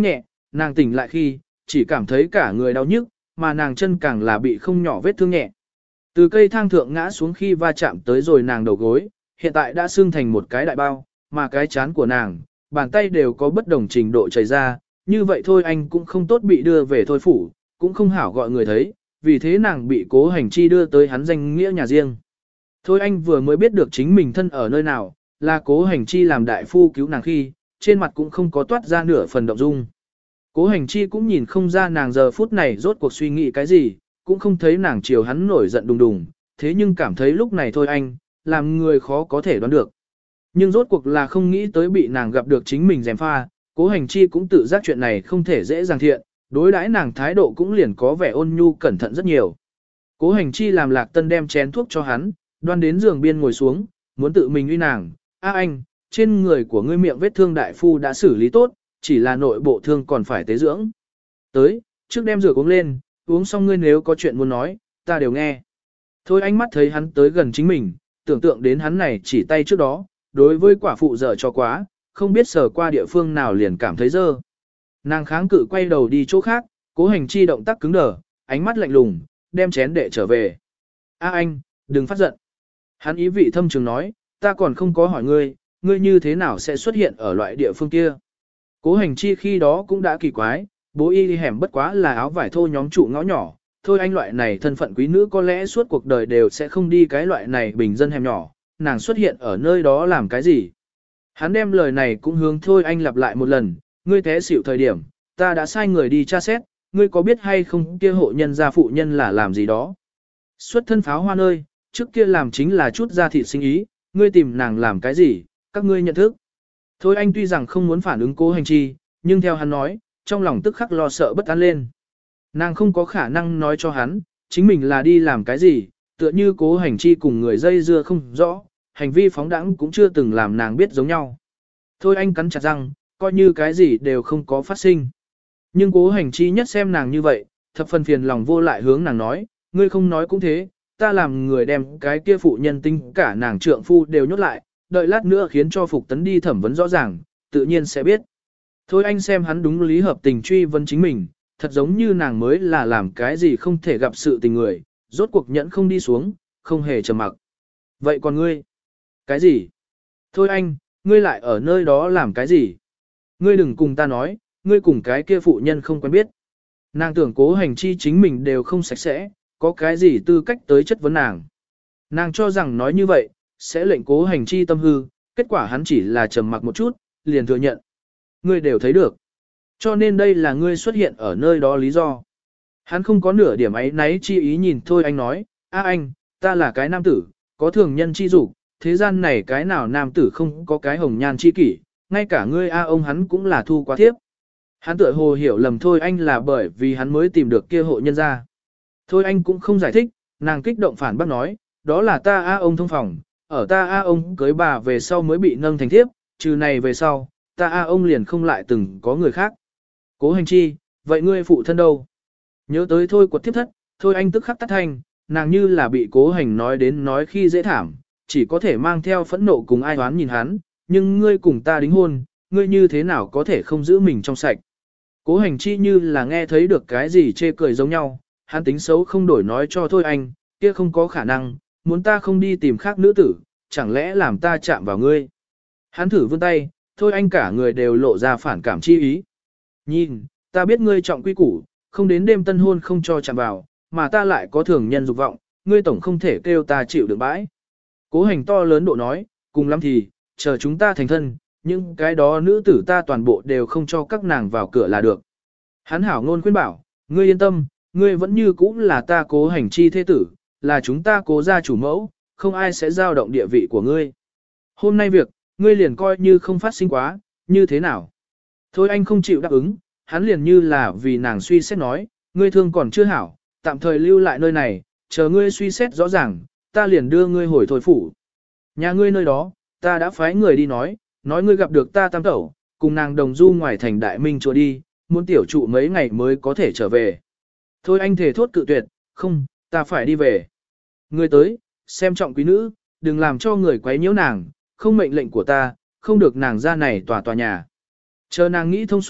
nàng tỉnh lại khi, chỉ cảm thấy cả người đau nhức, mà nàng chân càng là bị không nhỏ vết thương nhẹ. Từ cây thang thượng ngã xuống khi va chạm tới rồi nàng đầu gối, hiện tại đã sưng thành một cái đại bao, mà cái chán của nàng, bàn tay đều có bất đồng trình độ chảy ra, như vậy thôi anh cũng không tốt bị đưa về thôi phủ, cũng không hảo gọi người thấy, vì thế nàng bị Cố Hành Chi đưa tới hắn danh nghĩa nhà riêng. Thôi anh vừa mới biết được chính mình thân ở nơi nào, là Cố Hành Chi làm đại phu cứu nàng khi, trên mặt cũng không có toát ra nửa phần động dung. Cố Hành Chi cũng nhìn không ra nàng giờ phút này rốt cuộc suy nghĩ cái gì, cũng không thấy nàng chiều hắn nổi giận đùng đùng, thế nhưng cảm thấy lúc này thôi anh, làm người khó có thể đoán được. Nhưng rốt cuộc là không nghĩ tới bị nàng gặp được chính mình gièm pha, Cố Hành Chi cũng tự giác chuyện này không thể dễ dàng thiện, đối đãi nàng thái độ cũng liền có vẻ ôn nhu cẩn thận rất nhiều. Cố Hành Chi làm Lạc Tân đem chén thuốc cho hắn, đoan đến giường biên ngồi xuống, muốn tự mình uy nàng, a anh, trên người của ngươi miệng vết thương đại phu đã xử lý tốt, chỉ là nội bộ thương còn phải tế dưỡng. Tới, trước đem rửa uống lên, uống xong ngươi nếu có chuyện muốn nói, ta đều nghe. Thôi ánh mắt thấy hắn tới gần chính mình, tưởng tượng đến hắn này chỉ tay trước đó, đối với quả phụ dở cho quá, không biết sờ qua địa phương nào liền cảm thấy dơ. Nàng kháng cự quay đầu đi chỗ khác, Cố Hành Chi động tác cứng đờ, ánh mắt lạnh lùng, đem chén đệ trở về. A anh, đừng phát giận. Hắn ý vị thâm trường nói, ta còn không có hỏi ngươi, ngươi như thế nào sẽ xuất hiện ở loại địa phương kia. Cố Hành Chi khi đó cũng đã kỳ quái, bố y đi hẻm bất quá là áo vải thô nhóm trụ ngõ nhỏ, thôi anh loại này thân phận quý nữ có lẽ suốt cuộc đời đều sẽ không đi cái loại này bình dân hẻm nhỏ, nàng xuất hiện ở nơi đó làm cái gì. Hắn đem lời này cũng hướng thôi anh lặp lại một lần, ngươi té xỉu thời điểm, ta đã sai người đi tra xét, ngươi có biết hay không kia hộ nhân gia phụ nhân là làm gì đó. Xuất thân pháo hoa nơi, trước kia làm chính là chút gia thị sinh ý, ngươi tìm nàng làm cái gì, các ngươi nhận thức. Thôi anh tuy rằng không muốn phản ứng Cố Hành Chi, nhưng theo hắn nói, trong lòng tức khắc lo sợ bất an lên. Nàng không có khả năng nói cho hắn, chính mình là đi làm cái gì, tựa như Cố Hành Chi cùng người dây dưa không rõ, hành vi phóng đãng cũng chưa từng làm nàng biết giống nhau. Thôi anh cắn chặt răng, coi như cái gì đều không có phát sinh. Nhưng Cố Hành Chi nhất xem nàng như vậy, thập phần phiền lòng vô lại hướng nàng nói, ngươi không nói cũng thế, ta làm người đem cái kia phụ nhân tinh cả nàng trượng phu đều nhốt lại, đợi lát nữa khiến cho Phục Tấn đi thẩm vấn rõ ràng, tự nhiên sẽ biết. Thôi anh xem hắn đúng lý hợp tình truy vấn chính mình, thật giống như nàng mới là làm cái gì không thể gặp sự tình người, rốt cuộc nhẫn không đi xuống, không hề trầm mặc. Vậy còn ngươi? Cái gì? Thôi anh, ngươi lại ở nơi đó làm cái gì? Ngươi đừng cùng ta nói, ngươi cùng cái kia phụ nhân không quen biết. Nàng tưởng Cố Hành Chi chính mình đều không sạch sẽ, có cái gì tư cách tới chất vấn nàng. Nàng cho rằng nói như vậy, sẽ lệnh Cố Hành Chi tâm hư, kết quả hắn chỉ là trầm mặc một chút, liền thừa nhận. Ngươi đều thấy được. Cho nên đây là ngươi xuất hiện ở nơi đó lý do. Hắn không có nửa điểm ấy náy chi ý nhìn thôi anh nói, a anh, ta là cái nam tử, có thường nhân chi dục, thế gian này cái nào nam tử không có cái hồng nhan chi kỷ, ngay cả ngươi a ông hắn cũng là thu quá thiếp. Hắn tựa hồ hiểu lầm thôi anh là bởi vì hắn mới tìm được kia hộ nhân ra. Thôi anh cũng không giải thích, nàng kích động phản bác nói, đó là ta a ông thông phòng, ở ta a ông cưới bà về sau mới bị nâng thành thiếp, trừ này về sau, ta a ông liền không lại từng có người khác. Cố Hành Chi, vậy ngươi phụ thân đâu? Nhớ tới thôi quật thiếp thất, thôi anh tức khắc tắt thanh, nàng như là bị Cố Hành nói đến nói khi dễ thảm, chỉ có thể mang theo phẫn nộ cùng ai oán nhìn hắn, nhưng ngươi cùng ta đính hôn, ngươi như thế nào có thể không giữ mình trong sạch. Cố Hành Chi như là nghe thấy được cái gì chê cười giống nhau, hắn tính xấu không đổi nói cho thôi anh, kia không có khả năng, muốn ta không đi tìm khác nữ tử, chẳng lẽ làm ta chạm vào ngươi. Hắn thử vươn tay, thôi anh cả người đều lộ ra phản cảm chi ý. Nhìn, ta biết ngươi trọng quy củ, không đến đêm tân hôn không cho chạm vào, mà ta lại có thường nhân dục vọng, ngươi tổng không thể kêu ta chịu được bãi. Cố Hành to lớn độ nói, cùng lắm thì, chờ chúng ta thành thân, nhưng cái đó nữ tử ta toàn bộ đều không cho các nàng vào cửa là được. Hắn hảo ngôn khuyên bảo, ngươi yên tâm, ngươi vẫn như cũ là ta Cố Hành Chi thế tử, là chúng ta Cố gia chủ mẫu, không ai sẽ giao động địa vị của ngươi. Hôm nay việc, ngươi liền coi như không phát sinh quá, như thế nào? Thôi anh không chịu đáp ứng, hắn liền như là vì nàng suy xét nói, ngươi thương còn chưa hảo, tạm thời lưu lại nơi này, chờ ngươi suy xét rõ ràng, ta liền đưa ngươi hồi thôi phủ. Nhà ngươi nơi đó, ta đã phái người đi nói, nói ngươi gặp được ta tam tẩu, cùng nàng đồng du ngoài thành đại minh chùa đi, muốn tiểu trụ mấy ngày mới có thể trở về. Thôi anh thề thốt cự tuyệt, không, ta phải đi về. Ngươi tới, xem trọng quý nữ, đừng làm cho người quấy nhiễu nàng, không mệnh lệnh của ta, không được nàng ra này tòa tòa nhà. Chờ nàng nghĩ thông suốt,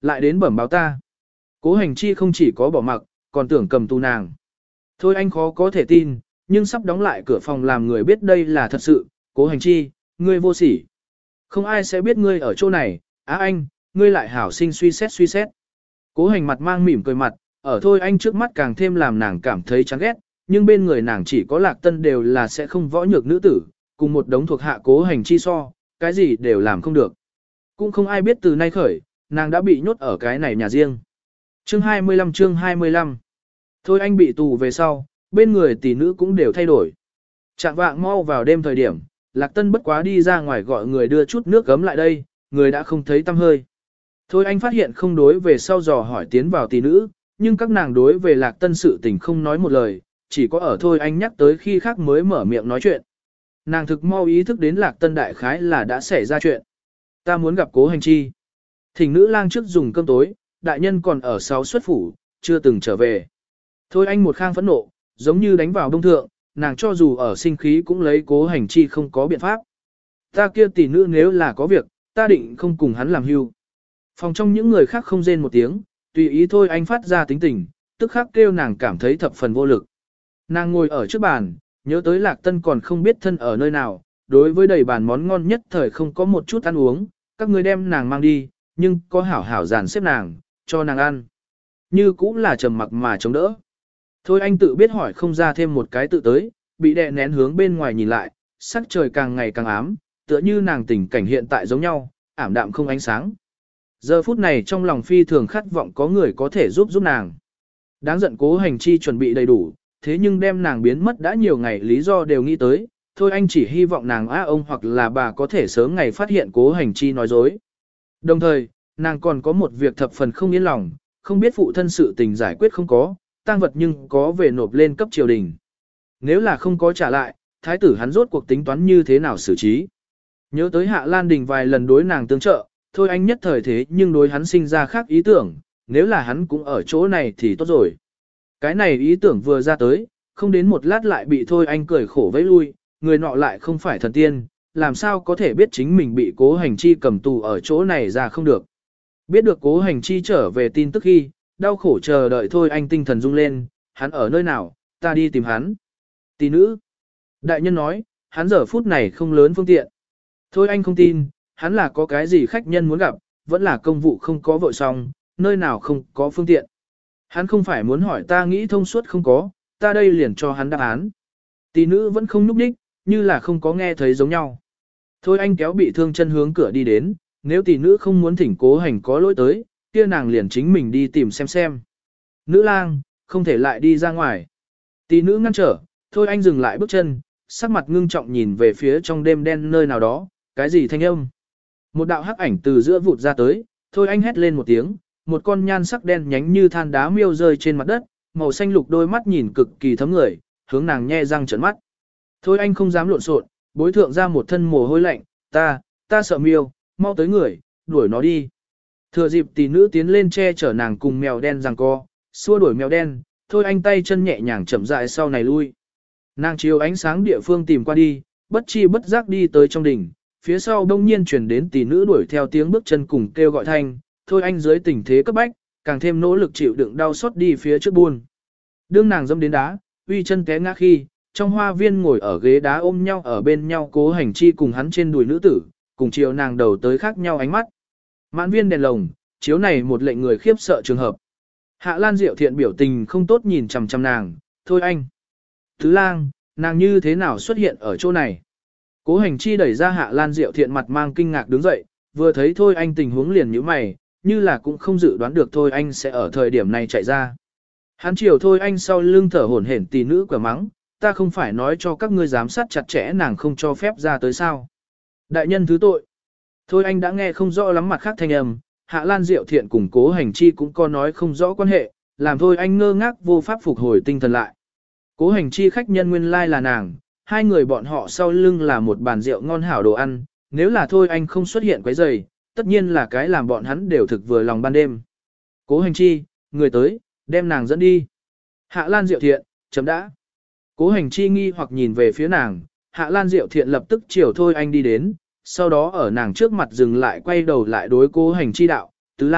lại đến bẩm báo ta. Cố hành chi không chỉ có bỏ mặc, còn tưởng cầm tù nàng. Thôi anh khó có thể tin, nhưng sắp đóng lại cửa phòng làm người biết đây là thật sự. Cố hành chi, ngươi vô sỉ. Không ai sẽ biết ngươi ở chỗ này, á anh, ngươi lại hảo sinh suy xét suy xét. Cố hành mặt mang mỉm cười mặt, ở thôi anh trước mắt càng thêm làm nàng cảm thấy chán ghét, nhưng bên người nàng chỉ có lạc tân đều là sẽ không võ nhược nữ tử, cùng một đống thuộc hạ cố hành chi so, cái gì đều làm không được. Cũng không ai biết từ nay khởi, nàng đã bị nhốt ở cái này nhà riêng. Chương hai mươi lăm chương hai mươi lăm. Thôi anh bị tù về sau, bên người tỷ nữ cũng đều thay đổi. Trạng vạng mau vào đêm thời điểm, Lạc Tân bất quá đi ra ngoài gọi người đưa chút nước gấm lại đây, người đã không thấy tăm hơi. Thôi anh phát hiện không đối về sau dò hỏi tiến vào tỷ nữ, nhưng các nàng đối về Lạc Tân sự tình không nói một lời, chỉ có ở thôi anh nhắc tới khi khác mới mở miệng nói chuyện. Nàng thực mau ý thức đến Lạc Tân đại khái là đã xảy ra chuyện. Ta muốn gặp cố hành chi. Thỉnh nữ lang trước dùng cơm tối, đại nhân còn ở sáu xuất phủ, chưa từng trở về. Thôi anh một khang phẫn nộ, giống như đánh vào đông thượng, nàng cho dù ở sinh khí cũng lấy cố hành chi không có biện pháp. Ta kia tỷ nữ nếu là có việc, ta định không cùng hắn làm hưu. Phòng trong những người khác không rên một tiếng, tùy ý thôi anh phát ra tính tình, tức khắc kêu nàng cảm thấy thập phần vô lực. Nàng ngồi ở trước bàn, nhớ tới Lạc Tân còn không biết thân ở nơi nào, đối với đầy bàn món ngon nhất thời không có một chút ăn uống, các người đem nàng mang đi, nhưng có hảo hảo dàn xếp nàng, cho nàng ăn. Như cũng là trầm mặc mà chống đỡ. Thôi anh tự biết hỏi không ra thêm một cái tự tới, bị đè nén hướng bên ngoài nhìn lại, sắc trời càng ngày càng ám, tựa như nàng tình cảnh hiện tại giống nhau, ảm đạm không ánh sáng. Giờ phút này trong lòng phi thường khát vọng có người có thể giúp giúp nàng. Đáng giận cố hành chi chuẩn bị đầy đủ, thế nhưng đem nàng biến mất đã nhiều ngày lý do đều nghĩ tới, thôi anh chỉ hy vọng nàng á ông hoặc là bà có thể sớm ngày phát hiện cố hành chi nói dối. Đồng thời, nàng còn có một việc thập phần không yên lòng, không biết phụ thân sự tình giải quyết không có, tang vật nhưng có về nộp lên cấp triều đình. Nếu là không có trả lại, thái tử hắn rốt cuộc tính toán như thế nào xử trí. Nhớ tới Hạ Lan Đình vài lần đối nàng tương trợ, thôi anh nhất thời thế nhưng đối hắn sinh ra khác ý tưởng, nếu là hắn cũng ở chỗ này thì tốt rồi. Cái này ý tưởng vừa ra tới, không đến một lát lại bị thôi anh cười khổ vẫy lui, người nọ lại không phải thần tiên, làm sao có thể biết chính mình bị cố hành chi cầm tù ở chỗ này ra không được. Biết được cố hành chi trở về tin tức khi, đau khổ chờ đợi thôi anh tinh thần rung lên, hắn ở nơi nào, ta đi tìm hắn. Tỷ nữ. Đại nhân nói, hắn giờ phút này không lớn phương tiện. Thôi anh không tin, hắn là có cái gì khách nhân muốn gặp, vẫn là công vụ không có vội xong, nơi nào không có phương tiện. Hắn không phải muốn hỏi ta nghĩ thông suốt không có, ta đây liền cho hắn đáp án. Tỷ nữ vẫn không núp đích, như là không có nghe thấy giống nhau. Thôi anh kéo bị thương chân hướng cửa đi đến, nếu tỷ nữ không muốn thỉnh cố hành có lỗi tới, kia nàng liền chính mình đi tìm xem xem. Nữ lang, không thể lại đi ra ngoài. Tỷ nữ ngăn trở, thôi anh dừng lại bước chân, sắc mặt ngưng trọng nhìn về phía trong đêm đen nơi nào đó, cái gì thanh âm. Một đạo hắc ảnh từ giữa vụt ra tới, thôi anh hét lên một tiếng, một con nhan sắc đen nhánh như than đá miêu rơi trên mặt đất, màu xanh lục đôi mắt nhìn cực kỳ thấm người, hướng nàng nhe răng trợn mắt. Thôi anh không dám lộn xộn, bối thượng ra một thân mồ hôi lạnh, ta, ta sợ miêu, mau tới người, đuổi nó đi. Thừa dịp tỷ nữ tiến lên che chở nàng cùng mèo đen giằng co, xua đuổi mèo đen, thôi anh tay chân nhẹ nhàng chậm rãi sau này lui. Nàng chiếu ánh sáng địa phương tìm qua đi, bất chi bất giác đi tới trong đỉnh, phía sau đông nhiên chuyển đến tỷ nữ đuổi theo tiếng bước chân cùng kêu gọi thanh, thôi anh dưới tình thế cấp bách, càng thêm nỗ lực chịu đựng đau xót đi phía trước buôn. Đương nàng dâm đến đá, uy chân té ngã khi, trong hoa viên ngồi ở ghế đá ôm nhau ở bên nhau cố hành chi cùng hắn trên đùi nữ tử, cùng chiều nàng đầu tới khác nhau ánh mắt. Mãn viên đèn lồng, chiếu này một lệnh người khiếp sợ trường hợp. Hạ Lan Diệu Thiện biểu tình không tốt nhìn chằm chằm nàng, thôi anh. Thứ lang, nàng như thế nào xuất hiện ở chỗ này? Cố hành chi đẩy ra Hạ Lan Diệu Thiện mặt mang kinh ngạc đứng dậy, vừa thấy thôi anh tình huống liền như mày, như là cũng không dự đoán được thôi anh sẽ ở thời điểm này chạy ra. Hắn chiều thôi anh sau lưng thở hổn hển tỷ nữ quả mắng, ta không phải nói cho các ngươi giám sát chặt chẽ nàng không cho phép ra tới sao. Đại nhân thứ tội. Thôi anh đã nghe không rõ lắm mặt khác thanh âm, Hạ Lan Diệu Thiện cùng cố hành chi cũng có nói không rõ quan hệ, làm thôi anh ngơ ngác vô pháp phục hồi tinh thần lại. Cố hành chi khách nhân nguyên lai là nàng, hai người bọn họ sau lưng là một bàn rượu ngon hảo đồ ăn, nếu là thôi anh không xuất hiện quấy rầy, tất nhiên là cái làm bọn hắn đều thực vừa lòng ban đêm. Cố hành chi, người tới, đem nàng dẫn đi. Hạ Lan Diệu Thiện, chấm đã. Cố hành chi nghi hoặc nhìn về phía nàng, Hạ Lan Diệu Thiện lập tức chiều thôi anh đi đến, sau đó ở nàng trước mặt dừng lại quay đầu lại đối cố hành chi đạo, tứ lang,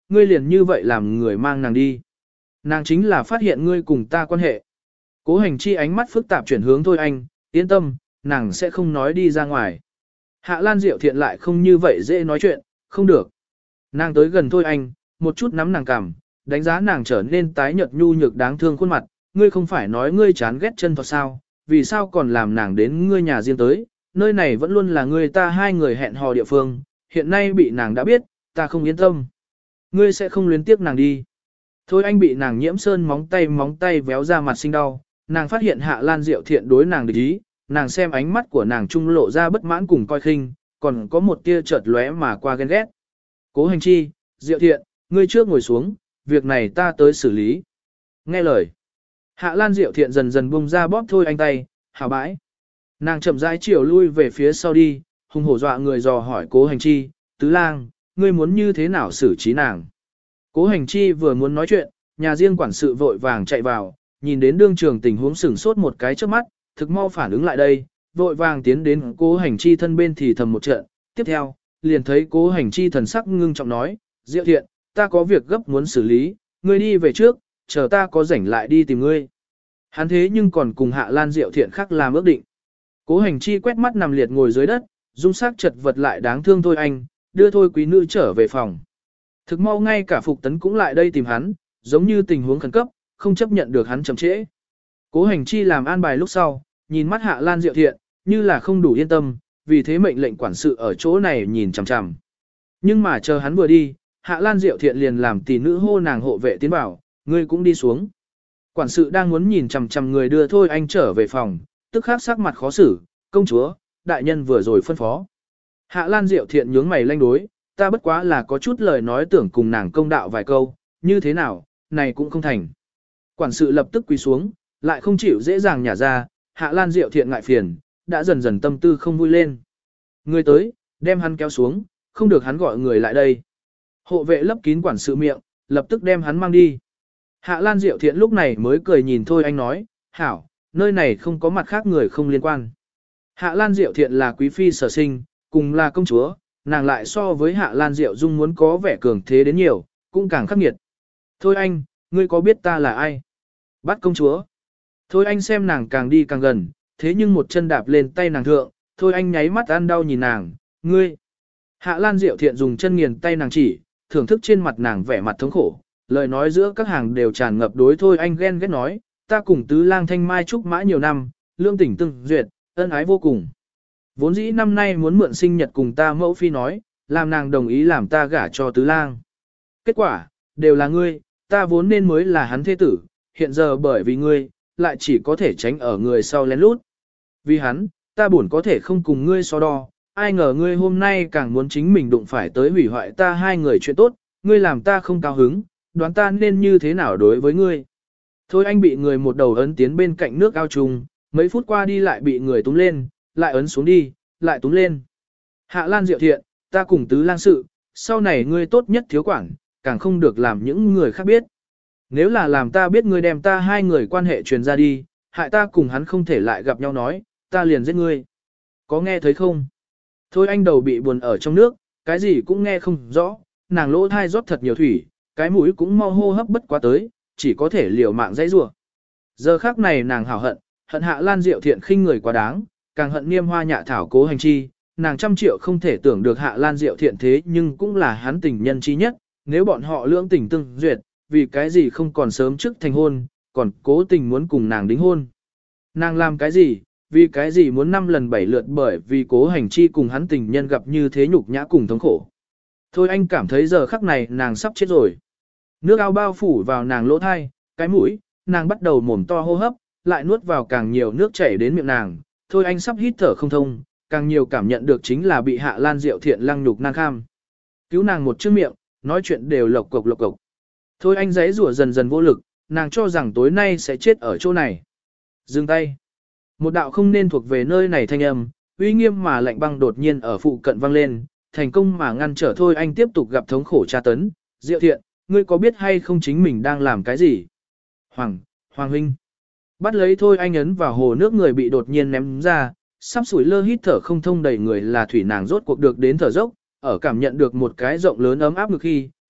ngươi liền như vậy làm người mang nàng đi. Nàng chính là phát hiện ngươi cùng ta quan hệ. Cố Hành Chi ánh mắt phức tạp chuyển hướng Thôi Anh, yên tâm, nàng sẽ không nói đi ra ngoài. Hạ Lan Diệu Thiện lại không như vậy dễ nói chuyện, không được. Nàng tới gần Thôi Anh, một chút nắm nàng cằm, đánh giá nàng trở nên tái nhợt nhu nhược đáng thương khuôn mặt, ngươi không phải nói ngươi chán ghét chân thuật sao, vì sao còn làm nàng đến ngươi nhà riêng tới, nơi này vẫn luôn là ngươi ta hai người hẹn hò địa phương, hiện nay bị nàng đã biết, ta không yên tâm. Ngươi sẽ không luyến tiếc nàng đi. Thôi Anh bị nàng nhiễm sơn móng tay móng tay véo ra mặt sinh đau, nàng phát hiện Hạ Lan Diệu Thiện đối nàng địch ý, nàng xem ánh mắt của nàng trung lộ ra bất mãn cùng coi khinh, còn có một tia chợt lóe mà qua ghen ghét. Cố Hành Chi, Diệu Thiện, ngươi trước ngồi xuống, việc này ta tới xử lý. Nghe lời. Hạ Lan Diệu Thiện dần dần buông ra bóp Thôi Anh tay, hào bãi. Nàng chậm rãi chiều lui về phía sau đi, hùng hổ dọa người dò hỏi Cố Hành Chi, tứ lang, ngươi muốn như thế nào xử trí nàng. Cố Hành Chi vừa muốn nói chuyện, nhà riêng quản sự vội vàng chạy vào, nhìn đến đương trường tình huống sửng sốt một cái trước mắt, thực mau phản ứng lại đây, vội vàng tiến đến Cố Hành Chi thân bên thì thầm một trận, tiếp theo, liền thấy Cố Hành Chi thần sắc ngưng trọng nói, Diệu Thiện, ta có việc gấp muốn xử lý, ngươi đi về trước, chờ ta có rảnh lại đi tìm ngươi. Hắn thế nhưng còn cùng Hạ Lan Diệu Thiện khác làm ước định. Cố Hành Chi quét mắt nằm liệt ngồi dưới đất, dung sắc chật vật lại đáng thương Thôi Anh, đưa Thôi quý nữ trở về phòng. Thực mau ngay cả Phục Tấn cũng lại đây tìm hắn, giống như tình huống khẩn cấp, không chấp nhận được hắn chậm trễ. Cố Hành Chi làm an bài lúc sau, nhìn mắt Hạ Lan Diệu Thiện, như là không đủ yên tâm, vì thế mệnh lệnh quản sự ở chỗ này nhìn chằm chằm. Nhưng mà chờ hắn vừa đi, Hạ Lan Diệu Thiện liền làm tỷ nữ hô nàng hộ vệ tiến bảo, ngươi cũng đi xuống. Quản sự đang muốn nhìn chằm chằm người đưa Thôi Anh trở về phòng, tức khắc sắc mặt khó xử, công chúa, đại nhân vừa rồi phân phó. Hạ Lan Diệu Thiện nhướng mày lanh đối, ta bất quá là có chút lời nói tưởng cùng nàng công đạo vài câu, như thế nào, này cũng không thành. Quản sự lập tức quỳ xuống, lại không chịu dễ dàng nhả ra, Hạ Lan Diệu Thiện ngại phiền, đã dần dần tâm tư không vui lên. Người tới, đem hắn kéo xuống, không được hắn gọi người lại đây. Hộ vệ lấp kín quản sự miệng, lập tức đem hắn mang đi. Hạ Lan Diệu Thiện lúc này mới cười nhìn Thôi Anh nói, hảo, nơi này không có mặt khác người không liên quan. Hạ Lan Diệu Thiện là quý phi sở sinh, cùng là công chúa, nàng lại so với Hạ Lan Diệu Dung muốn có vẻ cường thế đến nhiều, cũng càng khắc nghiệt. Thôi anh, ngươi có biết ta là ai? Bắt công chúa. Thôi anh xem nàng càng đi càng gần, thế nhưng một chân đạp lên tay nàng thượng, thôi anh nháy mắt ăn đau nhìn nàng, ngươi. Hạ Lan Diệu Thiện dùng chân nghiền tay nàng chỉ, thưởng thức trên mặt nàng vẻ mặt thống khổ, lời nói giữa các hàng đều tràn ngập đối thôi anh ghen ghét nói, ta cùng tứ lang thanh mai trúc mã nhiều năm, lương tỉnh từng duyệt, ân ái vô cùng. Vốn dĩ năm nay muốn mượn sinh nhật cùng ta mẫu phi nói, làm nàng đồng ý làm ta gả cho tứ lang. Kết quả, đều là ngươi, ta vốn nên mới là hắn thế tử, hiện giờ bởi vì ngươi, lại chỉ có thể tránh ở người sau lén lút. Vì hắn, ta buồn có thể không cùng ngươi so đo, ai ngờ ngươi hôm nay càng muốn chính mình đụng phải tới hủy hoại ta hai người chuyện tốt, ngươi làm ta không cao hứng, đoán ta nên như thế nào đối với ngươi. Thôi anh bị người một đầu ấn tiến bên cạnh nước ao trùng, mấy phút qua đi lại bị người túm lên, lại ấn xuống đi, lại túm lên. Hạ Lan Diệu Thiện, ta cùng tứ lang sự, sau này ngươi tốt nhất thiếu quản, càng không được làm những người khác biết. Nếu là làm ta biết ngươi đem ta hai người quan hệ truyền ra đi, hại ta cùng hắn không thể lại gặp nhau nói, ta liền giết ngươi. Có nghe thấy không? Thôi anh đầu bị buồn ở trong nước, cái gì cũng nghe không rõ, nàng lỗ thai rót thật nhiều thủy, cái mũi cũng mau hô hấp bất quá tới, chỉ có thể liều mạng dãy rủa. Giờ khác này nàng hảo hận, hận Hạ Lan Diệu Thiện khinh người quá đáng, càng hận Niêm Hoa Nhạ Thảo Cố Hành Chi, nàng trăm triệu không thể tưởng được Hạ Lan Diệu Thiện thế nhưng cũng là hắn tình nhân chi nhất, nếu bọn họ lưỡng tình tương duyệt, vì cái gì không còn sớm trước thành hôn, còn cố tình muốn cùng nàng đính hôn. Nàng làm cái gì, vì cái gì muốn năm lần bảy lượt bởi vì Cố Hành Chi cùng hắn tình nhân gặp như thế nhục nhã cùng thống khổ. Thôi anh cảm thấy giờ khắc này nàng sắp chết rồi. Nước ao bao phủ vào nàng lỗ thai, cái mũi, nàng bắt đầu mồm to hô hấp, lại nuốt vào càng nhiều nước chảy đến miệng nàng, thôi anh sắp hít thở không thông, càng nhiều cảm nhận được chính là bị Hạ Lan Diệu Thiện lăng nhục nan kham. Cứu nàng một chữ miệng, nói chuyện đều lộc cộc lộc cộc. Thôi anh giấy rủa dần dần vô lực, nàng cho rằng tối nay sẽ chết ở chỗ này. Dừng tay. Một đạo không nên thuộc về nơi này thanh âm, uy nghiêm mà lạnh băng đột nhiên ở phụ cận vang lên, thành công mà ngăn trở thôi anh tiếp tục gặp thống khổ tra tấn. Diệu Thiện, ngươi có biết hay không chính mình đang làm cái gì? Hoàng, Hoàng huynh. Bắt lấy thôi anh ấn vào hồ nước người bị đột nhiên ném ra, sắp sủi lơ hít thở không thông đầy người là thủy nàng rốt cuộc được đến thở dốc, ở cảm nhận được một cái rộng lớn ấm áp ngực khi,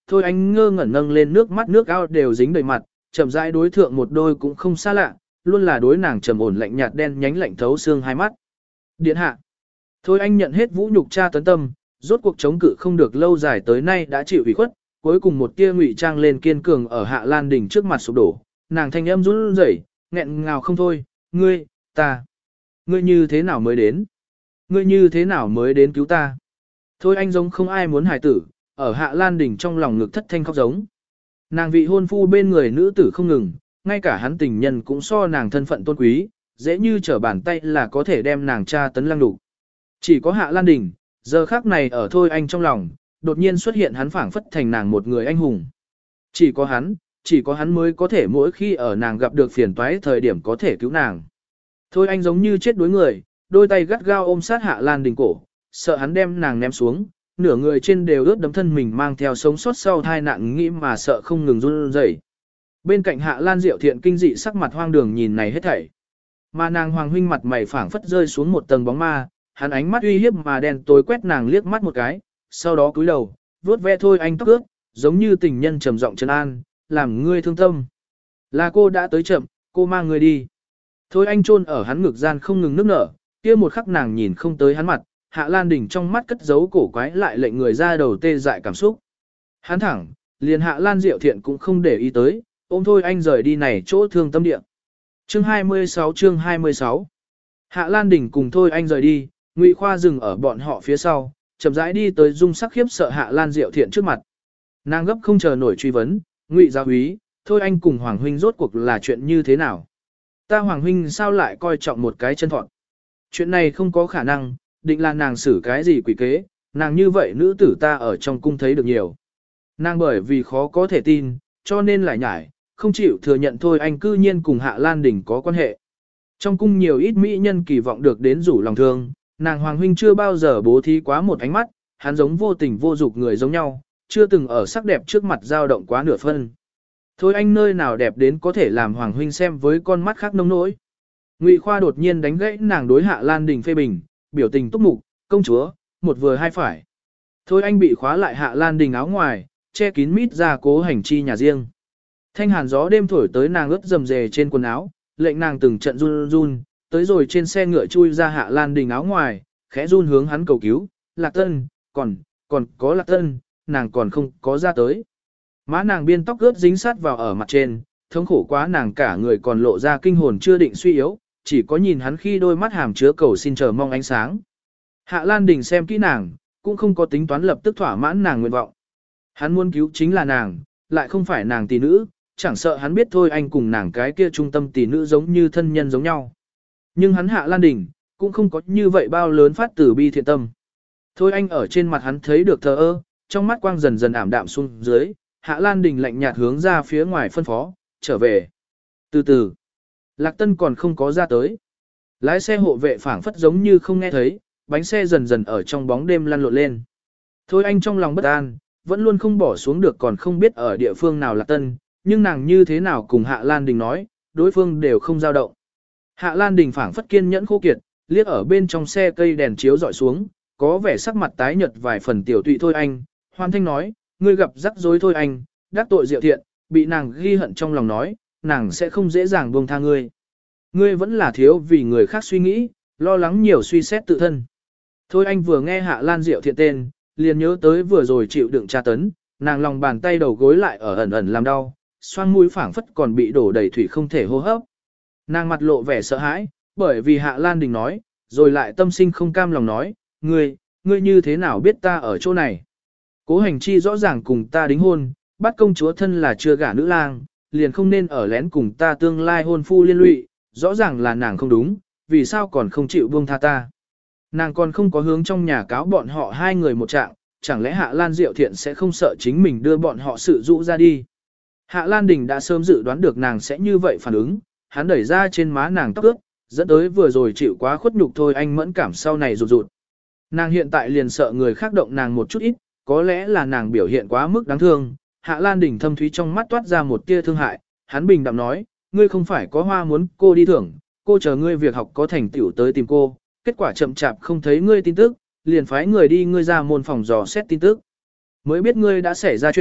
Thôi Anh ngơ ngẩn nâng lên nước mắt nước ao đều dính đầy mặt, chậm rãi đối thượng một đôi cũng không xa lạ, luôn là đối nàng trầm ổn lạnh nhạt đen nhánh lạnh thấu xương hai mắt. Điện hạ. Thôi Anh nhận hết vũ nhục tra tấn tâm, rốt cuộc chống cự không được lâu dài tới nay đã chịu ủy khuất, cuối cùng một tia ngụy trang lên kiên cường ở Hạ Lan Đình trước mặt sụp đổ, nàng thanh âm run rẩy, nghẹn ngào không thôi, ngươi, ta, ngươi như thế nào mới đến? Ngươi như thế nào mới đến cứu ta? Thôi Anh giống không ai muốn hài tử, ở Hạ Lan Đình trong lòng ngực thất thanh khóc giống. Nàng vị hôn phu bên người nữ tử không ngừng, ngay cả hắn tình nhân cũng so nàng thân phận tôn quý, dễ như trở bàn tay là có thể đem nàng tra tấn lăng đủ. Chỉ có Hạ Lan Đình, giờ khác này ở Thôi Anh trong lòng, đột nhiên xuất hiện hắn phảng phất thành nàng một người anh hùng. Chỉ có hắn, chỉ có hắn mới có thể mỗi khi ở nàng gặp được phiền toái thời điểm có thể cứu nàng. Thôi Anh giống như chết đuối người, đôi tay gắt gao ôm sát Hạ Lan Đình cổ, sợ hắn đem nàng ném xuống, nửa người trên đều ướt đấm thân mình mang theo sống sót sau tai nạn nghĩ mà sợ không ngừng run rẩy. Bên cạnh Hạ Lan Diệu Thiện kinh dị sắc mặt hoang đường nhìn này hết thảy. Mà nàng Hoàng huynh mặt mày phảng phất rơi xuống một tầng bóng ma, hắn ánh mắt uy hiếp mà đen tối quét nàng liếc mắt một cái, sau đó cúi đầu, vuốt ve Thôi Anh tóc ướt, giống như tình nhân trầm giọng trấn an, làm ngươi thương tâm. Là cô đã tới chậm, cô mang người đi. Thôi Anh chôn ở hắn ngực gian không ngừng nức nở, kia một khắc nàng nhìn không tới hắn mặt, Hạ Lan Đình trong mắt cất giấu cổ quái lại lệnh người ra đầu tê dại cảm xúc. Hắn thẳng, liền Hạ Lan Diệu Thiện cũng không để ý tới, ôm Thôi Anh rời đi này chỗ thương tâm địa. Chương hai mươi sáu chương hai mươi sáu Hạ Lan Đình cùng Thôi Anh rời đi, Ngụy Khoa dừng ở bọn họ phía sau, chậm rãi đi tới dung sắc khiếp sợ Hạ Lan Diệu Thiện trước mặt. Nàng gấp không chờ nổi truy vấn, Ngụy giáo úy, Thôi Anh cùng Hoàng huynh rốt cuộc là chuyện như thế nào? Ta Hoàng huynh sao lại coi trọng một cái chân thọn? Chuyện này không có khả năng, định là nàng xử cái gì quỷ kế, nàng như vậy nữ tử ta ở trong cung thấy được nhiều. Nàng bởi vì khó có thể tin, cho nên lại nhải, không chịu thừa nhận Thôi Anh cư nhiên cùng Hạ Lan Đình có quan hệ. Trong cung nhiều ít mỹ nhân kỳ vọng được đến rủ lòng thương, nàng Hoàng huynh chưa bao giờ bố thí quá một ánh mắt, hắn giống vô tình vô dục người giống nhau, chưa từng ở sắc đẹp trước mặt dao động quá nửa phân. Thôi Anh nơi nào đẹp đến có thể làm Hoàng huynh xem với con mắt khác nông nỗi. Ngụy Khoa đột nhiên đánh gãy nàng đối Hạ Lan Đình phê bình, biểu tình túc mục, công chúa, một vừa hai phải. Thôi Anh bị khóa lại Hạ Lan Đình áo ngoài, che kín mít ra cố hành chi nhà riêng. Thanh hàn gió đêm thổi tới nàng ướt rầm rề trên quần áo, lệnh nàng từng trận run run, tới rồi trên xe ngựa chui ra Hạ Lan Đình áo ngoài, khẽ run hướng hắn cầu cứu, Lạc Tân, còn, còn có Lạc Tân, nàng còn không có ra tới. Má nàng biên tóc ướt dính sát vào ở mặt trên, thống khổ quá nàng cả người còn lộ ra kinh hồn chưa định suy yếu, chỉ có nhìn hắn khi đôi mắt hàm chứa cầu xin chờ mong ánh sáng. Hạ Lan Đình xem kỹ nàng, cũng không có tính toán lập tức thỏa mãn nàng nguyện vọng. Hắn muốn cứu chính là nàng, lại không phải nàng tỷ nữ, chẳng sợ hắn biết Thôi Anh cùng nàng cái kia trung tâm tỷ nữ giống như thân nhân giống nhau. Nhưng hắn Hạ Lan Đình, cũng không có như vậy bao lớn phát từ bi thiện tâm. Thôi Anh ở trên mặt hắn thấy được thờ ơ, trong mắt quang dần dần ảm đạm xuống dưới, Hạ Lan Đình lạnh nhạt hướng ra phía ngoài phân phó, trở về. Từ từ, Lạc Tân còn không có ra tới. Lái xe hộ vệ phảng phất giống như không nghe thấy, bánh xe dần dần ở trong bóng đêm lăn lộn lên. Thôi Anh trong lòng bất an, vẫn luôn không bỏ xuống được còn không biết ở địa phương nào Lạc Tân, nhưng nàng như thế nào cùng Hạ Lan Đình nói, đối phương đều không dao động. Hạ Lan Đình phảng phất kiên nhẫn khô kiệt, liếc ở bên trong xe cây đèn chiếu dọi xuống, có vẻ sắc mặt tái nhợt vài phần tiểu tụy Thôi Anh, hoan thanh nói, ngươi gặp rắc rối Thôi Anh, đắc tội Diệu Thiện, bị nàng ghi hận trong lòng nói, nàng sẽ không dễ dàng buông tha ngươi. Ngươi vẫn là thiếu vì người khác suy nghĩ, lo lắng nhiều suy xét tự thân. Thôi Anh vừa nghe Hạ Lan Diệu Thiện tên, liền nhớ tới vừa rồi chịu đựng tra tấn, nàng lòng bàn tay đầu gối lại ở ẩn ẩn làm đau, xoang mũi phảng phất còn bị đổ đầy thủy không thể hô hấp. Nàng mặt lộ vẻ sợ hãi, bởi vì Hạ Lan Đình nói, rồi lại tâm sinh không cam lòng nói, ngươi, ngươi như thế nào biết ta ở chỗ này? Cố hành chi rõ ràng cùng ta đính hôn, bắt công chúa thân là chưa gả nữ lang, liền không nên ở lén cùng ta tương lai hôn phu liên lụy, rõ ràng là nàng không đúng, vì sao còn không chịu buông tha ta? Nàng còn không có hướng trong nhà cáo bọn họ hai người một trạng, chẳng lẽ Hạ Lan Diệu Thiện sẽ không sợ chính mình đưa bọn họ sự dụ ra đi? Hạ Lan Đình đã sớm dự đoán được nàng sẽ như vậy phản ứng, hắn đẩy ra trên má nàng tóc ướt, dẫn tới vừa rồi chịu quá khuất nhục thôi anh mẫn cảm sau này rụt rụt. Nàng hiện tại liền sợ người khác động nàng một chút ít, có lẽ là nàng biểu hiện quá mức đáng thương. Hạ Lan Đình thâm thúy trong mắt toát ra một tia thương hại, hắn bình đạm nói, ngươi không phải có hoa muốn cô đi thưởng, cô chờ ngươi việc học có thành tựu tới tìm cô, kết quả chậm chạp không thấy ngươi tin tức, liền phái người đi ngươi ra môn phòng dò xét tin tức. Mới biết ngươi đã xảy ra chuyện,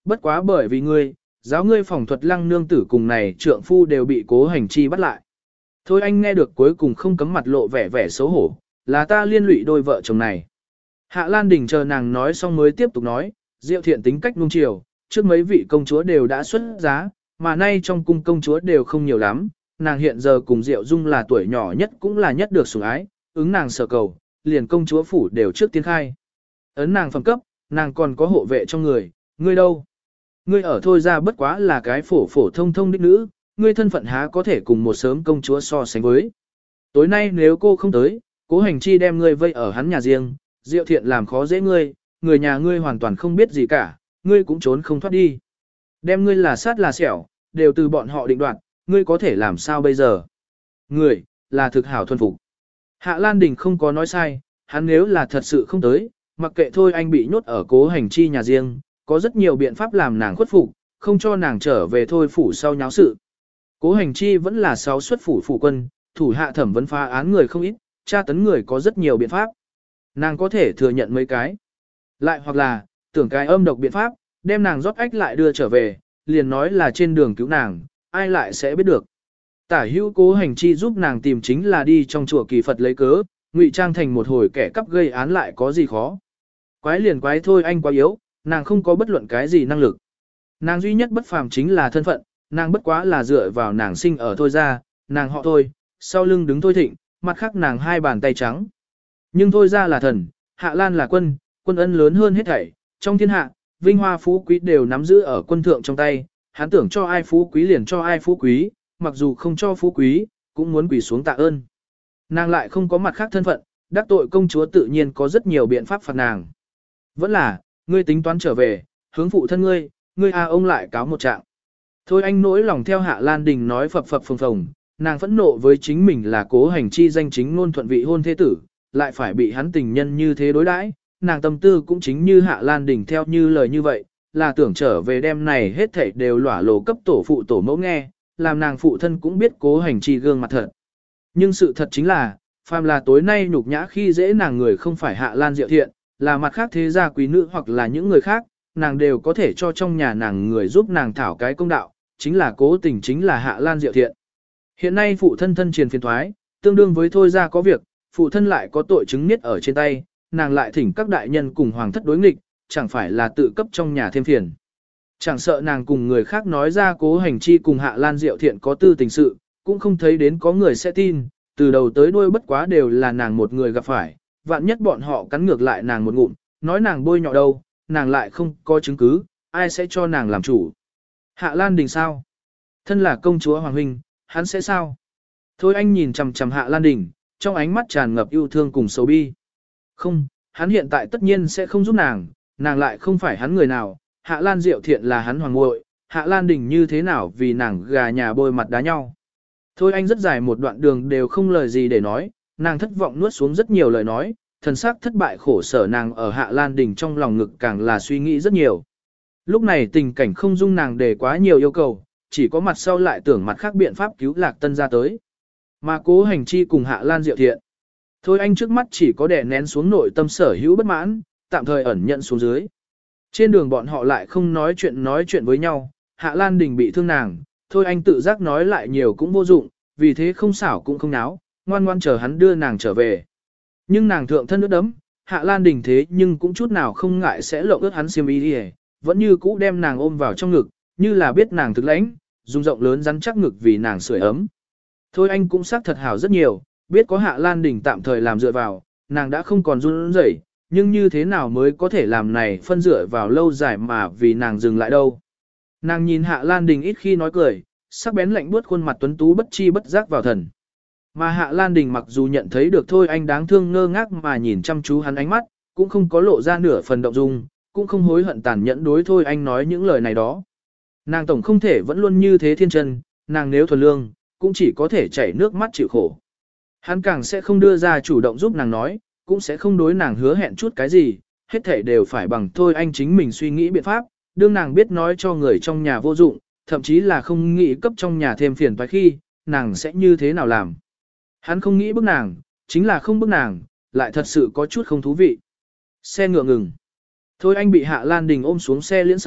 bất quá bởi vì ngươi, giáo ngươi phòng thuật lăng nương tử cùng này trượng phu đều bị cố hành chi bắt lại. Thôi anh nghe được cuối cùng không cấm mặt lộ vẻ vẻ xấu hổ, là ta liên lụy đôi vợ chồng này. Hạ Lan Đình chờ nàng nói xong mới tiếp tục nói, Diệu Thiện tính cách nuông chiều, trước mấy vị công chúa đều đã xuất giá, mà nay trong cung công chúa đều không nhiều lắm, nàng hiện giờ cùng Diệu Dung là tuổi nhỏ nhất cũng là nhất được sủng ái, ứng nàng sở cầu, liền công chúa phủ đều trước tiên khai. Ấn nàng phẩm cấp, nàng còn có hộ vệ trong người, ngươi đâu? Ngươi ở thôi ra bất quá là cái phổ phổ thông thông đích nữ, ngươi thân phận há có thể cùng một sớm công chúa so sánh với. Tối nay nếu cô không tới, cố hành chi đem ngươi vây ở hắn nhà riêng, Diệu Thiện làm khó dễ ngươi, người nhà ngươi hoàn toàn không biết gì cả, ngươi cũng trốn không thoát đi. Đem ngươi là sát là xẻo, đều từ bọn họ định đoạt, ngươi có thể làm sao bây giờ? Người, là thực hảo thuần phục. Hạ Lan Đình không có nói sai, hắn nếu là thật sự không tới, mặc kệ thôi anh bị nhốt ở cố hành chi nhà riêng, có rất nhiều biện pháp làm nàng khuất phục, không cho nàng trở về thôi phủ sau nháo sự. Cố hành chi vẫn là sáu xuất phủ phủ quân, thủ hạ thẩm vấn phá án người không ít, tra tấn người có rất nhiều biện pháp. Nàng có thể thừa nhận mấy cái. Lại hoặc là, tưởng cái âm độc biện pháp, đem nàng rót ách lại đưa trở về, liền nói là trên đường cứu nàng, ai lại sẽ biết được. Tả hữu cố hành chi giúp nàng tìm chính là đi trong chùa kỳ Phật lấy cớ, ngụy trang thành một hồi kẻ cắp gây án lại có gì khó. Quái liền quái thôi anh quá yếu, nàng không có bất luận cái gì năng lực. Nàng duy nhất bất phàm chính là thân phận, nàng bất quá là dựa vào nàng sinh ở thôi ra, nàng họ thôi, sau lưng đứng thôi thịnh, mặt khác nàng hai bàn tay trắng. Nhưng thôi ra là thần, Hạ Lan là quân, quân ân lớn hơn hết thảy, trong thiên hạ, vinh hoa phú quý đều nắm giữ ở quân thượng trong tay, hắn tưởng cho ai phú quý liền cho ai phú quý, mặc dù không cho phú quý, cũng muốn quỳ xuống tạ ơn. Nàng lại không có mặt khác thân phận, đắc tội công chúa tự nhiên có rất nhiều biện pháp phạt nàng. Vẫn là, ngươi tính toán trở về, hướng phụ thân ngươi, ngươi a ông lại cáo một trạng. Thôi anh nỗi lòng theo Hạ Lan Đình nói phập phập phồng phồng, nàng phẫn nộ với chính mình là cố hành chi danh chính ngôn thuận vị hôn thế tử, lại phải bị hắn tình nhân như thế đối đãi. Nàng tâm tư cũng chính như Hạ Lan Đình theo như lời như vậy, là tưởng trở về đêm này hết thảy đều lỏa lồ cấp tổ phụ tổ mẫu nghe, làm nàng phụ thân cũng biết cố hành chi gương mặt thật. Nhưng sự thật chính là, phàm là tối nay nhục nhã khi dễ nàng người không phải Hạ Lan Diệu Thiện, là mặt khác thế gia quý nữ hoặc là những người khác, nàng đều có thể cho trong nhà nàng người giúp nàng thảo cái công đạo, chính là cố tình chính là Hạ Lan Diệu Thiện. Hiện nay phụ thân thân triền phiền thoái, tương đương với thôi ra có việc, phụ thân lại có tội chứng niết ở trên tay, nàng lại thỉnh các đại nhân cùng hoàng thất đối nghịch, chẳng phải là tự cấp trong nhà thêm phiền. Chẳng sợ nàng cùng người khác nói ra cố hành chi cùng Hạ Lan Diệu Thiện có tư tình sự, cũng không thấy đến có người sẽ tin, từ đầu tới đuôi bất quá đều là nàng một người gặp phải, vạn nhất bọn họ cắn ngược lại nàng một ngụm, nói nàng bôi nhọ đâu, nàng lại không có chứng cứ, ai sẽ cho nàng làm chủ. Hạ Lan Đình sao? Thân là công chúa Hoàng Huynh, hắn sẽ sao? Thôi anh nhìn chằm chằm Hạ Lan Đình, trong ánh mắt tràn ngập yêu thương cùng sầu bi. Không, hắn hiện tại tất nhiên sẽ không giúp nàng, nàng lại không phải hắn người nào, Hạ Lan Diệu Thiện là hắn hoàng muội, Hạ Lan Đình như thế nào vì nàng gà nhà bôi mặt đá nhau. Thôi anh rất dài một đoạn đường đều không lời gì để nói, nàng thất vọng nuốt xuống rất nhiều lời nói, thần sắc thất bại khổ sở nàng ở Hạ Lan Đình trong lòng ngực càng là suy nghĩ rất nhiều. Lúc này tình cảnh không dung nàng để quá nhiều yêu cầu, chỉ có mặt sau lại tưởng mặt khác biện pháp cứu Lạc Tân ra tới. Mà cố hành chi cùng Hạ Lan Diệu Thiện. Thôi anh trước mắt chỉ có đè nén xuống nội tâm sở hữu bất mãn, tạm thời ẩn nhận xuống dưới. Trên đường bọn họ lại không nói chuyện nói chuyện với nhau, Hạ Lan Đình bị thương nàng, thôi anh tự giác nói lại nhiều cũng vô dụng, vì thế không xảo cũng không náo, ngoan ngoan chờ hắn đưa nàng trở về. Nhưng nàng thượng thân ướt đấm, Hạ Lan Đình thế nhưng cũng chút nào không ngại sẽ lộng ướt hắn xiêm y đi, vẫn như cũ đem nàng ôm vào trong ngực, như là biết nàng thực lãnh, dùng rộng lớn rắn chắc ngực vì nàng sưởi ấm. Thôi anh cũng xác thật hảo rất nhiều, biết có Hạ Lan Đình tạm thời làm dựa vào, nàng đã không còn run rẩy, nhưng như thế nào mới có thể làm này phân dựa vào lâu dài mà vì nàng dừng lại đâu. Nàng nhìn Hạ Lan Đình ít khi nói cười, sắc bén lạnh buốt khuôn mặt tuấn tú bất chi bất giác vào thần. Mà Hạ Lan Đình mặc dù nhận thấy được thôi anh đáng thương ngơ ngác mà nhìn chăm chú hắn ánh mắt, cũng không có lộ ra nửa phần động dung, cũng không hối hận tàn nhẫn đối thôi anh nói những lời này đó. Nàng tổng không thể vẫn luôn như thế thiên chân, nàng nếu thuần lương, cũng chỉ có thể chảy nước mắt chịu khổ. Hắn càng sẽ không đưa ra chủ động giúp nàng nói, cũng sẽ không đối nàng hứa hẹn chút cái gì, hết thể đều phải bằng thôi anh chính mình suy nghĩ biện pháp, đương nàng biết nói cho người trong nhà vô dụng, thậm chí là không nghĩ cấp trong nhà thêm phiền toái khi, nàng sẽ như thế nào làm. Hắn không nghĩ bức nàng, chính là không bức nàng, lại thật sự có chút không thú vị. Xe ngựa ngừng. Thôi anh bị Hạ Lan Đình ôm xuống xe liễn sau,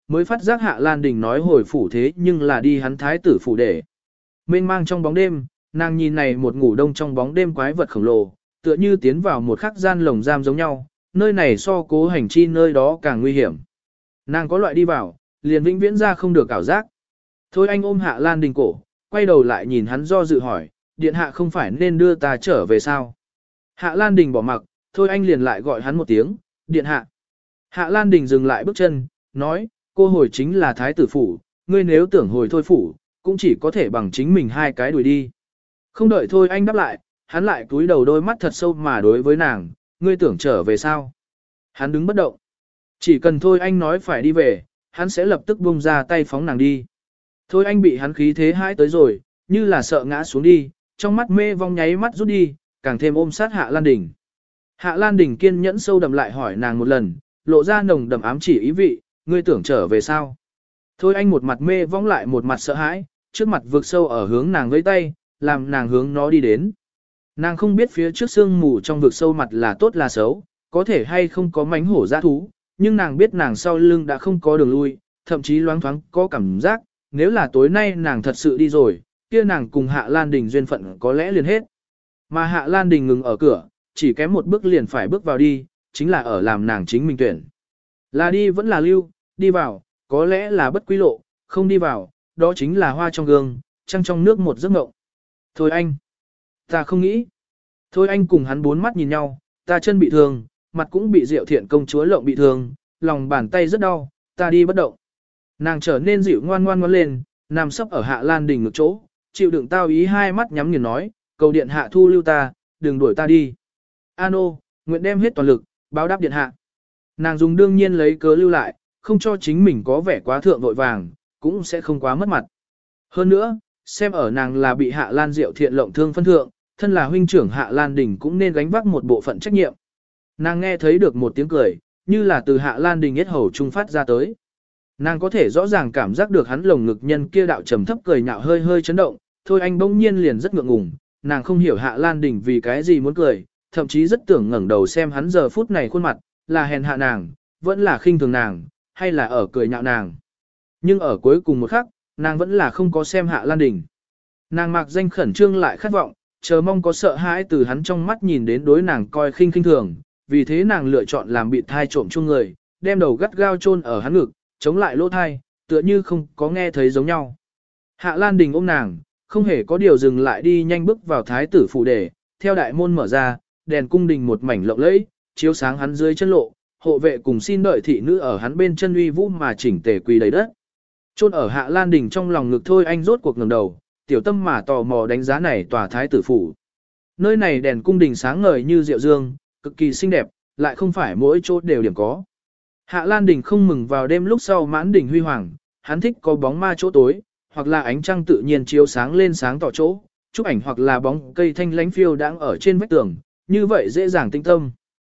mới phát giác Hạ Lan Đình nói hồi phủ thế nhưng là đi hắn thái tử phủ để. Mênh mang trong bóng đêm, nàng nhìn này một ngủ đông trong bóng đêm quái vật khổng lồ, tựa như tiến vào một khắc gian lồng giam giống nhau, nơi này so cố hành chi nơi đó càng nguy hiểm. Nàng có loại đi vào, liền vĩnh viễn ra không được ảo giác. Thôi anh ôm Hạ Lan Đình cổ, quay đầu lại nhìn hắn do dự hỏi, điện hạ không phải nên đưa ta trở về sao? Hạ Lan Đình bỏ mặc, thôi anh liền lại gọi hắn một tiếng, điện hạ. Hạ Lan Đình dừng lại bước chân, nói, cô hồi chính là thái tử phủ, ngươi nếu tưởng hồi thôi phủ, cũng chỉ có thể bằng chính mình hai cái đuổi đi. Không đợi thôi anh đáp lại, hắn lại cúi đầu đôi mắt thật sâu mà đối với nàng, ngươi tưởng trở về sao? Hắn đứng bất động. Chỉ cần thôi anh nói phải đi về, hắn sẽ lập tức buông ra tay phóng nàng đi. Thôi anh bị hắn khí thế hãi tới rồi, như là sợ ngã xuống đi, trong mắt mê vong nháy mắt rút đi, càng thêm ôm sát Hạ Lan Đình. Hạ Lan Đình kiên nhẫn sâu đậm lại hỏi nàng một lần, lộ ra nồng đậm ám chỉ ý vị, ngươi tưởng trở về sao? Thôi anh một mặt mê vong lại một mặt sợ hãi, trước mặt vực sâu ở hướng nàng với tay, làm nàng hướng nó đi đến. Nàng không biết phía trước sương mù trong vực sâu mặt là tốt là xấu, có thể hay không có mánh hổ dã thú, nhưng nàng biết nàng sau lưng đã không có đường lui, thậm chí loáng thoáng có cảm giác, nếu là tối nay nàng thật sự đi rồi, kia nàng cùng Hạ Lan Đình duyên phận có lẽ liền hết. Mà Hạ Lan Đình ngừng ở cửa, chỉ kém một bước liền phải bước vào đi, chính là ở làm nàng chính mình tuyển. Là đi vẫn là lưu, đi vào, có lẽ là bất quý lộ, không đi vào, đó chính là hoa trong gương, trăng trong nước một giấc mộng. Thôi anh, ta không nghĩ. Thôi anh cùng hắn bốn mắt nhìn nhau, ta chân bị thương, mặt cũng bị Diệu Thiện công chúa lộng bị thương, lòng bàn tay rất đau, ta đi bất động. Nàng trở nên dịu ngoan ngoan ngoan lên, nằm sấp ở Hạ Lan Đình ngực chỗ, chịu đựng tao ý hai mắt nhắm nghiền nói, cầu điện hạ thu lưu ta, đừng đuổi ta đi. Ano, nguyện đem hết toàn lực, báo đáp điện hạ. Nàng dùng đương nhiên lấy cớ lưu lại, không cho chính mình có vẻ quá thượng vội vàng, cũng sẽ không quá mất mặt. Hơn nữa, xem ở nàng là bị Hạ Lan Diệu Thiện lộng thương phân thượng, thân là huynh trưởng Hạ Lan Đình cũng nên gánh vác một bộ phận trách nhiệm. Nàng nghe thấy được một tiếng cười, như là từ Hạ Lan Đình yết hầu trung phát ra tới. Nàng có thể rõ ràng cảm giác được hắn lồng ngực nhân kia đạo trầm thấp cười nhạo hơi hơi chấn động, thôi anh bỗng nhiên liền rất ngượng ngùng, nàng không hiểu Hạ Lan Đình vì cái gì muốn cười, thậm chí rất tưởng ngẩng đầu xem hắn giờ phút này khuôn mặt, là hèn hạ nàng, vẫn là khinh thường nàng, hay là ở cười nhạo nàng. Nhưng ở cuối cùng một khắc, nàng vẫn là không có xem Hạ Lan Đình. Nàng mạc danh khẩn trương lại khát vọng, chờ mong có sợ hãi từ hắn trong mắt nhìn đến đối nàng coi khinh khinh thường, vì thế nàng lựa chọn làm bị thai trộm chung người, đem đầu gắt gao chôn ở hắn ngực, chống lại lỗ thai, tựa như không có nghe thấy giống nhau. Hạ Lan Đình ôm nàng, không hề có điều dừng lại đi nhanh bước vào thái tử phủ để, theo đại môn mở ra, đèn cung đình một mảnh lộng lẫy, chiếu sáng hắn dưới chân lộ, hộ vệ cùng xin đợi thị nữ ở hắn bên chân uy vũ mà chỉnh tề quỳ đầy đất. Chôn ở Hạ Lan Đình trong lòng ngực thôi anh rốt cuộc ngẩng đầu, tiểu tâm mà tò mò đánh giá này tòa thái tử phủ. Nơi này đèn cung đình sáng ngời như rượu dương, cực kỳ xinh đẹp, lại không phải mỗi chỗ đều điểm có. Hạ Lan Đình không mừng vào đêm lúc sau mãn đỉnh huy hoàng, hắn thích có bóng ma chỗ tối, hoặc là ánh trăng tự nhiên chiếu sáng lên sáng tỏ chỗ, chụp ảnh hoặc là bóng cây thanh lánh phiêu đang ở trên vách tường, như vậy dễ dàng tinh tâm.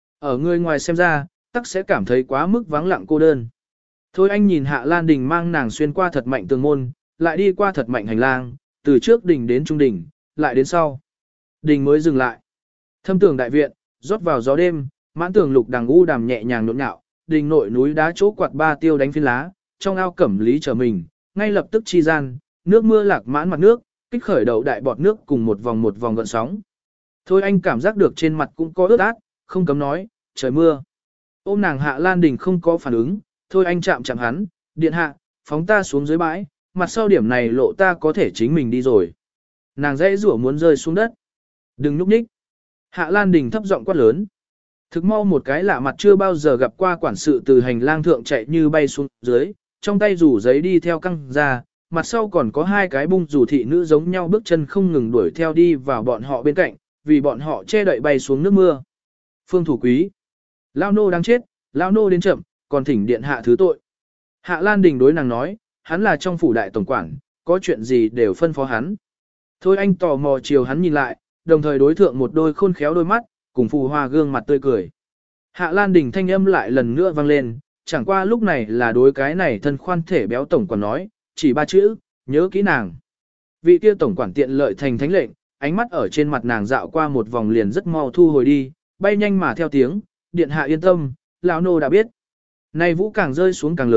Ở người ngoài xem ra, tắc sẽ cảm thấy quá mức vắng lặng cô đơn. Thôi anh nhìn Hạ Lan Đình mang nàng xuyên qua thật mạnh tường môn, lại đi qua thật mạnh hành lang, từ trước đỉnh đến trung đỉnh, lại đến sau. Đỉnh mới dừng lại. Thâm tường đại viện, rót vào gió đêm, mãn tường lục đằng u đàm nhẹ nhàng nhộn nhạo, đỉnh nội núi đá chỗ quạt ba tiêu đánh phiến lá, trong ao cẩm lý trở mình, ngay lập tức chi gian, nước mưa lạc mãn mặt nước, kích khởi đầu đại bọt nước cùng một vòng một vòng gợn sóng. Thôi anh cảm giác được trên mặt cũng có ướt át, không cấm nói, trời mưa. Ôm nàng Hạ Lan Đình không có phản ứng, thôi anh chạm chạm hắn, điện hạ, phóng ta xuống dưới bãi, mặt sau điểm này lộ ta có thể chính mình đi rồi. Nàng dãy rủa muốn rơi xuống đất. Đừng núp nhích. Hạ Lan Đình thấp giọng quát lớn. Thực mau một cái lạ mặt chưa bao giờ gặp qua quản sự từ hành lang thượng chạy như bay xuống dưới, trong tay rủ giấy đi theo căng ra, mặt sau còn có hai cái bung rủ thị nữ giống nhau bước chân không ngừng đuổi theo đi vào bọn họ bên cạnh, vì bọn họ che đậy bay xuống nước mưa. Phương thủ quý. Lao nô đang chết, Lao nô đến chậm, còn thỉnh điện hạ thứ tội. Hạ Lan Đình đối nàng nói, hắn là trong phủ đại tổng quản, có chuyện gì đều phân phó hắn. Thôi anh tò mò chiều hắn nhìn lại, đồng thời đối thượng một đôi khôn khéo đôi mắt, cùng phù hoa gương mặt tươi cười. Hạ Lan Đình thanh âm lại lần nữa vang lên, chẳng qua lúc này là đối cái này thân khoan thể béo tổng quản nói, chỉ ba chữ, nhớ kỹ nàng. Vị kia tổng quản tiện lợi thành thánh lệnh, ánh mắt ở trên mặt nàng dạo qua một vòng liền rất mau thu hồi đi, bay nhanh mà theo tiếng, điện hạ yên tâm, lão nô đã biết. Này vũ càng rơi xuống càng lớn,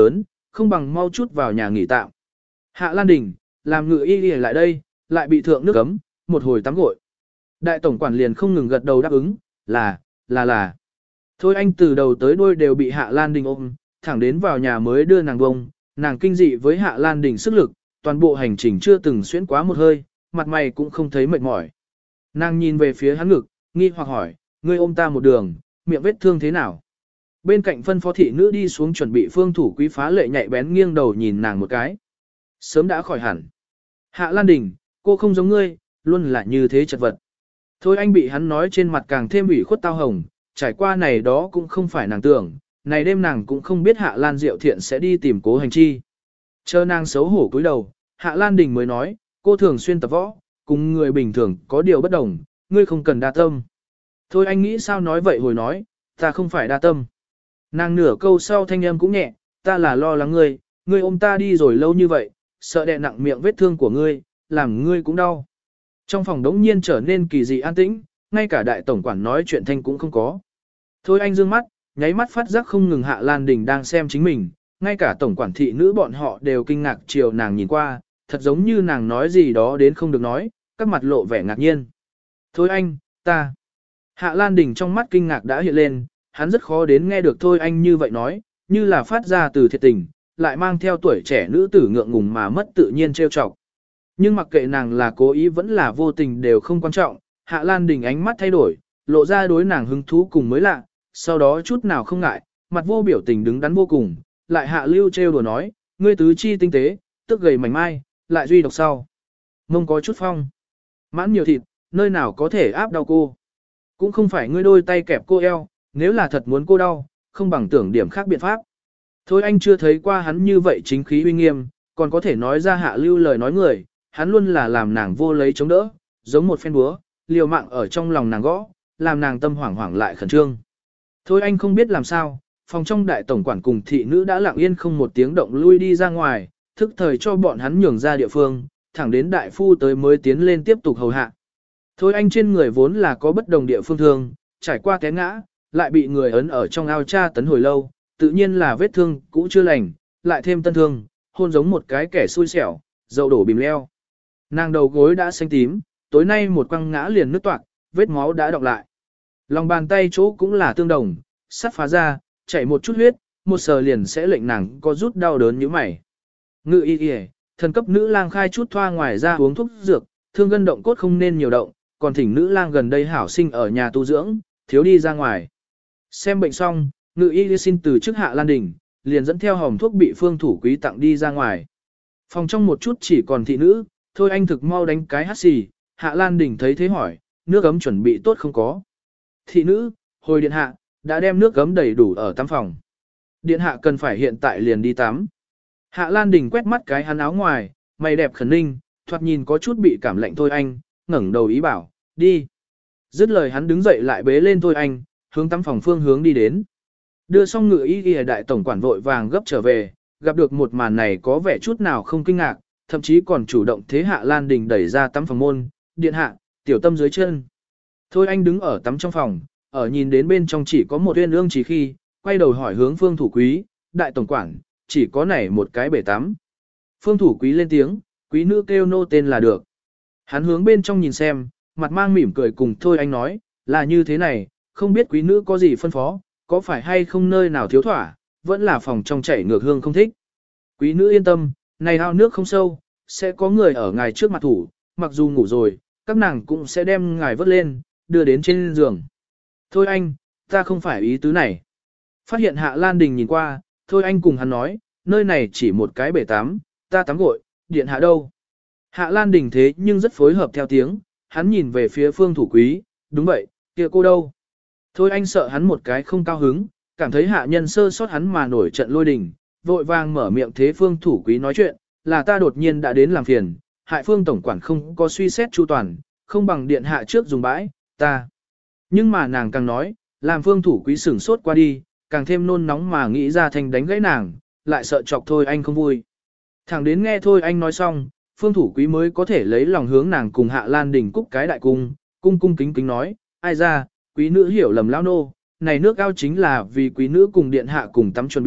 không bằng mau chút vào nhà nghỉ tạm. Hạ Lan Đình, làm ngự y y lại đây, lại bị thượng nước cấm, một hồi tắm gội. Đại tổng quản liền không ngừng gật đầu đáp ứng, là, là là. Thôi anh từ đầu tới đuôi đều bị Hạ Lan Đình ôm, thẳng đến vào nhà mới đưa nàng bông, nàng kinh dị với Hạ Lan Đình sức lực, toàn bộ hành trình chưa từng xuyễn quá một hơi, mặt mày cũng không thấy mệt mỏi. Nàng nhìn về phía hắn ngực, nghi hoặc hỏi, ngươi ôm ta một đường, miệng vết thương thế nào? Bên cạnh phân phó thị nữ đi xuống chuẩn bị phương thủ quý phá lệ nhạy bén nghiêng đầu nhìn nàng một cái. Sớm đã khỏi hẳn. Hạ Lan Đình, cô không giống ngươi, luôn là như thế chật vật. Thôi anh bị hắn nói trên mặt càng thêm ủy khuất tao hồng, trải qua này đó cũng không phải nàng tưởng, này đêm nàng cũng không biết Hạ Lan Diệu Thiện sẽ đi tìm Cố Hành Chi. Chờ nàng xấu hổ cúi đầu, Hạ Lan Đình mới nói, cô thường xuyên tập võ, cùng người bình thường có điều bất đồng, ngươi không cần đa tâm. Thôi anh nghĩ sao nói vậy hồi nói, ta không phải đa tâm. Nàng nửa câu sau thanh âm cũng nhẹ, ta là lo lắng ngươi, ngươi ôm ta đi rồi lâu như vậy, sợ đè nặng miệng vết thương của ngươi, làm ngươi cũng đau. Trong phòng đống nhiên trở nên kỳ dị an tĩnh, ngay cả đại tổng quản nói chuyện thanh cũng không có. Thôi anh dương mắt, nháy mắt phát giác không ngừng Hạ Lan Đình đang xem chính mình, ngay cả tổng quản thị nữ bọn họ đều kinh ngạc chiều nàng nhìn qua, thật giống như nàng nói gì đó đến không được nói, các mặt lộ vẻ ngạc nhiên. Thôi anh, ta. Hạ Lan Đình trong mắt kinh ngạc đã hiện lên, hắn rất khó đến nghe được thôi anh như vậy nói, như là phát ra từ thiệt tình, lại mang theo tuổi trẻ nữ tử ngượng ngùng mà mất tự nhiên trêu chọc. Nhưng mặc kệ nàng là cố ý vẫn là vô tình đều không quan trọng, Hạ Lan Đình ánh mắt thay đổi, lộ ra đối nàng hứng thú cùng mới lạ, sau đó chút nào không ngại, mặt vô biểu tình đứng đắn vô cùng, lại hạ lưu trêu đùa nói, ngươi tứ chi tinh tế, tức gầy mảnh mai, lại duy độc sau. Mông có chút phong, mãn nhiều thịt, nơi nào có thể áp đau cô. Cũng không phải ngươi đôi tay kẹp cô eo, nếu là thật muốn cô đau, không bằng tưởng điểm khác biện pháp. Thôi anh chưa thấy qua hắn như vậy chính khí uy nghiêm, còn có thể nói ra hạ lưu lời nói người, hắn luôn là làm nàng vô lấy chống đỡ, giống một phen búa, liều mạng ở trong lòng nàng gõ, làm nàng tâm hoảng hoảng lại khẩn trương. Thôi anh không biết làm sao, phòng trong đại tổng quản cùng thị nữ đã lặng yên không một tiếng động lui đi ra ngoài, thức thời cho bọn hắn nhường ra địa phương, thẳng đến đại phu tới mới tiến lên tiếp tục hầu hạ. Thôi anh trên người vốn là có bất đồng địa phương thương, trải qua té ngã, lại bị người ấn ở trong ao tra tấn hồi lâu, tự nhiên là vết thương cũ chưa lành, lại thêm tân thương, hôn giống một cái kẻ xui xẻo, dậu đổ bìm leo. Nàng đầu gối đã xanh tím, tối nay một quăng ngã liền nứt toạc, vết máu đã đọng lại. Lòng bàn tay chỗ cũng là tương đồng, sắt phá ra, chảy một chút huyết, một sờ liền sẽ lệnh nàng có rút đau đớn như mày. Ngự y y, thần cấp nữ lang khai chút thoa ngoài ra uống thuốc dược, thương gân động cốt không nên nhiều động, còn thỉnh nữ lang gần đây hảo sinh ở nhà tu dưỡng, thiếu đi ra ngoài. Xem bệnh xong, ngự y y xin từ chức Hạ Lan Đình, liền dẫn theo hòm thuốc bị phương thủ quý tặng đi ra ngoài. Phòng trong một chút chỉ còn thị nữ, thôi anh thực mau đánh cái hắt xì, Hạ Lan Đình thấy thế hỏi, nước ấm chuẩn bị tốt không có. Thị nữ, hồi điện hạ, đã đem nước gấm đầy đủ ở tắm phòng. Điện hạ cần phải hiện tại liền đi tắm. Hạ Lan Đình quét mắt cái hắn áo ngoài, mày đẹp khẩn ninh, thoạt nhìn có chút bị cảm lạnh thôi anh, ngẩng đầu ý bảo, đi. Dứt lời hắn đứng dậy lại bế lên thôi anh, hướng tắm phòng phương hướng đi đến. Đưa xong ngự y y đại tổng quản vội vàng gấp trở về, gặp được một màn này có vẻ chút nào không kinh ngạc, thậm chí còn chủ động thế Hạ Lan Đình đẩy ra tắm phòng môn, điện hạ, tiểu tâm dưới chân. Thôi anh đứng ở tắm trong phòng, ở nhìn đến bên trong chỉ có một uyên ương chỉ khi, quay đầu hỏi hướng phương thủ quý, đại tổng quản, chỉ có này một cái bể tắm. Phương thủ quý lên tiếng, quý nữ kêu nô tên là được. Hắn hướng bên trong nhìn xem, mặt mang mỉm cười cùng thôi anh nói, là như thế này, không biết quý nữ có gì phân phó, có phải hay không nơi nào thiếu thỏa, vẫn là phòng trong chảy ngược hương không thích. Quý nữ yên tâm, này ao nước không sâu, sẽ có người ở ngài trước mặt thủ, mặc dù ngủ rồi, các nàng cũng sẽ đem ngài vớt lên, đưa đến trên giường. Thôi anh, ta không phải ý tứ này. Phát hiện Hạ Lan Đình nhìn qua, thôi anh cùng hắn nói, nơi này chỉ một cái bể tắm, ta tắm gội, điện hạ đâu. Hạ Lan Đình thế nhưng rất phối hợp theo tiếng, hắn nhìn về phía phương thủ quý, đúng vậy, kia cô đâu. Thôi anh sợ hắn một cái không cao hứng, cảm thấy hạ nhân sơ sót hắn mà nổi trận lôi đình, vội vàng mở miệng thế phương thủ quý nói chuyện, là ta đột nhiên đã đến làm phiền, hại phương tổng quản không có suy xét chu toàn, không bằng điện hạ trước dùng bãi, ta. Nhưng mà nàng càng nói, làm phương thủ quý sửng sốt qua đi, càng thêm nôn nóng mà nghĩ ra thành đánh gãy nàng, lại sợ chọc thôi anh không vui. Thẳng đến nghe thôi anh nói xong, phương thủ quý mới có thể lấy lòng hướng nàng cùng Hạ Lan Đình cúc cái đại cung, cung cung kính kính nói, ai ra, quý nữ hiểu lầm lao nô, này nước ao chính là vì quý nữ cùng điện hạ cùng tắm chuẩn bị,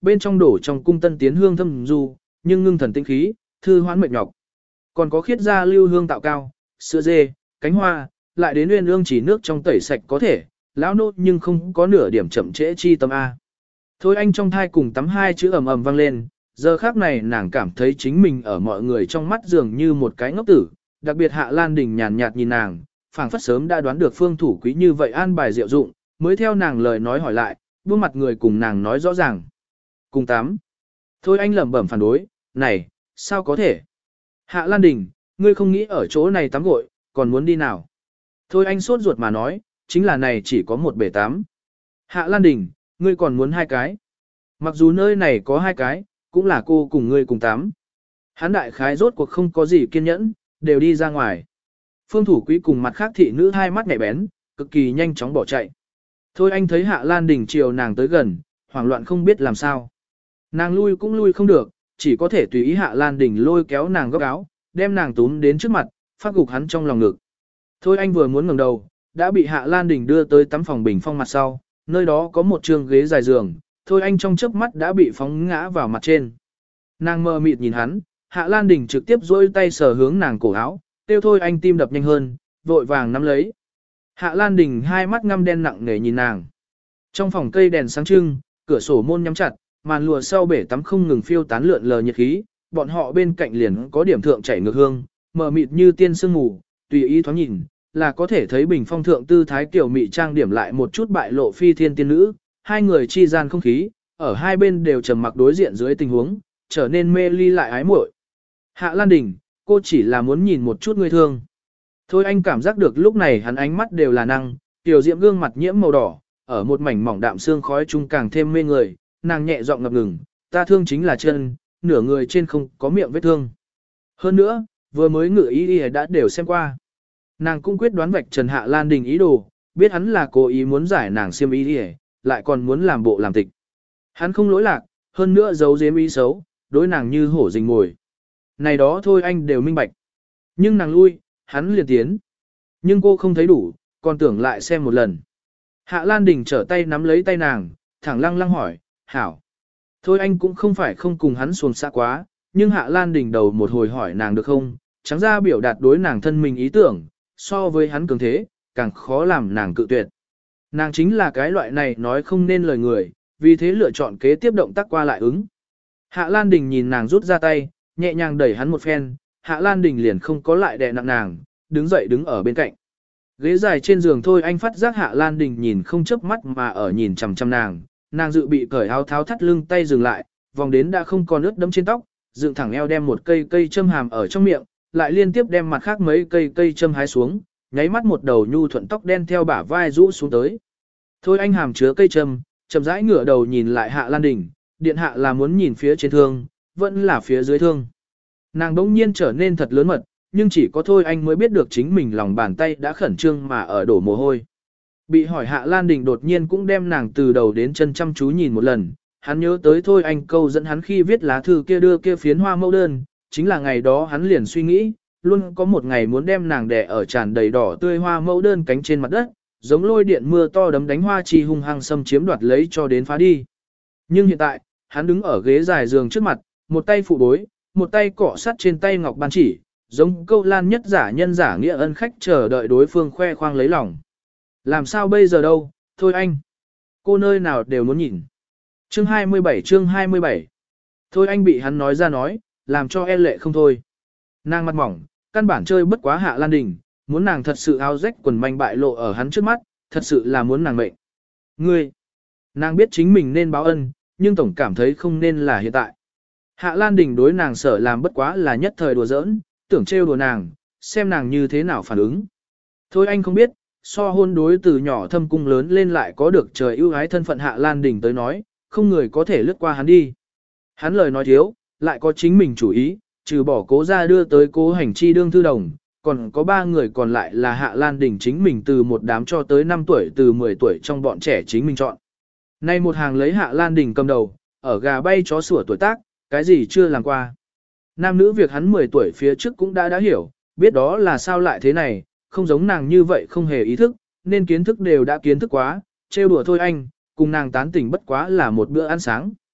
bên trong đổ trong cung tân tiến hương thâm du, nhưng ngưng thần tinh khí, thư hoán mệt nhọc. Còn có khiết gia lưu hương tạo cao, sữa dê, cánh hoa, lại đến nguyên ương chỉ nước trong tẩy sạch có thể, lão nốt nhưng không có nửa điểm chậm trễ chi tâm A. Thôi anh trong thai cùng tắm hai chữ ầm ầm vang lên, giờ khác này nàng cảm thấy chính mình ở mọi người trong mắt dường như một cái ngốc tử, đặc biệt Hạ Lan Đình nhàn nhạt nhìn nàng, phảng phất sớm đã đoán được phương thủ quý như vậy an bài diệu dụng, mới theo nàng lời nói hỏi lại, buông mặt người cùng nàng nói rõ ràng. Cùng tắm. Thôi anh lẩm bẩm phản đối, này, sao có thể? Hạ Lan Đình, ngươi không nghĩ ở chỗ này tắm gội, còn muốn đi nào? Thôi anh sốt ruột mà nói, chính là này chỉ có một bể tắm. Hạ Lan Đình, ngươi còn muốn hai cái. Mặc dù nơi này có hai cái, cũng là cô cùng ngươi cùng tắm. Hán đại khái rốt cuộc không có gì kiên nhẫn, đều đi ra ngoài. Phương thủ quý cùng mặt khác thị nữ hai mắt nhạy bén, cực kỳ nhanh chóng bỏ chạy. Thôi anh thấy Hạ Lan Đình chiều nàng tới gần, hoảng loạn không biết làm sao. Nàng lui cũng lui không được, chỉ có thể tùy ý Hạ Lan Đình lôi kéo nàng góc áo, đem nàng túm đến trước mặt, phát gục hắn trong lòng ngực. Thôi anh vừa muốn ngẩng đầu, đã bị Hạ Lan Đình đưa tới tắm phòng bình phong mặt sau, nơi đó có một trường ghế dài giường, thôi anh trong chớp mắt đã bị phóng ngã vào mặt trên. Nàng mơ mịt nhìn hắn, Hạ Lan Đình trực tiếp duỗi tay sờ hướng nàng cổ áo, tiêu thôi anh tim đập nhanh hơn, vội vàng nắm lấy. Hạ Lan Đình hai mắt ngăm đen nặng nề nhìn nàng. Trong phòng cây đèn sáng trưng, cửa sổ môn nhắm chặt, màn lụa sau bể tắm không ngừng phiêu tán lượn lờ nhiệt khí, bọn họ bên cạnh liền có điểm thượng chảy ngược hương, mờ mịt như tiên sương mù, tùy ý thoáng nhìn, là có thể thấy bình phong thượng tư thái kiểu mị trang điểm lại một chút bại lộ phi thiên tiên nữ, hai người chi gian không khí, ở hai bên đều trầm mặc đối diện dưới tình huống, trở nên mê ly lại ái muội. Hạ Lan Đình, cô chỉ là muốn nhìn một chút người thương. Thôi anh cảm giác được lúc này hắn ánh mắt đều là năng, tiểu diệm gương mặt nhiễm màu đỏ, ở một mảnh mỏng đạm xương khói chung càng thêm mê người, nàng nhẹ giọng ngập ngừng, ta thương chính là chân, nửa người trên không có miệng vết thương. Hơn nữa, vừa mới ngự ý đi đã đều xem qua. Nàng cũng quyết đoán vạch trần Hạ Lan Đình ý đồ, biết hắn là cố ý muốn giải nàng xiêm ý đi, lại còn muốn làm bộ làm tịch. Hắn không lỗi lạc, hơn nữa giấu giếm ý xấu, đối nàng như hổ rình mồi. Này đó thôi anh đều minh bạch. Nhưng nàng lui, hắn liền tiến. Nhưng cô không thấy đủ, còn tưởng lại xem một lần. Hạ Lan Đình trở tay nắm lấy tay nàng, thẳng lăng lăng hỏi, hảo. Thôi anh cũng không phải không cùng hắn xuồng xa quá, nhưng Hạ Lan Đình đầu một hồi hỏi nàng được không, trắng ra biểu đạt đối nàng thân mình ý tưởng, so với hắn cường thế, càng khó làm nàng cự tuyệt. Nàng chính là cái loại này nói không nên lời người, vì thế lựa chọn kế tiếp động tác qua lại ứng. Hạ Lan Đình nhìn nàng rút ra tay, nhẹ nhàng đẩy hắn một phen, Hạ Lan Đình liền không có lại đè nặng nàng, đứng dậy đứng ở bên cạnh. Ghế dài trên giường thôi anh phát giác Hạ Lan Đình nhìn không chớp mắt mà ở nhìn chằm chằm nàng, nàng dự bị cởi áo tháo thắt lưng tay dừng lại, vòng đến đã không còn ướt đẫm trên tóc, dựng thẳng eo đem một cây cây châm hàm ở trong miệng, lại liên tiếp đem mặt khác mấy cây cây châm hái xuống, nháy mắt một đầu nhu thuận tóc đen theo bả vai rũ xuống tới. Thôi anh hàm chứa cây châm, chậm rãi ngửa đầu nhìn lại Hạ Lan Đình, điện hạ là muốn nhìn phía trên thương, vẫn là phía dưới thương. Nàng đống nhiên trở nên thật lớn mật, nhưng chỉ có thôi anh mới biết được chính mình lòng bàn tay đã khẩn trương mà ở đổ mồ hôi. Bị hỏi Hạ Lan Đình đột nhiên cũng đem nàng từ đầu đến chân chăm chú nhìn một lần, hắn nhớ tới thôi anh câu dẫn hắn khi viết lá thư kia đưa kia phiến hoa mẫu đơn, chính là ngày đó hắn liền suy nghĩ, luôn có một ngày muốn đem nàng đè ở tràn đầy đỏ tươi hoa mẫu đơn cánh trên mặt đất, giống lôi điện mưa to đấm đánh hoa chi hung hăng xâm chiếm đoạt lấy cho đến phá đi. Nhưng hiện tại, hắn đứng ở ghế dài giường trước mặt, một tay phụ bối, một tay cọ sắt trên tay ngọc ban chỉ, giống câu lan nhất giả nhân giả nghĩa ân khách chờ đợi đối phương khoe khoang lấy lòng. Làm sao bây giờ đâu, thôi anh. Cô nơi nào đều muốn nhìn. Chương hai mươi bảy chương hai mươi bảy. Thôi anh bị hắn nói ra nói, làm cho e lệ không thôi. Nàng mặt mỏng, căn bản chơi bất quá Hạ Lan Đình, muốn nàng thật sự áo rách quần manh bại lộ ở hắn trước mắt, thật sự là muốn nàng mệnh. Ngươi, nàng biết chính mình nên báo ân, nhưng tổng cảm thấy không nên là hiện tại. Hạ Lan Đình đối nàng sở làm bất quá là nhất thời đùa giỡn, tưởng trêu đùa nàng, xem nàng như thế nào phản ứng. Thôi anh không biết, so hôn đối từ nhỏ thâm cung lớn lên lại có được trời ưu ái thân phận Hạ Lan Đình tới nói, không người có thể lướt qua hắn đi. Hắn lời nói thiếu, lại có chính mình chủ ý, trừ bỏ cố ra đưa tới cố hành chi đương thư đồng, còn có ba người còn lại là Hạ Lan Đình chính mình từ một đám cho tới năm tuổi từ mười tuổi trong bọn trẻ chính mình chọn. Nay một hàng lấy Hạ Lan Đình cầm đầu, ở gà bay chó sủa tuổi tác, cái gì chưa làm qua. Nam nữ việc hắn mười tuổi phía trước cũng đã đã hiểu, biết đó là sao lại thế này, không giống nàng như vậy không hề ý thức, nên kiến thức đều đã kiến thức quá, trêu đùa thôi anh, cùng nàng tán tỉnh bất quá là một bữa ăn sáng.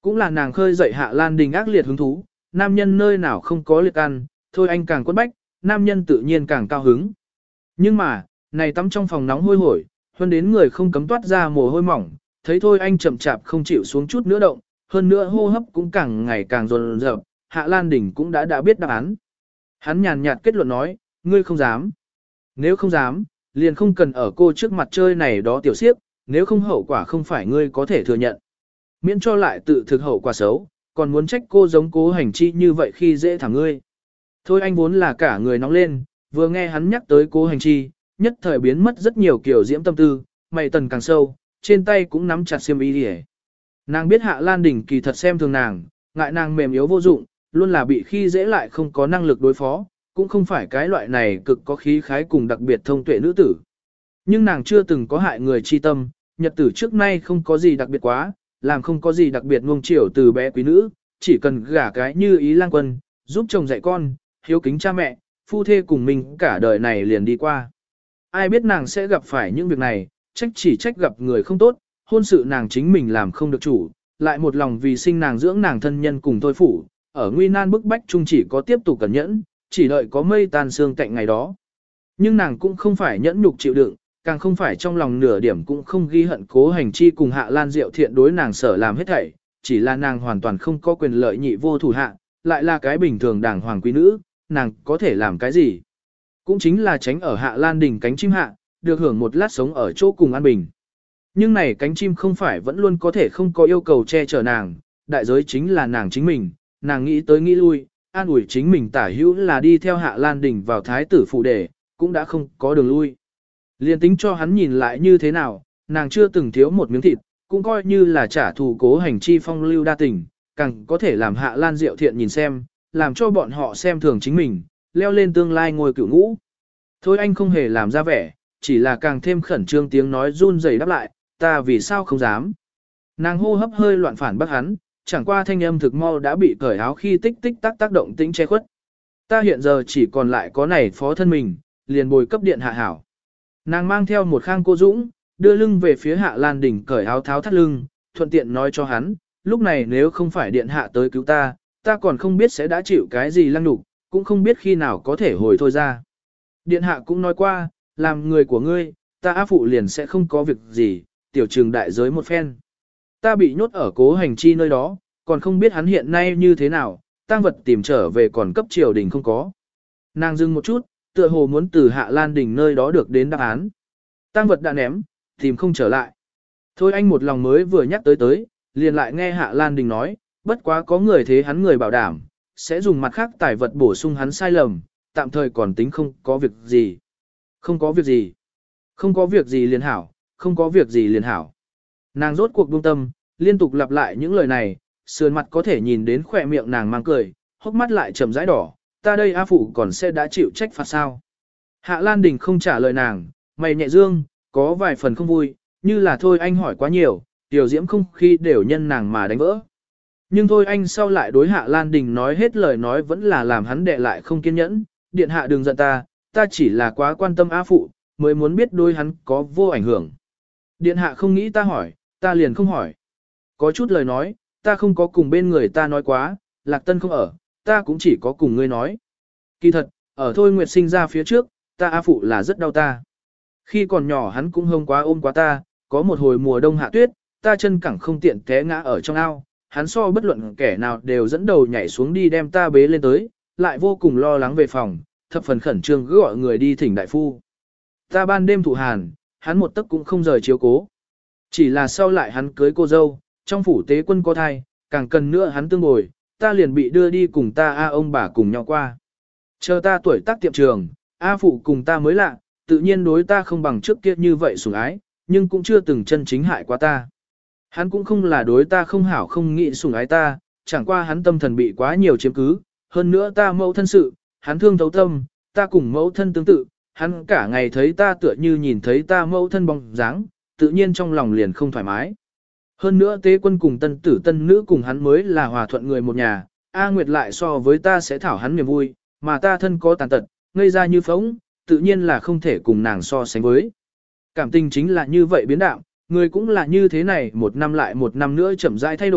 Cũng là nàng khơi dậy Hạ Lan Đình ác liệt hứng thú, nam nhân nơi nào không có liệt ăn, thôi anh càng quất bách, nam nhân tự nhiên càng cao hứng. Nhưng mà, này tắm trong phòng nóng hôi hổi, hơn đến người không cấm toát ra mồ hôi mỏng, thấy thôi anh chậm chạp không chịu xuống chút nữa động, hơn nữa hô hấp cũng càng ngày càng dồn dập, Hạ Lan Đình cũng đã đã biết đáp án. Hắn nhàn nhạt kết luận nói, ngươi không dám. Nếu không dám, liền không cần ở cô trước mặt chơi này đó tiểu siếp, nếu không hậu quả không phải ngươi có thể thừa nhận. Miễn cho lại tự thực hậu quả xấu, còn muốn trách cô giống cố hành chi như vậy khi dễ thẳng ngươi. Thôi anh vốn là cả người nóng lên, vừa nghe hắn nhắc tới cố hành chi, nhất thời biến mất rất nhiều kiểu diễm tâm tư, mày tần càng sâu, trên tay cũng nắm chặt xiêm y đi. Nàng biết Hạ Lan Đình kỳ thật xem thường nàng, ngại nàng mềm yếu vô dụng, luôn là bị khi dễ lại không có năng lực đối phó, cũng không phải cái loại này cực có khí khái cùng đặc biệt thông tuệ nữ tử. Nhưng nàng chưa từng có hại người chi tâm, nhật tử trước nay không có gì đặc biệt quá, làm không có gì đặc biệt ngông chiều từ bé quý nữ, chỉ cần gả cái như ý lang quân, giúp chồng dạy con, hiếu kính cha mẹ, phu thê cùng mình cả đời này liền đi qua. Ai biết nàng sẽ gặp phải những việc này, trách chỉ trách gặp người không tốt, hôn sự nàng chính mình làm không được chủ, lại một lòng vì sinh nàng dưỡng nàng thân nhân cùng thôi phủ, ở nguy nan bức bách chung chỉ có tiếp tục cẩn nhẫn, chỉ đợi có mây tan sương tạnh ngày đó. Nhưng nàng cũng không phải nhẫn nhục chịu đựng, càng không phải trong lòng nửa điểm cũng không ghi hận cố hành chi cùng Hạ Lan Diệu thiện đối nàng sở làm hết thảy, chỉ là nàng hoàn toàn không có quyền lợi nhị vô thủ hạ, lại là cái bình thường đảng hoàng quý nữ, nàng có thể làm cái gì? Cũng chính là tránh ở Hạ Lan đỉnh cánh chim hạ, được hưởng một lát sống ở chỗ cùng an bình. Nhưng này cánh chim không phải vẫn luôn có thể không có yêu cầu che chở nàng, đại giới chính là nàng chính mình, nàng nghĩ tới nghĩ lui, an ủi chính mình tả hữu là đi theo Hạ Lan đỉnh vào thái tử phủ đề, cũng đã không có đường lui. Liên tính cho hắn nhìn lại như thế nào, nàng chưa từng thiếu một miếng thịt, cũng coi như là trả thù cố hành chi phong lưu đa tình, càng có thể làm Hạ Lan Diệu thiện nhìn xem, làm cho bọn họ xem thường chính mình, leo lên tương lai ngôi cửu ngũ. Thôi anh không hề làm ra vẻ, chỉ là càng thêm khẩn trương tiếng nói run rẩy đáp lại, ta vì sao không dám. Nàng hô hấp hơi loạn phản bác hắn, chẳng qua thanh âm thực mau đã bị cởi áo khi tích tích tác tác động tĩnh che khuất. Ta hiện giờ chỉ còn lại có này phó thân mình, liền bồi cấp điện hạ hảo. Nàng mang theo một khang cô dũng, đưa lưng về phía Hạ Lan đỉnh cởi áo tháo thắt lưng, thuận tiện nói cho hắn, lúc này nếu không phải điện hạ tới cứu ta, ta còn không biết sẽ đã chịu cái gì lăng nhục, cũng không biết khi nào có thể hồi thôi ra. Điện hạ cũng nói qua, làm người của ngươi, ta áp phụ liền sẽ không có việc gì, tiểu trường đại giới một phen. Ta bị nhốt ở cố hành chi nơi đó, còn không biết hắn hiện nay như thế nào, tang vật tìm trở về còn cấp triều đình không có. Nàng dừng một chút, tựa hồ muốn từ Hạ Lan đỉnh nơi đó được đến đáp án. Tang vật đã ném, tìm không trở lại. Thôi anh một lòng mới vừa nhắc tới tới, liền lại nghe Hạ Lan Đình nói, bất quá có người thế hắn người bảo đảm, sẽ dùng mặt khác tài vật bổ sung hắn sai lầm, tạm thời còn tính không có việc gì. Không có việc gì. Không có việc gì liền hảo, không có việc gì liền hảo. Nàng rốt cuộc buông tâm, liên tục lặp lại những lời này, sườn mặt có thể nhìn đến khỏe miệng nàng mang cười, hốc mắt lại trầm rãi đỏ, ta đây A phụ còn sẽ đã chịu trách phạt sao. Hạ Lan Đình không trả lời nàng, mày nhẹ dương, có vài phần không vui, như là thôi anh hỏi quá nhiều, tiểu diễm không khi đều nhân nàng mà đánh vỡ. Nhưng thôi anh sau lại đối Hạ Lan Đình nói hết lời nói vẫn là làm hắn đệ lại không kiên nhẫn, điện hạ đừng giận ta, ta chỉ là quá quan tâm A phụ, mới muốn biết đôi hắn có vô ảnh hưởng. Điện hạ không nghĩ ta hỏi, ta liền không hỏi. Có chút lời nói, ta không có cùng bên người ta nói quá, Lạc Tân không ở, ta cũng chỉ có cùng ngươi nói. Kỳ thật, ở Thôi Nguyệt sinh ra phía trước, ta A phụ là rất đau ta. Khi còn nhỏ hắn cũng hông quá ôm quá ta, có một hồi mùa đông hạ tuyết, ta chân cẳng không tiện té ngã ở trong ao, hắn so bất luận kẻ nào đều dẫn đầu nhảy xuống đi đem ta bế lên tới, lại vô cùng lo lắng về phòng, thập phần khẩn trương cứ gọi người đi thỉnh đại phu. Ta ban đêm thụ hàn, hắn một tấc cũng không rời chiếu cố. Chỉ là sau lại hắn cưới cô dâu, trong phủ tế quân có thai, càng cần nữa hắn tương bồi, ta liền bị đưa đi cùng ta A ông bà cùng nhau qua. Chờ ta tuổi tác tiệm trường, A phụ cùng ta mới lạ, tự nhiên đối ta không bằng trước kia như vậy sủng ái, nhưng cũng chưa từng chân chính hại quá ta. Hắn cũng không là đối ta không hảo không nghĩ sủng ái ta, chẳng qua hắn tâm thần bị quá nhiều chiếm cứ, hơn nữa ta mẫu thân sự, hắn thương thấu tâm, ta cùng mẫu thân tương tự, hắn cả ngày thấy ta tựa như nhìn thấy ta mẫu thân bóng dáng, tự nhiên trong lòng liền không thoải mái. Hơn nữa tế quân cùng tân tử tân nữ cùng hắn mới là hòa thuận người một nhà, A Nguyệt lại so với ta sẽ thảo hắn niềm vui, mà ta thân có tàn tật, ngây ra như phóng, tự nhiên là không thể cùng nàng so sánh với. Cảm tình chính là như vậy biến đạo, người cũng là như thế này một năm lại một năm nữa chậm rãi thay đổi,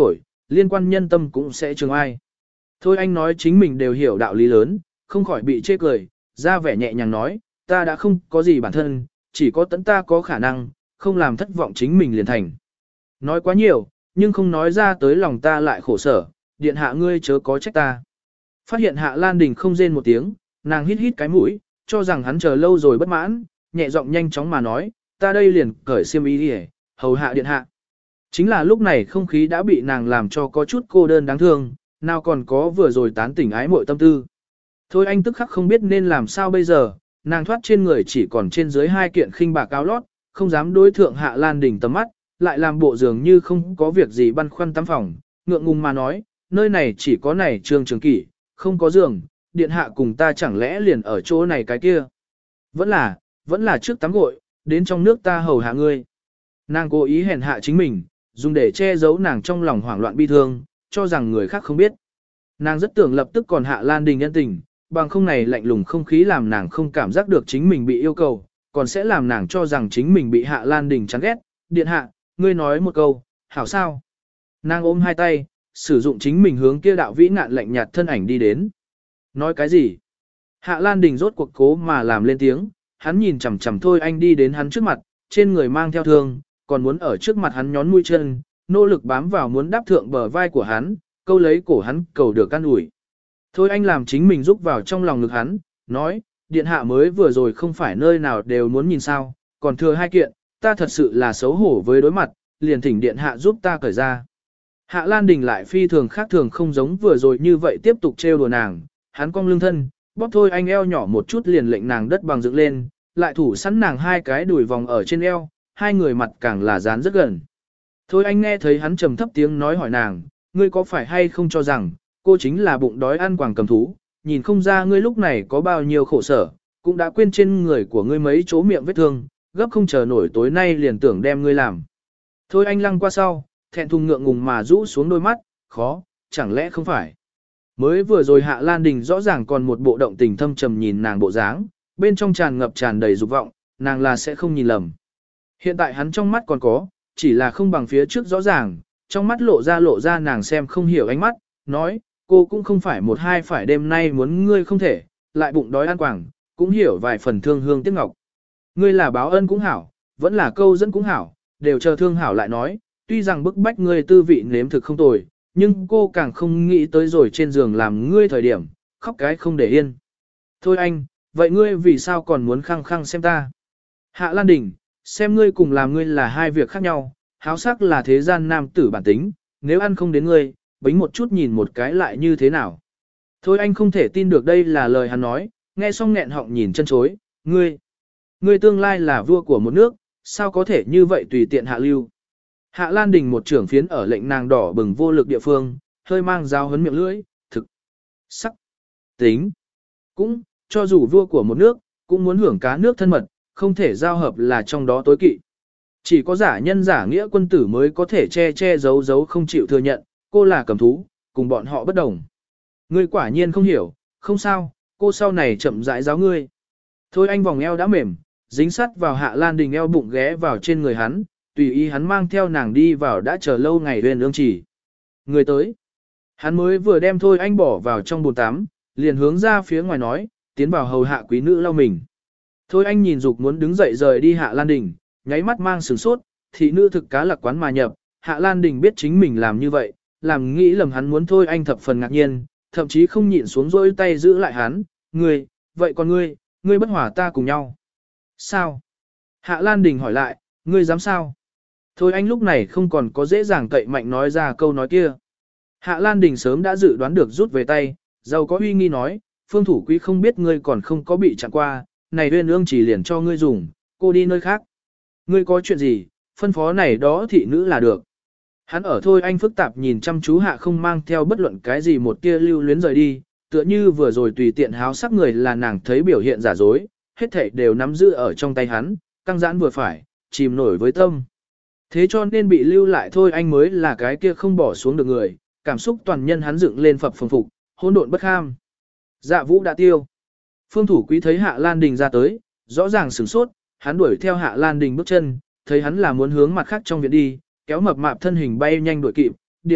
liên quan nhân tâm cũng sẽ trường ai. Thôi anh nói chính mình đều hiểu đạo lý lớn, không khỏi bị chê cười, ra vẻ nhẹ nhàng nói, ta đã không có gì bản thân, chỉ có tận ta có khả năng, không làm thất vọng chính mình liền thành. Nói quá nhiều, nhưng không nói ra tới lòng ta lại khổ sở, điện hạ ngươi chớ có trách ta. Phát hiện Hạ Lan Đình không rên một tiếng, nàng hít hít cái mũi, cho rằng hắn chờ lâu rồi bất mãn, nhẹ giọng nhanh chóng mà nói, ta đây liền cởi xiêm y đi hầu hạ điện hạ. Chính là lúc này không khí đã bị nàng làm cho có chút cô đơn đáng thương, nào còn có vừa rồi tán tỉnh ái muội tâm tư. Thôi anh tức khắc không biết nên làm sao bây giờ, nàng thoát trên người chỉ còn trên dưới hai kiện khinh bạc áo lót, không dám đối thượng Hạ Lan Đình tầm mắt, lại làm bộ dường như không có việc gì băn khoăn tắm phòng, ngượng ngùng mà nói, nơi này chỉ có này trường trường kỷ, không có giường, điện hạ cùng ta chẳng lẽ liền ở chỗ này cái kia. Vẫn là, vẫn là trước tắm gội, đến trong nước ta hầu hạ ngươi. Nàng cố ý hèn hạ chính mình, dùng để che giấu nàng trong lòng hoảng loạn bi thương, cho rằng người khác không biết. Nàng rất tưởng lập tức còn Hạ Lan Đình nhân tình, bằng không này lạnh lùng không khí làm nàng không cảm giác được chính mình bị yêu cầu, còn sẽ làm nàng cho rằng chính mình bị Hạ Lan Đình chán ghét. Điện hạ, ngươi nói một câu, hảo sao? Nàng ôm hai tay, sử dụng chính mình hướng kia đạo vĩ nạn lạnh nhạt thân ảnh đi đến. Nói cái gì? Hạ Lan Đình rốt cuộc cố mà làm lên tiếng, hắn nhìn chằm chằm Thôi Anh đi đến hắn trước mặt, trên người mang theo thương, còn muốn ở trước mặt hắn nhón mũi chân, nỗ lực bám vào muốn đáp thượng bờ vai của hắn, câu lấy cổ hắn cầu được căn ủi. Thôi Anh làm chính mình rúc vào trong lòng ngực hắn, nói, điện hạ mới vừa rồi không phải nơi nào đều muốn nhìn sao, còn thừa hai kiện, ta thật sự là xấu hổ với đối mặt, liền thỉnh điện hạ giúp ta cởi ra. Hạ Lan Đình lại phi thường khác thường không giống vừa rồi như vậy tiếp tục trêu đùa nàng, hắn cong lưng thân, bóp Thôi Anh eo nhỏ một chút liền lệnh nàng đất bằng dựng lên, lại thủ sẵn nàng hai cái đùi vòng ở trên eo, hai người mặt càng là dán rất gần. Thôi Anh nghe thấy hắn trầm thấp tiếng nói hỏi nàng, ngươi có phải hay không cho rằng, cô chính là bụng đói ăn quàng cầm thú, nhìn không ra ngươi lúc này có bao nhiêu khổ sở, cũng đã quên trên người của ngươi mấy chỗ miệng vết thương, gấp không chờ nổi tối nay liền tưởng đem ngươi làm. Thôi Anh lăng qua sau, thẹn thùng ngượng ngùng mà rũ xuống đôi mắt, khó, chẳng lẽ không phải. Mới vừa rồi Hạ Lan Đình rõ ràng còn một bộ động tình thâm trầm nhìn nàng bộ dáng, bên trong tràn ngập tràn đầy dục vọng, nàng là sẽ không nhìn lầm. Hiện tại hắn trong mắt còn có, chỉ là không bằng phía trước rõ ràng, trong mắt lộ ra lộ ra nàng xem không hiểu ánh mắt, nói, cô cũng không phải một hai phải đêm nay muốn ngươi không thể, lại bụng đói ăn quảng, cũng hiểu vài phần thương hương tiếc ngọc. Ngươi là báo ân cũng hảo, vẫn là câu dẫn cũng hảo, đều chờ thương hảo lại nói, tuy rằng bức bách ngươi tư vị nếm thực không tồi, nhưng cô càng không nghĩ tới rồi trên giường làm ngươi thời điểm, khóc cái không để yên. Thôi anh, vậy ngươi vì sao còn muốn khăng khăng xem ta? Hạ Lan Đình, xem ngươi cùng làm ngươi là hai việc khác nhau, háo sắc là thế gian nam tử bản tính, nếu ăn không đến ngươi, bính một chút nhìn một cái lại như thế nào. Thôi anh không thể tin được đây là lời hắn nói, nghe xong nghẹn họng nhìn chân chối, ngươi, ngươi tương lai là vua của một nước, sao có thể như vậy tùy tiện hạ lưu. Hạ Lan Đình một trưởng phiến ở lệnh nàng đỏ bừng vô lực địa phương, hơi mang dao hấn miệng lưỡi, thực, sắc, tính, cũng, cho dù vua của một nước, cũng muốn hưởng cá nước thân mật, không thể giao hợp là trong đó tối kỵ. Chỉ có giả nhân giả nghĩa quân tử mới có thể che che giấu giấu không chịu thừa nhận, cô là cầm thú, cùng bọn họ bất đồng. Ngươi quả nhiên không hiểu, không sao, cô sau này chậm rãi giáo ngươi. Thôi anh vòng eo đã mềm, dính sắt vào Hạ Lan Đình eo bụng ghé vào trên người hắn, tùy ý hắn mang theo nàng đi vào đã chờ lâu ngày huyền ương chỉ. Người tới. Hắn mới vừa đem Thôi anh bỏ vào trong bồn tắm, liền hướng ra phía ngoài nói, tiến vào hầu hạ quý nữ lau mình. Thôi anh nhìn dục muốn đứng dậy rời đi Hạ Lan Đình, nháy mắt mang sửng sốt, thị nữ thực cá lạc quán mà nhập, Hạ Lan Đình biết chính mình làm như vậy, làm nghĩ lầm hắn muốn Thôi anh thập phần ngạc nhiên, thậm chí không nhịn xuống rôi tay giữ lại hắn, ngươi, vậy còn ngươi, ngươi bất hòa ta cùng nhau. Sao? Hạ Lan Đình hỏi lại, ngươi dám sao? Thôi anh lúc này không còn có dễ dàng cậy mạnh nói ra câu nói kia. Hạ Lan Đình sớm đã dự đoán được rút về tay, giàu có uy nghi nói, phương thủ quý không biết ngươi còn không có bị chặn qua, này huyên ương chỉ liền cho ngươi dùng, cô đi nơi khác. Ngươi có chuyện gì, phân phó này đó thị nữ là được. Hắn ở Thôi anh phức tạp nhìn chăm chú Hạ không mang theo bất luận cái gì một tia lưu luyến rời đi, tựa như vừa rồi tùy tiện háo sắc người là nàng thấy biểu hiện giả dối, hết thảy đều nắm giữ ở trong tay hắn, căng giãn vừa phải, chìm nổi với tâm. Thế cho nên bị lưu lại Thôi anh mới là cái kia không bỏ xuống được người, cảm xúc toàn nhân hắn dựng lên phập phồng phục, hỗn độn bất kham. Dạ vũ đã tiêu. Phương thủ quý thấy Hạ Lan Đình ra tới, rõ ràng sửng sốt, hắn đuổi theo Hạ Lan Đình bước chân, thấy hắn là muốn hướng mặt khác trong viện đi, kéo mập mạp thân hình bay nhanh đuổi kịp, điện hạ,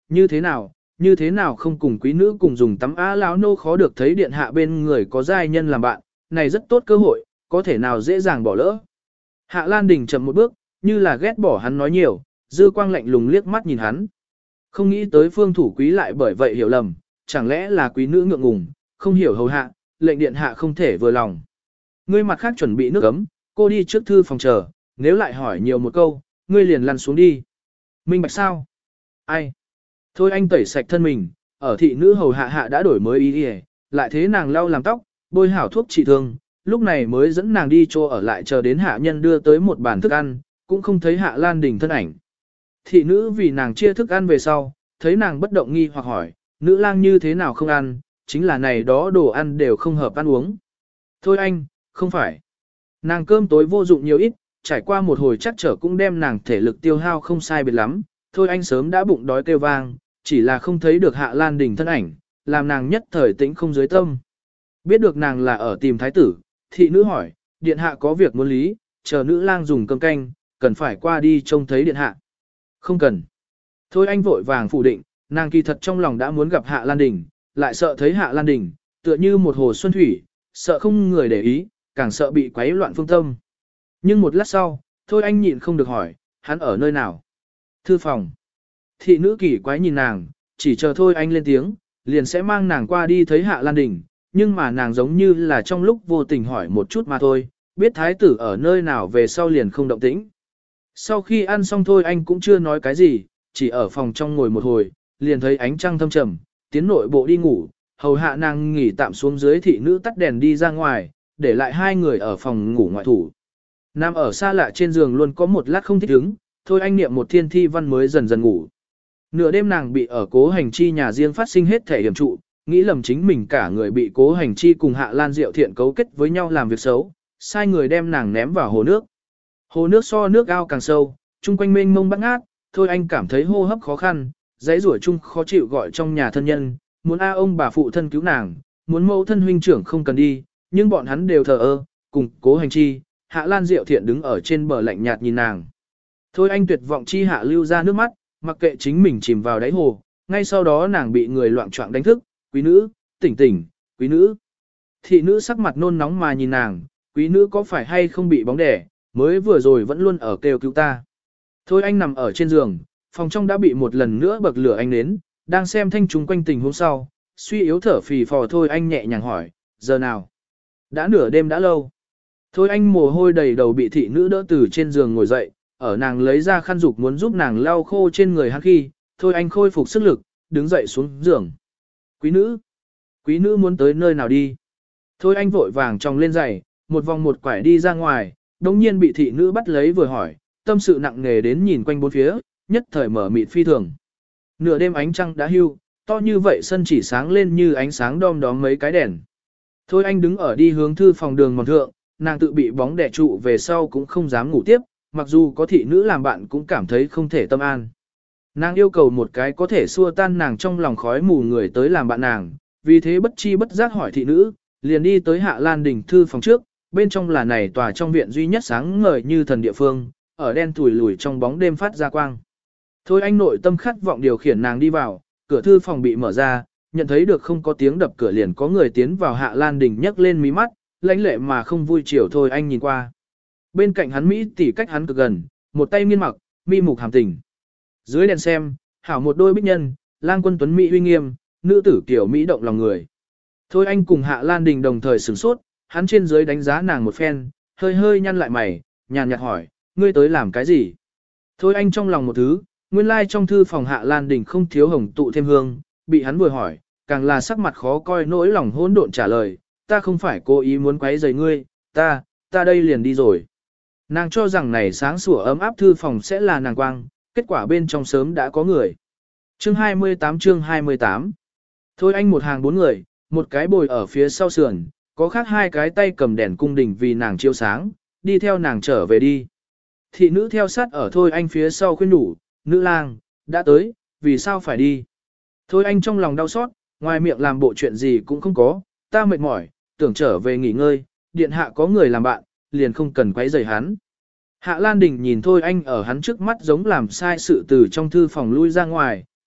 như thế nào, như thế nào không cùng quý nữ cùng dùng tắm á lão nô khó được thấy điện hạ bên người có giai nhân làm bạn, này rất tốt cơ hội, có thể nào dễ dàng bỏ lỡ. Hạ Lan Đình chậm một bước, như là ghét bỏ hắn nói nhiều, dư quang lạnh lùng liếc mắt nhìn hắn. Không nghĩ tới phương thủ quý lại bởi vậy hiểu lầm, chẳng lẽ là quý nữ ngượng ngùng, không hiểu hầu hạ, lệnh điện hạ không thể vừa lòng. Ngươi mặt khác chuẩn bị nước ấm, cô đi trước thư phòng chờ, nếu lại hỏi nhiều một câu, ngươi liền lăn xuống đi. Minh bạch sao? Ai? Thôi anh tẩy sạch thân mình, ở thị nữ hầu hạ hạ đã đổi mới ý đi, lại thế nàng lau làm tóc, bôi hảo thuốc trị thương, lúc này mới dẫn nàng đi chỗ ở lại chờ đến hạ nhân đưa tới một bàn thức ăn, cũng không thấy Hạ Lan Đình thân ảnh. Thị nữ vì nàng chia thức ăn về sau, thấy nàng bất động nghi hoặc hỏi, nữ lang như thế nào không ăn, chính là này đó đồ ăn đều không hợp ăn uống. Thôi anh, không phải. Nàng cơm tối vô dụng nhiều ít, trải qua một hồi chắc trở cũng đem nàng thể lực tiêu hao không sai biệt lắm, thôi anh sớm đã bụng đói kêu vang, chỉ là không thấy được Hạ Lan Đình thân ảnh, làm nàng nhất thời tĩnh không dưới tâm. Biết được nàng là ở tìm thái tử, thị nữ hỏi, điện hạ có việc muốn lý, chờ nữ lang dùng cơm canh, cần phải qua đi trông thấy điện hạ. Không cần. Thôi anh vội vàng phủ định, nàng kỳ thật trong lòng đã muốn gặp Hạ Lan Đình, lại sợ thấy Hạ Lan Đình, tựa như một hồ xuân thủy, sợ không người để ý, càng sợ bị quấy loạn phương tâm. Nhưng một lát sau, thôi anh nhịn không được hỏi, hắn ở nơi nào? Thư phòng. Thị nữ kỳ quái nhìn nàng, chỉ chờ thôi anh lên tiếng, liền sẽ mang nàng qua đi thấy Hạ Lan Đình, nhưng mà nàng giống như là trong lúc vô tình hỏi một chút mà thôi, biết thái tử ở nơi nào về sau liền không động tĩnh. Sau khi ăn xong thôi anh cũng chưa nói cái gì, chỉ ở phòng trong ngồi một hồi, liền thấy ánh trăng thâm trầm, tiến nội bộ đi ngủ, hầu hạ nàng nghỉ tạm xuống dưới thị nữ tắt đèn đi ra ngoài, để lại hai người ở phòng ngủ ngoại thủ. Nam ở xa lạ trên giường luôn có một lát không thích ứng, thôi anh niệm một thiên thi văn mới dần dần ngủ. Nửa đêm nàng bị ở cố hành chi nhà riêng phát sinh hết thể điểm trụ, nghĩ lầm chính mình cả người bị cố hành chi cùng Hạ Lan Diệu Thiện cấu kết với nhau làm việc xấu, sai người đem nàng ném vào hồ nước. Hồ nước so nước ao càng sâu, chung quanh mênh mông bát ngát, thôi anh cảm thấy hô hấp khó khăn, dãy rủa chung khó chịu gọi trong nhà thân nhân, muốn a ông bà phụ thân cứu nàng, muốn mẫu thân huynh trưởng không cần đi, nhưng bọn hắn đều thờ ơ, cùng cố hành chi, Hạ Lan Diệu Thiện đứng ở trên bờ lạnh nhạt nhìn nàng. Thôi anh tuyệt vọng chi hạ lưu ra nước mắt, mặc kệ chính mình chìm vào đáy hồ, ngay sau đó nàng bị người loạn trọng đánh thức, quý nữ, tỉnh tỉnh, quý nữ. Thị nữ sắc mặt nôn nóng mà nhìn nàng, quý nữ có phải hay không bị bóng đẻ, mới vừa rồi vẫn luôn ở kêu cứu ta. Thôi anh nằm ở trên giường, phòng trong đã bị một lần nữa bậc lửa anh nến, đang xem thanh chúng quanh tình hôm sau, suy yếu thở phì phò thôi anh nhẹ nhàng hỏi, giờ nào? Đã nửa đêm đã lâu. Thôi anh mồ hôi đầy đầu bị thị nữ đỡ từ trên giường ngồi dậy, ở nàng lấy ra khăn dục muốn giúp nàng lau khô trên người hắn khi, thôi anh khôi phục sức lực, đứng dậy xuống giường. Quý nữ, quý nữ muốn tới nơi nào đi? Thôi anh vội vàng tròng lên giày, một vòng một quải đi ra ngoài, đồng nhiên bị thị nữ bắt lấy vừa hỏi, tâm sự nặng nề đến nhìn quanh bốn phía, nhất thời mở mịt phi thường. Nửa đêm ánh trăng đã hưu, to như vậy sân chỉ sáng lên như ánh sáng đom đóm mấy cái đèn. Thôi anh đứng ở đi hướng thư phòng đường mòn thượng, nàng tự bị bóng đè trụ về sau cũng không dám ngủ tiếp, mặc dù có thị nữ làm bạn cũng cảm thấy không thể tâm an. Nàng yêu cầu một cái có thể xua tan nàng trong lòng khói mù người tới làm bạn nàng, vì thế bất chi bất giác hỏi thị nữ, liền đi tới Hạ Lan Đình thư phòng trước, bên trong là này tòa trong viện duy nhất sáng ngời như thần địa phương, ở đen thủi lùi trong bóng đêm phát ra quang. Thôi anh nội tâm khát vọng điều khiển nàng đi vào, cửa thư phòng bị mở ra, nhận thấy được không có tiếng đập cửa liền có người tiến vào Hạ Lan Đình nhấc lên mí mắt, lãnh lệ mà không vui chiều thôi anh nhìn qua. Bên cạnh hắn Mỹ tỷ cách hắn cực gần, một tay nghiên mặc, mi mục hàm tình. Dưới đèn xem, hảo một đôi bích nhân, lang quân tuấn Mỹ uy nghiêm, nữ tử kiểu Mỹ động lòng người. Thôi anh cùng Hạ Lan Đình đồng thời sửng sốt, hắn trên dưới đánh giá nàng một phen, hơi hơi nhăn lại mày, nhàn nhạt hỏi, ngươi tới làm cái gì? Thôi anh trong lòng một thứ, nguyên lai like trong thư phòng Hạ Lan Đình không thiếu hồng tụ thêm hương, bị hắn vừa hỏi, càng là sắc mặt khó coi nỗi lòng hỗn độn trả lời, ta không phải cố ý muốn quấy rầy ngươi, ta, ta đây liền đi rồi. Nàng cho rằng này sáng sủa ấm áp thư phòng sẽ là nàng quang, kết quả bên trong sớm đã có người. Chương hai mươi tám chương hai mươi tám. Thôi anh một hàng bốn người, một cái bồi ở phía sau sườn, có khác hai cái tay cầm đèn cung đình vì nàng chiếu sáng, đi theo nàng trở về đi. Thị nữ theo sát ở thôi anh phía sau khuyên nhủ, nữ lang, đã tới, vì sao phải đi? Thôi anh trong lòng đau xót, ngoài miệng làm bộ chuyện gì cũng không có, ta mệt mỏi, tưởng trở về nghỉ ngơi, điện hạ có người làm bạn, liền không cần quấy rầy hắn. Hạ Lan Đình nhìn thôi anh ở hắn trước mắt giống làm sai sự từ trong thư phòng lui ra ngoài,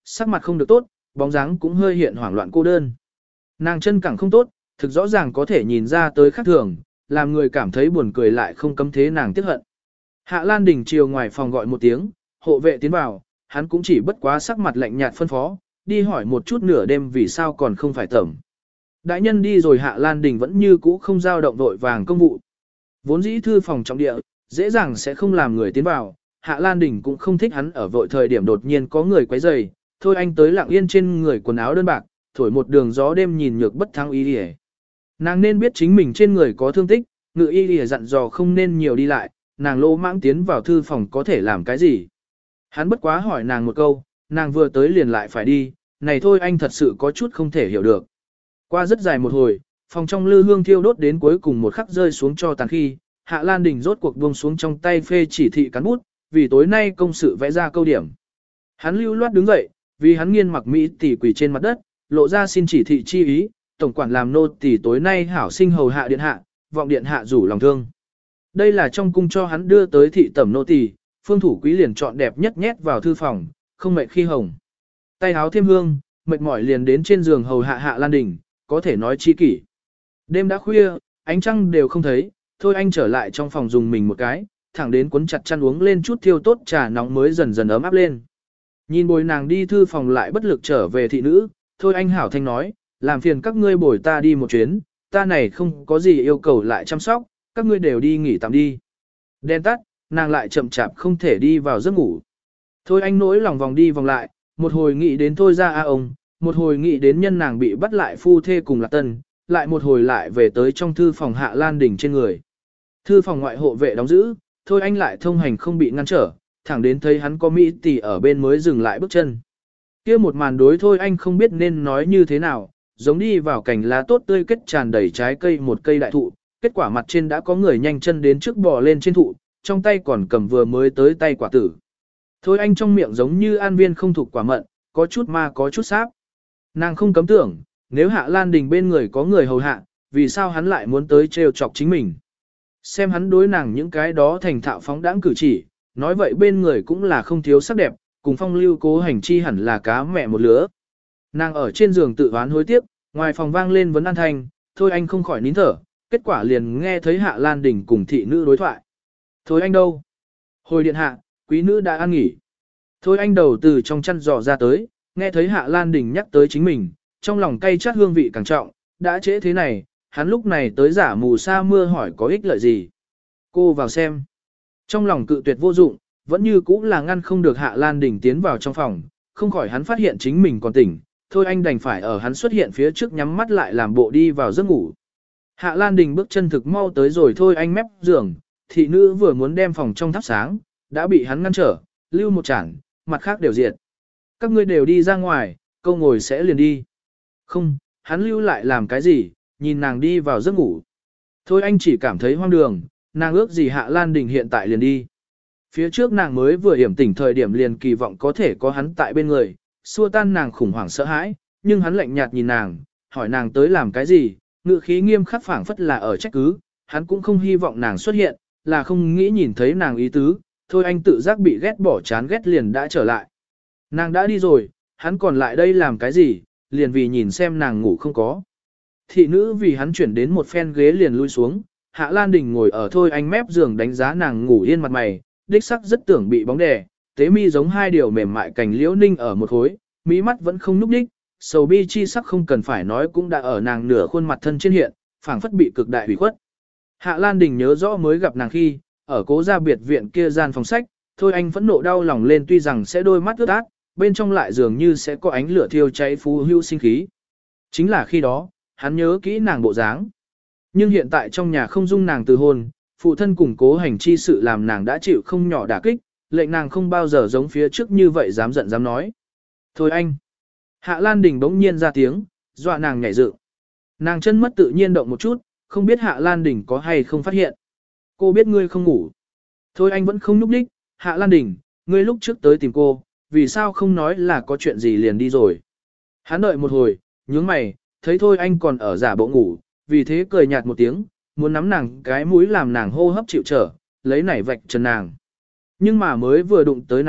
sắc mặt không được tốt, bóng dáng cũng hơi hiện hoảng loạn cô đơn. Nàng chân cẳng không tốt, thực rõ ràng có thể nhìn ra tới khác thường, làm người cảm thấy buồn cười lại không cấm thế nàng tiếc hận. Hạ Lan Đình chiều ngoài phòng gọi một tiếng, hộ vệ tiến vào, hắn cũng chỉ bất quá sắc mặt lạnh nhạt phân phó, đi hỏi một chút nửa đêm vì sao còn không phải tẩm. Đại nhân đi rồi Hạ Lan Đình vẫn như cũ không dao động vội vàng công vụ. Vốn dĩ thư phòng trọng địa, dễ dàng sẽ không làm người tiến vào, Hạ Lan Đình cũng không thích hắn ở vội thời điểm đột nhiên có người quấy rầy, thôi anh tới lặng yên trên người quần áo đơn bạc, thổi một đường gió đêm nhìn nhược bất thắng y y. Nàng nên biết chính mình trên người có thương tích, ngự y y dặn dò không nên nhiều đi lại, nàng lô mãng tiến vào thư phòng có thể làm cái gì. Hắn bất quá hỏi nàng một câu, nàng vừa tới liền lại phải đi, này thôi anh thật sự có chút không thể hiểu được. Qua rất dài một hồi, phòng trong lư hương thiêu đốt đến cuối cùng một khắc rơi xuống cho tàn khi, Hạ Lan Đình rốt cuộc buông xuống trong tay phê chỉ thị cán bút, vì tối nay công sự vẽ ra câu điểm. Hắn lưu loát đứng dậy, vì hắn nghiên mặc mỹ tỷ quỳ trên mặt đất, lộ ra xin chỉ thị chi ý, tổng quản làm nô tỷ tối nay hảo sinh hầu hạ điện hạ, vọng điện hạ rủ lòng thương. Đây là trong cung cho hắn đưa tới thị tẩm nô tỷ, phương thủ quý liền chọn đẹp nhất nhét vào thư phòng, không mệt khi hồng. Tay áo thêm hương, mệt mỏi liền đến trên giường hầu hạ Hạ Lan Đình, có thể nói chi kỷ. Đêm đã khuya, ánh trăng đều không thấy, thôi anh trở lại trong phòng dùng mình một cái, thẳng đến cuốn chặt chăn uống lên chút thiêu tốt trà nóng mới dần dần ấm áp lên. Nhìn bồi nàng đi thư phòng lại bất lực trở về thị nữ, thôi anh hảo thanh nói, làm phiền các ngươi bồi ta đi một chuyến, ta này không có gì yêu cầu lại chăm sóc, các ngươi đều đi nghỉ tạm đi. Đen tắt, nàng lại chậm chạp không thể đi vào giấc ngủ. Thôi anh nỗi lòng vòng đi vòng lại, một hồi nghĩ đến thôi ra a ông, một hồi nghĩ đến nhân nàng bị bắt lại phu thê cùng lạc tân, lại một hồi lại về tới trong thư phòng Hạ Lan Đình trên người. Thư phòng ngoại hộ vệ đóng giữ, thôi anh lại thông hành không bị ngăn trở, thẳng đến thấy hắn có mỹ tỷ ở bên mới dừng lại bước chân. Kia một màn đối thôi anh không biết nên nói như thế nào, giống đi vào cành lá tốt tươi kết tràn đầy trái cây một cây đại thụ, kết quả mặt trên đã có người nhanh chân đến trước bò lên trên thụ, trong tay còn cầm vừa mới tới tay quả tử. Thôi anh trong miệng giống như an viên không thuộc quả mận, có chút ma có chút sáp. Nàng không cấm tưởng, nếu Hạ Lan Đình bên người có người hầu hạ, vì sao hắn lại muốn tới trêu chọc chính mình. Xem hắn đối nàng những cái đó thành thạo phóng đãng cử chỉ, nói vậy bên người cũng là không thiếu sắc đẹp, cùng phong lưu cố hành chi hẳn là cá mẹ một lứa. Nàng ở trên giường tự oán hối tiếc, ngoài phòng vang lên vấn an thanh, thôi anh không khỏi nín thở, kết quả liền nghe thấy Hạ Lan Đình cùng thị nữ đối thoại. Thôi anh đâu? Hồi điện hạ, quý nữ đã ăn nghỉ. Thôi anh đầu từ trong chăn dò ra tới, nghe thấy Hạ Lan Đình nhắc tới chính mình, trong lòng cay chát hương vị càng trọng, đã trễ thế này, hắn lúc này tới giả mù sa mưa hỏi có ích lợi gì. Cô vào xem. Trong lòng cự tuyệt vô dụng, vẫn như cũ là ngăn không được Hạ Lan Đình tiến vào trong phòng, không khỏi hắn phát hiện chính mình còn tỉnh, thôi anh đành phải ở hắn xuất hiện phía trước nhắm mắt lại làm bộ đi vào giấc ngủ. Hạ Lan Đình bước chân thực mau tới rồi thôi anh mép giường, thị nữ vừa muốn đem phòng trong thắp sáng, đã bị hắn ngăn trở, lưu một chản, mặt khác đều diệt. Các ngươi đều đi ra ngoài, câu ngồi sẽ liền đi. Không, hắn lưu lại làm cái gì, nhìn nàng đi vào giấc ngủ. Thôi anh chỉ cảm thấy hoang đường, nàng ước gì Hạ Lan Đình hiện tại liền đi. Phía trước nàng mới vừa hiểm tỉnh thời điểm liền kỳ vọng có thể có hắn tại bên người, xua tan nàng khủng hoảng sợ hãi, nhưng hắn lạnh nhạt nhìn nàng, hỏi nàng tới làm cái gì, ngữ khí nghiêm khắc phảng phất là ở trách cứ, hắn cũng không hy vọng nàng xuất hiện, là không nghĩ nhìn thấy nàng ý tứ, thôi anh tự giác bị ghét bỏ chán ghét liền đã trở lại. Nàng đã đi rồi, hắn còn lại đây làm cái gì, liền vì nhìn xem nàng ngủ không có. Thị nữ vì hắn chuyển đến một phen ghế liền lui xuống, Hạ Lan Đình ngồi ở thôi anh mép giường đánh giá nàng ngủ yên mặt mày, đích sắc rất tưởng bị bóng đè, tế mi giống hai điều mềm mại cành liễu ninh ở một khối, mí mắt vẫn không núp đích, sầu bi chi sắc không cần phải nói cũng đã ở nàng nửa khuôn mặt thân trên hiện, phảng phất bị cực đại hủy khuất. Hạ Lan Đình nhớ rõ mới gặp nàng khi, ở cố gia biệt viện kia gian phòng sách, thôi anh phẫn nộ đau lòng lên tuy rằng sẽ đôi mắt ướt át, bên trong lại dường như sẽ có ánh lửa thiêu cháy phú hữu sinh khí. Chính là khi đó, hắn nhớ kỹ nàng bộ dáng. Nhưng hiện tại trong nhà không dung nàng từ hôn, phụ thân củng cố hành chi sự làm nàng đã chịu không nhỏ đả kích, lệnh nàng không bao giờ giống phía trước như vậy dám giận dám nói. Thôi anh. Hạ Lan Đình bỗng nhiên ra tiếng, dọa nàng nhảy dựng. Nàng chân mất tự nhiên động một chút, không biết Hạ Lan Đình có hay không phát hiện. Cô biết ngươi không ngủ. Thôi anh vẫn không nhúc đích, Hạ Lan Đình, ngươi lúc trước tới tìm cô, vì sao không nói là có chuyện gì liền đi rồi. Hắn đợi một hồi, nhướng mày, thấy thôi anh còn ở giả bộ ngủ, vì thế cười nhạt một tiếng, muốn nắm nàng cái mũi làm nàng hô hấp chịu trở, lấy nảy vạch trần nàng. Nhưng mà mới vừa đụng tới nàng mặt,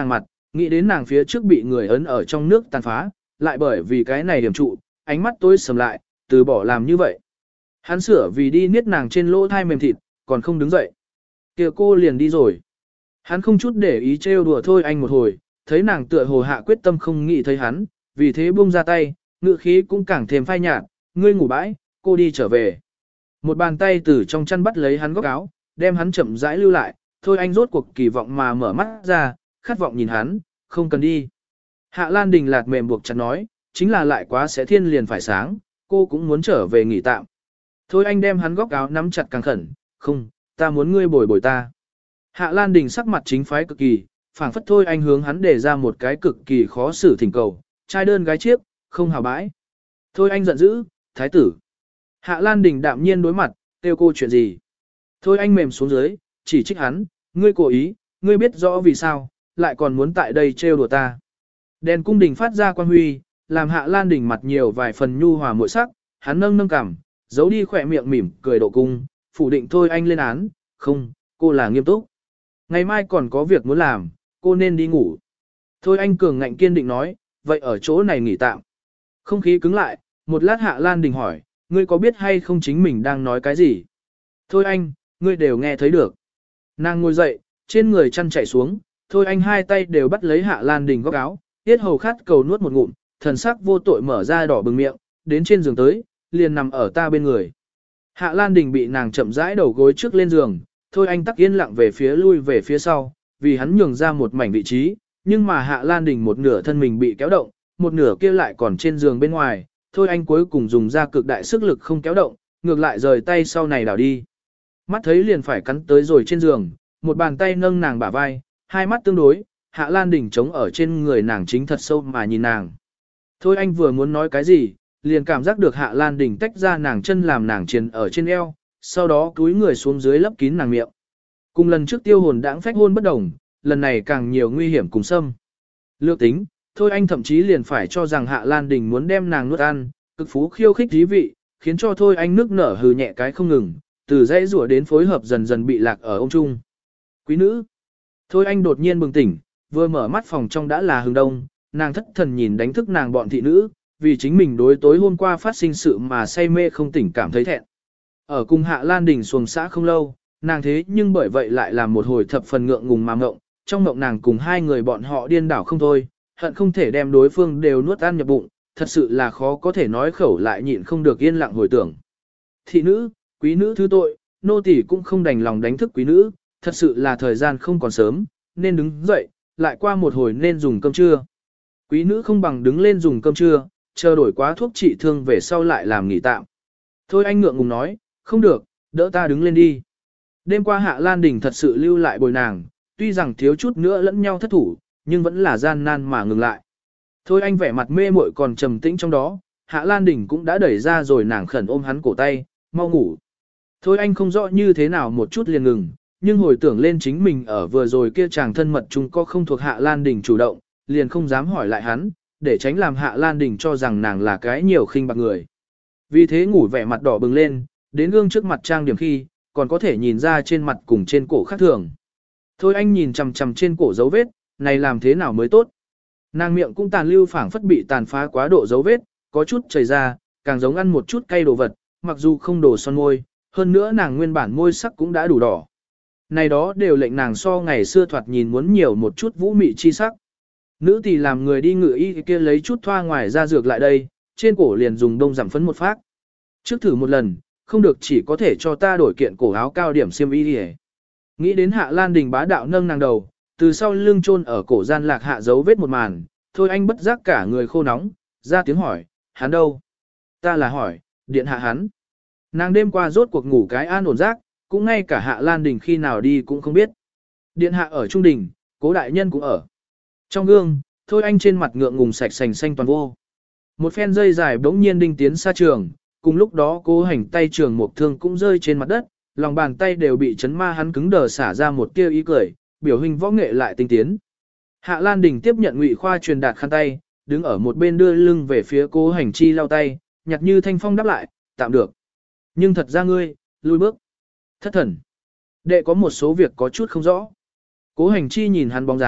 nghĩ đến nàng phía trước bị người ấn ở trong nước tàn phá, lại bởi vì cái này điểm trụ, ánh mắt tối sầm lại, từ bỏ làm như vậy. Hắn sửa vì đi niết nàng trên lỗ thai mềm thịt, còn không đứng dậy. Kìa cô liền đi rồi. Hắn không chút để ý trêu đùa Thôi Anh một hồi, thấy nàng tựa hồ hạ quyết tâm không nghĩ thấy hắn, vì thế buông ra tay, ngựa khí cũng càng thêm phai nhạt, ngươi ngủ bãi, cô đi trở về. Một bàn tay từ trong chăn bắt lấy hắn góc áo, đem hắn chậm rãi lưu lại, Thôi Anh rốt cuộc kỳ vọng mà mở mắt ra, khát vọng nhìn hắn, không cần đi. Hạ Lan Đình lạt mềm buộc chặt nói, chính là lại quá sẽ thiên liền phải sáng, cô cũng muốn trở về nghỉ tạm. Thôi Anh đem hắn góc áo nắm chặt càng khẩn, không, ta muốn ngươi bồi bồi ta. Hạ Lan Đình sắc mặt chính phái cực kỳ, phảng phất Thôi Anh hướng hắn để ra một cái cực kỳ khó xử thỉnh cầu, trai đơn gái chiếc, không hào bãi. Thôi Anh giận dữ, thái tử. Hạ Lan Đình đạm nhiên đối mặt, kêu cô chuyện gì. Thôi Anh mềm xuống dưới, chỉ trích hắn, ngươi cố ý, ngươi biết rõ vì sao, lại còn muốn tại đây trêu đùa ta. Đèn cung đình phát ra quang huy, làm Hạ Lan Đình mặt nhiều vài phần nhu hòa muội sắc, hắn nâng nâng cằm, giấu đi khỏe miệng mỉm cười độ cung, phủ định Thôi Anh lên án, không, cô là nghiêm túc. Ngày mai còn có việc muốn làm, cô nên đi ngủ. Thôi Anh cường ngạnh kiên định nói, vậy ở chỗ này nghỉ tạm. Không khí cứng lại, một lát Hạ Lan Đình hỏi, ngươi có biết hay không chính mình đang nói cái gì? Thôi Anh, ngươi đều nghe thấy được. Nàng ngồi dậy, trên người chăn chạy xuống, Thôi Anh hai tay đều bắt lấy Hạ Lan Đình góc áo, tiết hầu khát cầu nuốt một ngụm, thần sắc vô tội mở ra đỏ bừng miệng, đến trên giường tới, liền nằm ở ta bên người. Hạ Lan Đình bị nàng chậm rãi đầu gối trước lên giường, Thôi Anh tắc yên lặng về phía lui về phía sau, vì hắn nhường ra một mảnh vị trí, nhưng mà Hạ Lan Đình một nửa thân mình bị kéo động, một nửa kia lại còn trên giường bên ngoài, Thôi Anh cuối cùng dùng ra cực đại sức lực không kéo động, ngược lại rời tay sau này đảo đi. Mắt thấy liền phải cắn tới rồi trên giường, một bàn tay nâng nàng bả vai, hai mắt tương đối, Hạ Lan Đình chống ở trên người nàng chính thật sâu mà nhìn nàng. Thôi Anh vừa muốn nói cái gì, liền cảm giác được Hạ Lan Đình tách ra nàng chân làm nàng triền ở trên eo, sau đó cúi người xuống dưới lấp kín nàng miệng. Cùng lần trước tiêu hồn đãng phách hôn bất đồng, lần này càng nhiều nguy hiểm cùng xâm. Lược tính, Thôi Anh thậm chí liền phải cho rằng Hạ Lan Đình muốn đem nàng nuốt ăn, cực phú khiêu khích thí vị, khiến cho Thôi Anh nước nở hừ nhẹ cái không ngừng, từ dãy rủa đến phối hợp dần dần bị lạc ở ôm chung. Quý nữ. Thôi Anh đột nhiên bừng tỉnh, vừa mở mắt phòng trong đã là hừng đông, nàng thất thần nhìn đánh thức nàng bọn thị nữ, vì chính mình đối tối hôm qua phát sinh sự mà say mê không tỉnh cảm thấy thẹn. Ở cùng Hạ Lan Đình xuồng xã không lâu, nàng thế nhưng bởi vậy lại làm một hồi thập phần ngượng ngùng mà ngộng, trong ngộng nàng cùng hai người bọn họ điên đảo không thôi, hận không thể đem đối phương đều nuốt ăn nhập bụng, thật sự là khó có thể nói khẩu lại nhịn không được yên lặng hồi tưởng. Thị nữ, quý nữ thứ tội, nô tỳ cũng không đành lòng đánh thức quý nữ, thật sự là thời gian không còn sớm, nên đứng dậy, lại qua một hồi nên dùng cơm trưa. Quý nữ không bằng đứng lên dùng cơm trưa, chờ đổi quá thuốc trị thương về sau lại làm nghỉ tạm. Thôi Anh ngượng ngùng nói, không được, đỡ ta đứng lên đi. Đêm qua Hạ Lan Đình thật sự lưu lại bồi nàng, tuy rằng thiếu chút nữa lẫn nhau thất thủ, nhưng vẫn là gian nan mà ngừng lại. Thôi Anh vẻ mặt mê muội còn trầm tĩnh trong đó, Hạ Lan Đình cũng đã đẩy ra rồi nàng khẩn ôm hắn cổ tay, mau ngủ. Thôi Anh không rõ như thế nào một chút liền ngừng, nhưng hồi tưởng lên chính mình ở vừa rồi kia chàng thân mật chúng có không thuộc Hạ Lan Đình chủ động, liền không dám hỏi lại hắn, để tránh làm Hạ Lan Đình cho rằng nàng là cái nhiều khinh bạc người. Vì thế ngủ vẻ mặt đỏ bừng lên, đến gương trước mặt trang điểm khi, còn có thể nhìn ra trên mặt cùng trên cổ khác thường. Thôi Anh nhìn chằm chằm trên cổ dấu vết, này làm thế nào mới tốt. Nàng miệng cũng tàn lưu phảng phất bị tàn phá quá độ dấu vết, có chút chảy ra, càng giống ăn một chút cay đồ vật, mặc dù không đổ son môi, hơn nữa nàng nguyên bản môi sắc cũng đã đủ đỏ. Này đó đều lệnh nàng so ngày xưa thoạt nhìn muốn nhiều một chút vũ mị chi sắc. Nữ tỳ làm người đi ngự y kia lấy chút thoa ngoài ra dược lại đây, trên cổ liền dùng đông giảm phấn một phát. Trước thử một lần, không được chỉ có thể cho ta đổi kiện cổ áo cao điểm xiêm y đi. Nghĩ đến Hạ Lan Đình bá đạo nâng nàng đầu, từ sau lưng chôn ở cổ gian lạc hạ dấu vết một màn, Thôi Anh bất giác cả người khô nóng, ra tiếng hỏi, hắn đâu? Ta là hỏi, điện hạ hắn. Nàng đêm qua rốt cuộc ngủ cái an ổn giấc, cũng ngay cả Hạ Lan Đình khi nào đi cũng không biết. Điện hạ ở trung đình, Cố đại nhân cũng ở. Trong gương, Thôi Anh trên mặt ngượng ngùng sạch sành xanh toàn vô. Một phen dây dài bỗng nhiên đinh tiến xa trường, cùng lúc đó Cố Hành tay trường một thương cũng rơi trên mặt đất, lòng bàn tay đều bị chấn ma hắn cứng đờ xả ra một tia ý cười, biểu hình võ nghệ lại tinh tiến. Hạ Lan Đình tiếp nhận Ngụy Khoa truyền đạt khăn tay, đứng ở một bên đưa lưng về phía Cố Hành chi lau tay, nhặt như thanh phong đáp lại, tạm được. Nhưng thật ra ngươi, lui bước. Thất thần. Đệ có một số việc có chút không rõ. Cố Hành chi nhìn hắn bóng dáng,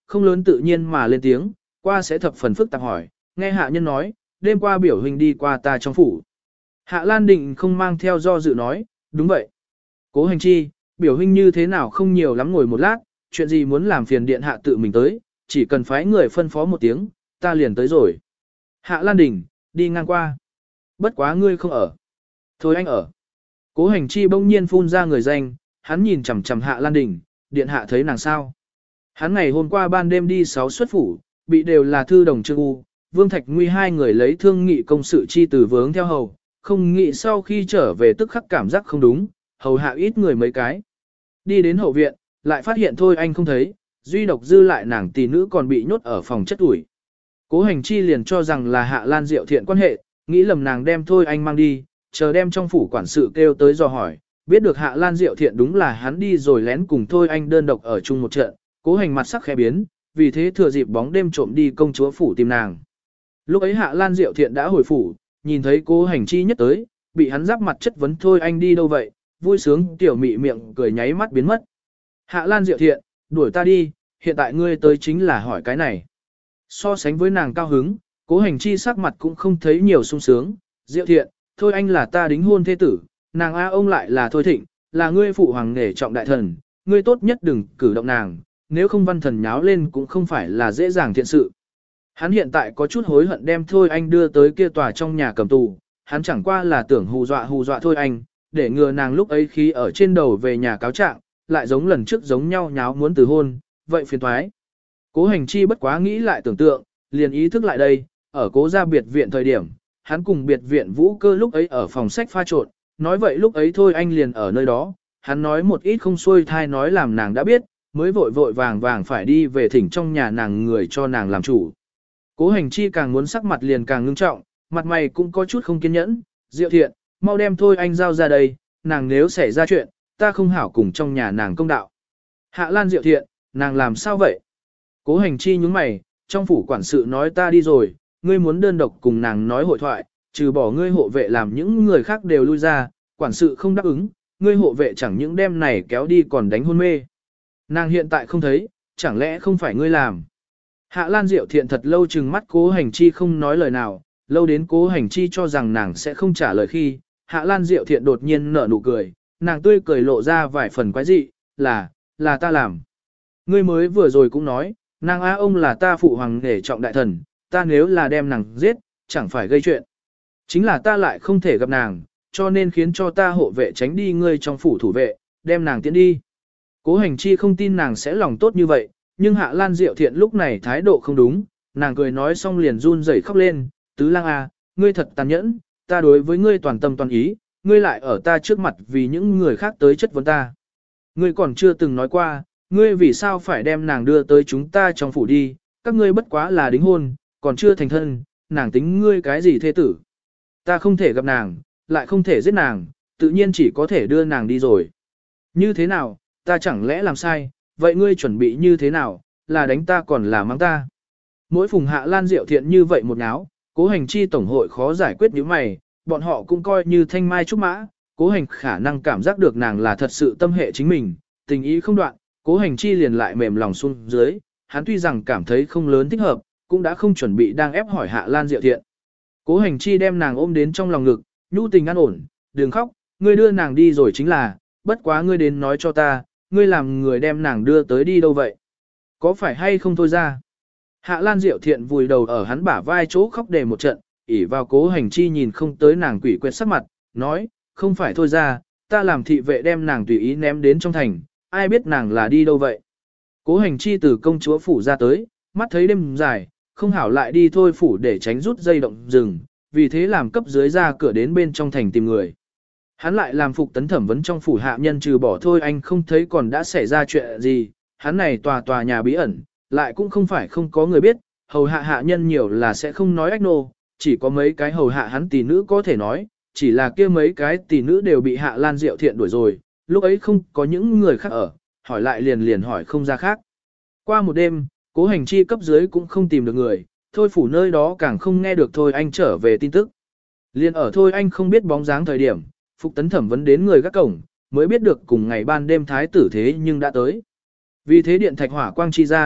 không lớn tự nhiên mà lên tiếng, qua sẽ thập phần phức tạp hỏi, nghe hạ nhân nói, đêm qua biểu hình đi qua ta trong phủ. Hạ Lan Định không mang theo do dự nói, đúng vậy. Cố Hành Chi, biểu hình như thế nào không nhiều lắm ngồi một lát, chuyện gì muốn làm phiền điện hạ tự mình tới, chỉ cần phái người phân phó một tiếng, ta liền tới rồi. Hạ Lan Đình, đi ngang qua. Bất quá ngươi không ở. Thôi anh ở. Cố Hành Chi bỗng nhiên phun ra người danh, hắn nhìn chằm chằm Hạ Lan Đình, điện hạ thấy nàng sao. Hắn ngày hôm qua ban đêm đi sáu xuất phủ, bị đều là thư đồng Trương U, Vương Thạch Nguy hai người lấy thương nghị công sự chi từ vướng theo hầu, không nghĩ sau khi trở về tức khắc cảm giác không đúng, hầu hạ ít người mấy cái. Đi đến hậu viện, lại phát hiện thôi anh không thấy, duy độc dư lại nàng tỷ nữ còn bị nhốt ở phòng chất ủi. Cố Hành Chi liền cho rằng là Hạ Lan Diệu Thiện quan hệ, nghĩ lầm nàng đem thôi anh mang đi, chờ đem trong phủ quản sự kêu tới dò hỏi, biết được Hạ Lan Diệu Thiện đúng là hắn đi rồi lén cùng thôi anh đơn độc ở chung một trận, Cố Hành mặt sắc khẽ biến, vì thế thừa dịp bóng đêm trộm đi công chúa phủ tìm nàng. Lúc ấy Hạ Lan Diệu Thiện đã hồi phủ, nhìn thấy Cố Hành Chi nhất tới, bị hắn giáp mặt chất vấn thôi anh đi đâu vậy, vui sướng tiểu mị miệng cười nháy mắt biến mất. Hạ Lan Diệu Thiện, đuổi ta đi, hiện tại ngươi tới chính là hỏi cái này. So sánh với nàng cao hứng, Cố Hành Chi sắc mặt cũng không thấy nhiều sung sướng, Diệu Thiện, thôi anh là ta đính hôn thế tử, nàng A ông lại là thôi thịnh, là ngươi phụ hoàng nghề trọng đại thần, ngươi tốt nhất đừng cử động nàng, nếu không văn thần nháo lên cũng không phải là dễ dàng thiện sự. Hắn hiện tại có chút hối hận đem thôi anh đưa tới kia tòa trong nhà cầm tù, hắn chẳng qua là tưởng hù dọa hù dọa thôi anh, để ngừa nàng lúc ấy khí ở trên đầu về nhà cáo trạng, lại giống lần trước giống nhau nháo muốn từ hôn, vậy phiền thoái. Cố Hành Chi bất quá nghĩ lại tưởng tượng, liền ý thức lại đây, ở cố gia biệt viện thời điểm, hắn cùng biệt viện Vũ Cơ lúc ấy ở phòng sách pha trộn, nói vậy lúc ấy thôi anh liền ở nơi đó, hắn nói một ít không xuôi thai nói làm nàng đã biết, mới vội vội vàng vàng phải đi về thỉnh trong nhà nàng người cho nàng làm chủ. Cố Hành Chi càng muốn sắc mặt liền càng ngưng trọng, mặt mày cũng có chút không kiên nhẫn, Diệu Thiện, mau đem thôi anh giao ra đây, nàng nếu xảy ra chuyện, ta không hảo cùng trong nhà nàng công đạo. Hạ Lan Diệu Thiện, nàng làm sao vậy? Cố Hành Chi nhướng mày, trong phủ quản sự nói ta đi rồi, ngươi muốn đơn độc cùng nàng nói hội thoại, trừ bỏ ngươi hộ vệ làm những người khác đều lui ra, quản sự không đáp ứng, ngươi hộ vệ chẳng những đem này kéo đi còn đánh hôn mê. Nàng hiện tại không thấy, chẳng lẽ không phải ngươi làm? Hạ Lan Diệu Thiện thật lâu chừng mắt Cố Hành Chi không nói lời nào, lâu đến Cố Hành Chi cho rằng nàng sẽ không trả lời khi, Hạ Lan Diệu Thiện đột nhiên nở nụ cười, nàng tươi cười lộ ra vài phần quái dị, là, là ta làm. Ngươi mới vừa rồi cũng nói, nàng A ông là ta phụ hoàng để trọng đại thần, ta nếu là đem nàng giết, chẳng phải gây chuyện. Chính là ta lại không thể gặp nàng, cho nên khiến cho ta hộ vệ tránh đi ngươi trong phủ thủ vệ, đem nàng tiến đi. Cố Hành Chi không tin nàng sẽ lòng tốt như vậy, nhưng Hạ Lan Diệu Thiện lúc này thái độ không đúng, nàng cười nói xong liền run rẩy khóc lên, tứ lang a, ngươi thật tàn nhẫn, ta đối với ngươi toàn tâm toàn ý, ngươi lại ở ta trước mặt vì những người khác tới chất vấn ta. Ngươi còn chưa từng nói qua, ngươi vì sao phải đem nàng đưa tới chúng ta trong phủ đi, các ngươi bất quá là đính hôn, còn chưa thành thân, nàng tính ngươi cái gì thế tử. Ta không thể gặp nàng, lại không thể giết nàng, tự nhiên chỉ có thể đưa nàng đi rồi. Như thế nào, ta chẳng lẽ làm sai, vậy ngươi chuẩn bị như thế nào, là đánh ta còn là mắng ta. Mỗi phùng Hạ Lan Diệu Thiện như vậy một náo, Cố Hành Chi tổng hội khó giải quyết những mày, bọn họ cũng coi như thanh mai trúc mã, Cố Hành khả năng cảm giác được nàng là thật sự tâm hệ chính mình, tình ý không đoạn, Cố Hành Chi liền lại mềm lòng xuống dưới, hắn tuy rằng cảm thấy không lớn thích hợp, cũng đã không chuẩn bị đang ép hỏi Hạ Lan Diệu Thiện. Cố Hành Chi đem nàng ôm đến trong lòng ngực, nhu tình an ổn, đừng khóc, ngươi đưa nàng đi rồi chính là, bất quá ngươi đến nói cho ta, ngươi làm người đem nàng đưa tới đi đâu vậy? Có phải hay không thôi ra? Hạ Lan Diệu Thiện vùi đầu ở hắn bả vai chỗ khóc đề một trận, ỉ vào Cố Hành Chi nhìn không tới nàng quỷ quyệt sắc mặt, nói, không phải thôi ra, ta làm thị vệ đem nàng tùy ý ném đến trong thành, ai biết nàng là đi đâu vậy? Cố Hành Chi từ công chúa phủ ra tới, mắt thấy đêm dài, không hảo lại đi thôi phủ để tránh rút dây động rừng, vì thế làm cấp dưới ra cửa đến bên trong thành tìm người. Hắn lại làm phục tấn thẩm vấn trong phủ hạ nhân trừ bỏ thôi anh không thấy còn đã xảy ra chuyện gì, hắn này tòa tòa nhà bí ẩn, lại cũng không phải không có người biết, hầu hạ hạ nhân nhiều là sẽ không nói ách nô, chỉ có mấy cái hầu hạ hắn tỷ nữ có thể nói, chỉ là kia mấy cái tỷ nữ đều bị Hạ Lan Diệu Thiện đuổi rồi, lúc ấy không có những người khác ở, hỏi lại liền liền hỏi không ra khác. Qua một đêm, Cố Hành Chi cấp dưới cũng không tìm được người, thôi phủ nơi đó càng không nghe được thôi anh trở về tin tức. Liền ở thôi anh không biết bóng dáng thời điểm, Phục Tấn thẩm vấn đến người gác cổng, mới biết được cùng ngày ban đêm thái tử thế nhưng đã tới. Vì thế điện thạch hỏa quang chi gian,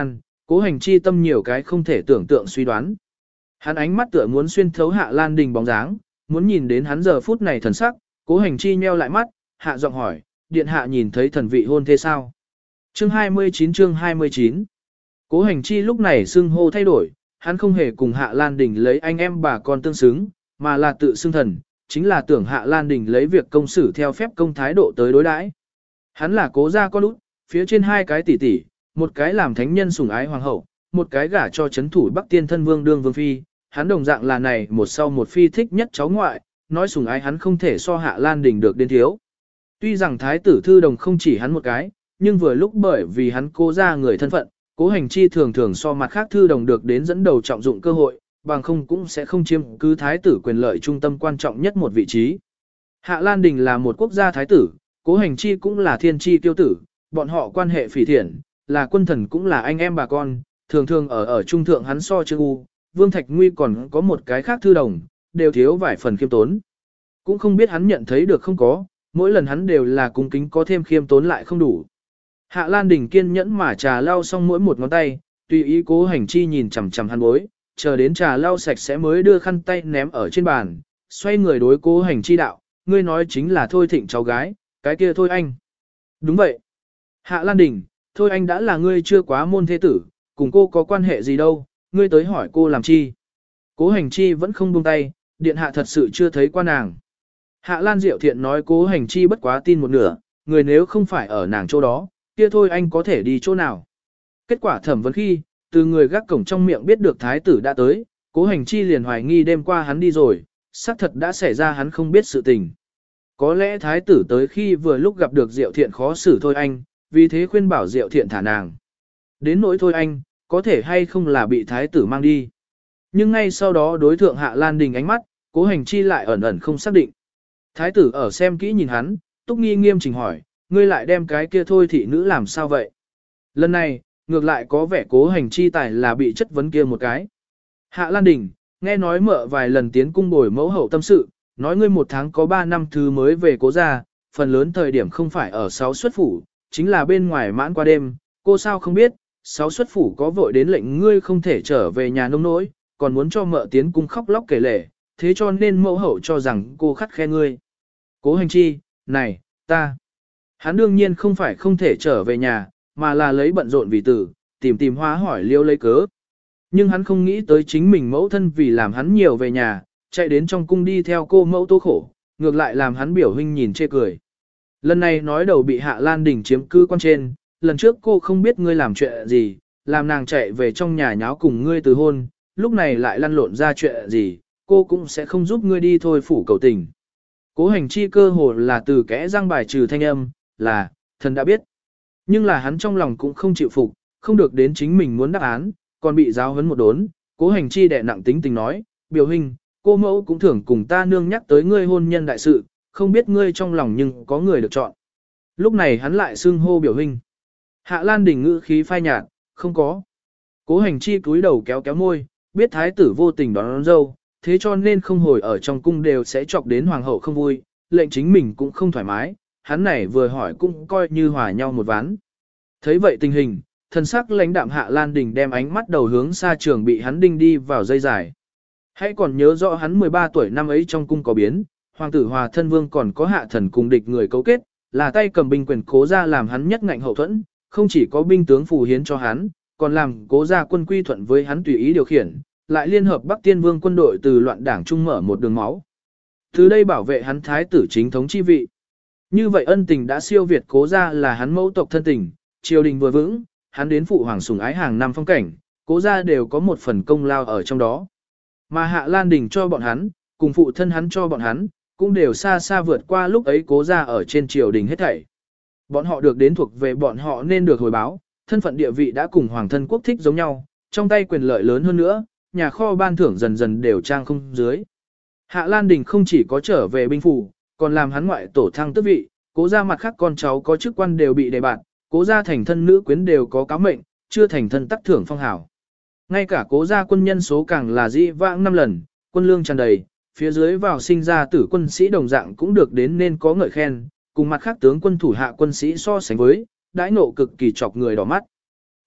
Cố Hành Chi tâm nhiều cái không thể tưởng tượng suy đoán. Hắn ánh mắt tựa muốn xuyên thấu Hạ Lan Đình bóng dáng, muốn nhìn đến hắn giờ phút này thần sắc, Cố Hành Chi nheo lại mắt, hạ giọng hỏi, điện hạ nhìn thấy thần vị hôn thế sao? Chương hai mươi chín chương hai mươi chín. Cố Hành Chi lúc này xưng hô thay đổi, hắn không hề cùng Hạ Lan Đình lấy anh em bà con tương xứng, mà là tự xưng thần, chính là tưởng Hạ Lan Đình lấy việc công xử theo phép công thái độ tới đối đãi. Hắn là Cố gia con út, phía trên hai cái tỷ tỷ, một cái làm thánh nhân sủng ái hoàng hậu, một cái gả cho chấn thủ Bắc Tiên thân vương đương vương phi, hắn đồng dạng là này một sau một phi thích nhất cháu ngoại, nói sủng ái hắn không thể so Hạ Lan Đình được đến thiếu. Tuy rằng thái tử thư đồng không chỉ hắn một cái, nhưng vừa lúc bởi vì hắn Cố gia người thân phận, Cố Hành Chi thường thường so mặt khác thư đồng được đến dẫn đầu trọng dụng cơ hội, bằng không cũng sẽ không chiếm cứ thái tử quyền lợi trung tâm quan trọng nhất một vị trí. Hạ Lan Đình là một quốc gia thái tử, Cố Hành Chi cũng là thiên chi tiêu tử, bọn họ quan hệ phỉ thiện, là quân thần cũng là anh em bà con, thường thường ở ở trung thượng hắn so Trương U, Vương Thạch Nguy còn có một cái khác thư đồng, đều thiếu vài phần khiêm tốn. Cũng không biết hắn nhận thấy được không có, mỗi lần hắn đều là cung kính có thêm khiêm tốn lại không đủ. Hạ Lan Đình kiên nhẫn mà trà lau xong mỗi một ngón tay, tùy ý Cố Hành Chi nhìn chằm chằm hắn bối, chờ đến trà lau sạch sẽ mới đưa khăn tay ném ở trên bàn, xoay người đối Cố Hành Chi đạo, ngươi nói chính là Thôi Thịnh cháu gái, cái kia Thôi Anh. Đúng vậy. Hạ Lan Đình, Thôi Anh đã là ngươi chưa quá môn thế tử, cùng cô có quan hệ gì đâu, ngươi tới hỏi cô làm chi. Cố Hành Chi vẫn không buông tay, điện hạ thật sự chưa thấy qua nàng. Hạ Lan Diệu Thiện nói Cố Hành Chi bất quá tin một nửa, người nếu không phải ở nàng chỗ đó, kia Thôi Anh có thể đi chỗ nào. Kết quả thẩm vấn khi, từ người gác cổng trong miệng biết được thái tử đã tới, Cố Hành Chi liền hoài nghi đêm qua hắn đi rồi, xác thật đã xảy ra hắn không biết sự tình. Có lẽ thái tử tới khi vừa lúc gặp được Diệu Thiện khó xử Thôi Anh, vì thế khuyên bảo Diệu Thiện thả nàng. Đến nỗi Thôi Anh, có thể hay không là bị thái tử mang đi. Nhưng ngay sau đó đối thượng Hạ Lan Đình ánh mắt, Cố Hành Chi lại ẩn ẩn không xác định. Thái tử ở xem kỹ nhìn hắn, Túc Nghi nghiêm chỉnh hỏi, ngươi lại đem cái kia Thôi thị nữ làm sao vậy? Lần này, ngược lại có vẻ Cố Hành Chi tài là bị chất vấn kia một cái. Hạ Lan Đình, nghe nói mợ vài lần tiến cung bồi mẫu hậu tâm sự, nói ngươi một tháng có ba năm thứ mới về Cố gia, phần lớn thời điểm không phải ở sáu xuất phủ, chính là bên ngoài mãn qua đêm, cô sao không biết, sáu xuất phủ có vội đến lệnh ngươi không thể trở về nhà nông nỗi, còn muốn cho mợ tiến cung khóc lóc kể lể, thế cho nên mẫu hậu cho rằng cô khắt khe ngươi. Cố Hành Chi, này, ta. Hắn đương nhiên không phải không thể trở về nhà, mà là lấy bận rộn vì tử, tìm tìm hóa hỏi liêu lấy cớ. Nhưng hắn không nghĩ tới chính mình mẫu thân vì làm hắn nhiều về nhà, chạy đến trong cung đi theo cô mẫu tố khổ, ngược lại làm hắn biểu huynh nhìn chê cười. Lần này nói đầu bị Hạ Lan Đình chiếm cứ quan trên, lần trước cô không biết ngươi làm chuyện gì, làm nàng chạy về trong nhà nháo cùng ngươi từ hôn, lúc này lại lăn lộn ra chuyện gì, cô cũng sẽ không giúp ngươi đi thôi phủ cầu tình. Cố Hành Chi cơ hồ là từ kẽ răng bài trừ thanh âm, là, thần đã biết. Nhưng là hắn trong lòng cũng không chịu phục, không được đến chính mình muốn đáp án, còn bị giáo huấn một đốn. Cố Hành Chi đè nặng tính tình nói, biểu hình, cô mẫu cũng thường cùng ta nương nhắc tới ngươi hôn nhân đại sự, không biết ngươi trong lòng nhưng có người được chọn. Lúc này hắn lại xưng hô biểu hình. Hạ Lan Đình ngữ khí phai nhạt, không có. Cố Hành Chi cúi đầu kéo kéo môi, biết thái tử vô tình đón, đón dâu, thế cho nên không hồi ở trong cung đều sẽ chọc đến hoàng hậu không vui, lệnh chính mình cũng không thoải mái, hắn này vừa hỏi cũng coi như hòa nhau một ván. Thấy vậy tình hình, thần sắc lãnh đạm Hạ Lan Đình đem ánh mắt đầu hướng xa trường bị hắn đinh đi vào dây dài. Hãy còn nhớ rõ hắn mười ba tuổi năm ấy trong cung có biến, hoàng tử Hòa thân vương còn có hạ thần cùng địch người cấu kết, là tay cầm binh quyền Cố gia làm hắn nhất ngạnh hậu thuẫn, không chỉ có binh tướng phù hiến cho hắn, còn làm Cố gia quân quy thuận với hắn tùy ý điều khiển, lại liên hợp Bắc Tiên Vương quân đội từ loạn đảng trung mở một đường máu. Từ đây bảo vệ hắn thái tử chính thống chi vị. Như vậy ân tình đã siêu việt Cố gia là hắn mẫu tộc thân tình, triều đình vừa vững, hắn đến phụ hoàng sủng ái hàng năm phong cảnh, Cố gia đều có một phần công lao ở trong đó. Mà Hạ Lan Đình cho bọn hắn, cùng phụ thân hắn cho bọn hắn, cũng đều xa xa vượt qua lúc ấy Cố gia ở trên triều đình hết thảy. Bọn họ được đến thuộc về bọn họ nên được hồi báo, thân phận địa vị đã cùng hoàng thân quốc thích giống nhau, trong tay quyền lợi lớn hơn nữa, nhà kho ban thưởng dần dần đều trang không dưới. Hạ Lan Đình không chỉ có trở về binh phủ, còn làm hắn ngoại tổ thăng tước vị, Cố gia mặt khác con cháu có chức quan đều bị đề bạt, Cố gia thành thân nữ quyến đều có cáo mệnh, chưa thành thân tắc thưởng phong hào. Ngay cả Cố gia quân nhân số càng là dĩ vãng năm lần, quân lương tràn đầy, phía dưới vào sinh ra tử quân sĩ đồng dạng cũng được đến nên có ngợi khen, cùng mặt khác tướng quân thủ hạ quân sĩ so sánh với, đãi nộ cực kỳ chọc người đỏ mắt.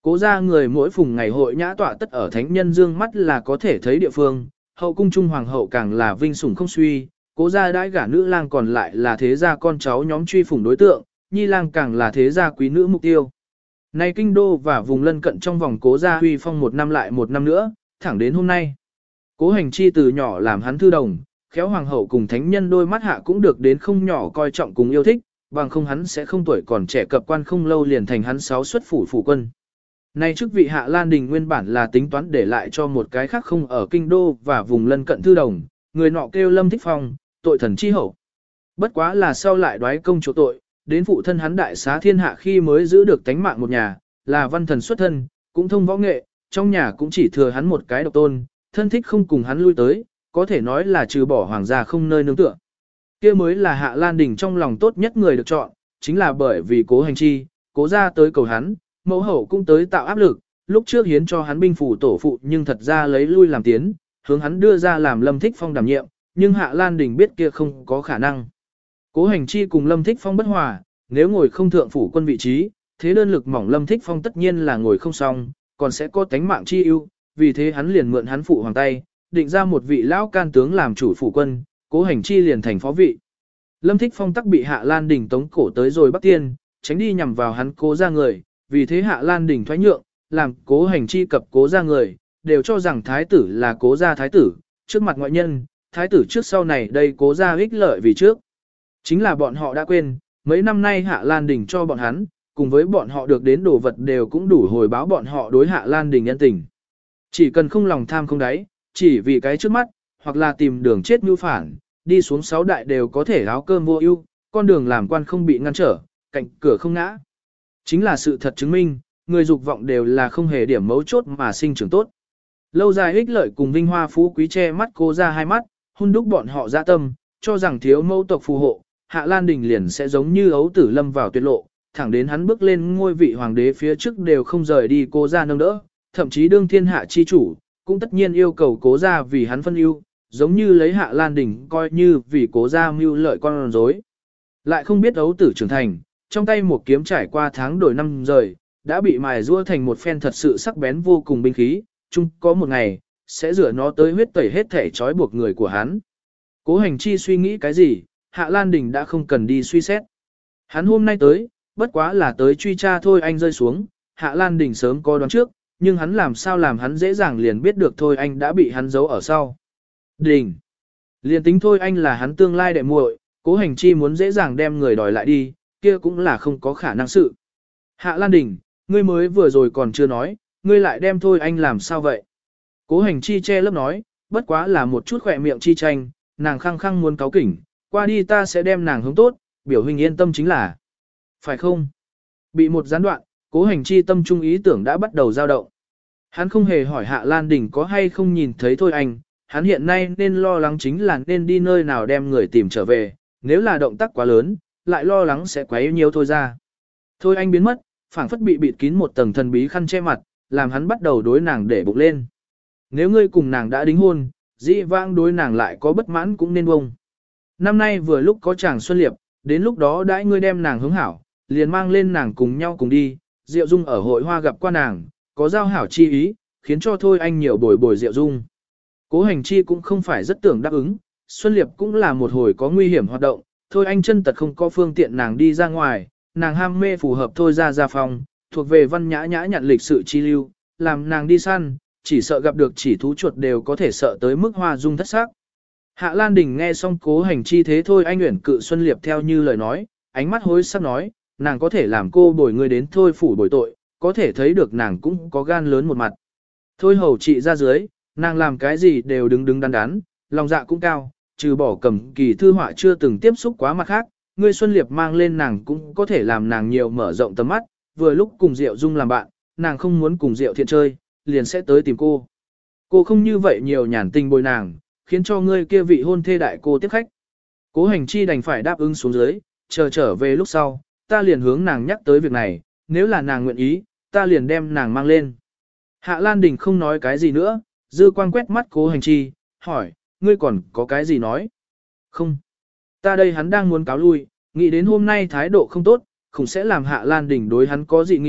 Cố gia người mỗi phùng ngày hội nhã tọa tất ở thánh nhân dương mắt là có thể thấy địa phương, hậu cung trung hoàng hậu càng là vinh sủng không suy, cố gia đãi gả nữ lang còn lại là thế gia con cháu nhóm truy phủng đối tượng, nhi lang càng là thế gia quý nữ mục tiêu. Nay kinh đô và vùng lân cận trong vòng cố gia huy phong một năm lại một năm nữa, thẳng đến hôm nay. Cố hành chi từ nhỏ làm hắn thư đồng, khéo hoàng hậu cùng thánh nhân đôi mắt hạ cũng được đến không nhỏ coi trọng cùng yêu thích, bằng không hắn sẽ không tuổi còn trẻ cập quan không lâu liền thành hắn sáu xuất phủ phủ quân. Nay chức vị Hạ Lan Đình nguyên bản là tính toán để lại cho một cái khác không ở kinh đô và vùng lân cận thư đồng, người nọ kêu Lâm Thích Phong, tội thần chi hậu. Bất quá là sau lại đoái công chỗ tội, đến phụ thân hắn đại xá thiên hạ khi mới giữ được tánh mạng một nhà, là văn thần xuất thân, cũng thông võ nghệ, trong nhà cũng chỉ thừa hắn một cái độc tôn, thân thích không cùng hắn lui tới, có thể nói là trừ bỏ hoàng gia không nơi nương tựa. Kia mới là Hạ Lan Đình trong lòng tốt nhất người được chọn, chính là bởi vì cố hành chi, cố ra tới cầu hắn, mẫu hậu cũng tới tạo áp lực, lúc trước hiến cho hắn binh phủ tổ phụ nhưng thật ra lấy lui làm tiến, hướng hắn đưa ra làm Lâm Thích Phong đảm nhiệm, nhưng Hạ Lan Đình biết kia không có khả năng. Cố hành chi cùng Lâm Thích Phong bất hòa, nếu ngồi không thượng phủ quân vị trí, thế đơn lực mỏng Lâm Thích Phong tất nhiên là ngồi không xong, còn sẽ có tánh mạng chi ưu, vì thế hắn liền mượn hắn phụ hoàng tay, định ra một vị lão can tướng làm chủ phủ quân, cố hành chi liền thành phó vị. Lâm Thích Phong tắc bị Hạ Lan Đình tống cổ tới rồi Bắc Tiên, tránh đi nhằm vào hắn cố ra người, vì thế Hạ Lan Đình thoái nhượng, làm cố hành chi cập cố ra người, đều cho rằng thái tử là cố gia thái tử, trước mặt ngoại nhân, thái tử trước sau này đây cố gia ích lợi vì trước. Chính là bọn họ đã quên, mấy năm nay Hạ Lan Đình cho bọn hắn, cùng với bọn họ được đến đồ vật đều cũng đủ hồi báo bọn họ đối Hạ Lan Đình nhân tình. Chỉ cần không lòng tham không đáy, chỉ vì cái trước mắt, hoặc là tìm đường chết mưu phản, đi xuống sáu đại đều có thể áo cơm vô ưu, con đường làm quan không bị ngăn trở, cạnh cửa không ngã. Chính là sự thật chứng minh, người dục vọng đều là không hề điểm mấu chốt mà sinh trưởng tốt. Lâu dài ích lợi cùng vinh hoa phú quý che mắt cố ra hai mắt, hun đúc bọn họ dạ tâm, cho rằng thiếu mẫu tộc phù hộ, Hạ Lan Đình liền sẽ giống như ấu tử lâm vào tuyệt lộ, thẳng đến hắn bước lên ngôi vị hoàng đế phía trước đều không rời đi cố ra nâng đỡ, thậm chí đương thiên hạ chi chủ, cũng tất nhiên yêu cầu cố ra vì hắn phân ưu, giống như lấy Hạ Lan Đình coi như vì cố ra mưu lợi con rối. Lại không biết ấu tử trưởng thành, trong tay một kiếm trải qua tháng đổi năm rời, đã bị mài rũa thành một phen thật sự sắc bén vô cùng binh khí, chung có một ngày, sẽ rửa nó tới huyết tẩy hết thể trói buộc người của hắn. Cố hành chi suy nghĩ cái gì, Hạ Lan Đình đã không cần đi suy xét. Hắn hôm nay tới, bất quá là tới truy tra thôi anh rơi xuống, Hạ Lan Đình sớm có đoán trước, nhưng hắn làm sao làm hắn dễ dàng liền biết được thôi anh đã bị hắn giấu ở sau. Đình. Liền tính thôi anh là hắn tương lai đệ muội, cố hành chi muốn dễ dàng đem người đòi lại đi, kia cũng là không có khả năng sự. Hạ Lan Đình, ngươi mới vừa rồi còn chưa nói, ngươi lại đem thôi anh làm sao vậy? Cố hành chi che lớp nói, bất quá là một chút khỏe miệng chi tranh, nàng khăng khăng muốn cáo kỉnh, qua đi ta sẽ đem nàng hướng tốt, biểu hình yên tâm chính là. Phải không? Bị một gián đoạn, cố hành chi tâm trung ý tưởng đã bắt đầu dao động. Hắn không hề hỏi Hạ Lan Đình có hay không nhìn thấy thôi anh, hắn hiện nay nên lo lắng chính là nên đi nơi nào đem người tìm trở về, nếu là động tác quá lớn, lại lo lắng sẽ quấy nhiều thôi ra. Thôi anh biến mất, phảng phất bị bịt kín một tầng thần bí khăn che mặt, làm hắn bắt đầu đối nàng để bụng lên. Nếu ngươi cùng nàng đã đính hôn, dĩ vãng đối nàng lại có bất mãn cũng nên bông. Năm nay vừa lúc có chàng xuân liệp, đến lúc đó đãi ngươi đem nàng hướng hảo, liền mang lên nàng cùng nhau cùng đi, Diệu Dung ở hội hoa gặp qua nàng, có giao hảo chi ý, khiến cho thôi anh nhiều bồi bồi Diệu Dung. Cố hành chi cũng không phải rất tưởng đáp ứng, xuân liệp cũng là một hồi có nguy hiểm hoạt động, thôi anh chân tật không có phương tiện nàng đi ra ngoài, nàng ham mê phù hợp thôi ra ra phòng, thuộc về văn nhã nhã nhận lịch sự chi lưu, làm nàng đi săn, chỉ sợ gặp được chỉ thú chuột đều có thể sợ tới mức hoa dung thất sắc. Hạ Lan Đình nghe xong cố hành chi thế thôi anh uyển cự xuân liệp theo như lời nói, ánh mắt hối sắc nói, nàng có thể làm cô bồi người đến thôi phủ bồi tội, có thể thấy được nàng cũng có gan lớn một mặt. Thôi hầu trị ra dưới, nàng làm cái gì đều đứng đứng đắn đắn, lòng dạ cũng cao, trừ bỏ cầm kỳ thư họa chưa từng tiếp xúc quá mặt khác, ngươi xuân liệp mang lên nàng cũng có thể làm nàng nhiều mở rộng tầm mắt, vừa lúc cùng Diệu Dung làm bạn, nàng không muốn cùng Diệu Thiện chơi, liền sẽ tới tìm cô. Cô không như vậy nhiều nhàn tình bồi nàng, khiến cho ngươi kia vị hôn thê đại cô tiếp khách. Cố hành chi đành phải đáp ứng xuống dưới, chờ trở về lúc sau, ta liền hướng nàng nhắc tới việc này, nếu là nàng nguyện ý, ta liền đem nàng mang lên. Hạ Lan Đình không nói cái gì nữa, dư quang quét mắt cố hành chi, hỏi, ngươi còn có cái gì nói? Không. Ta đây hắn đang muốn cáo lui, nghĩ đến hôm nay thái độ không tốt, không sẽ làm Hạ Lan Đình đối hắn có dị nghị,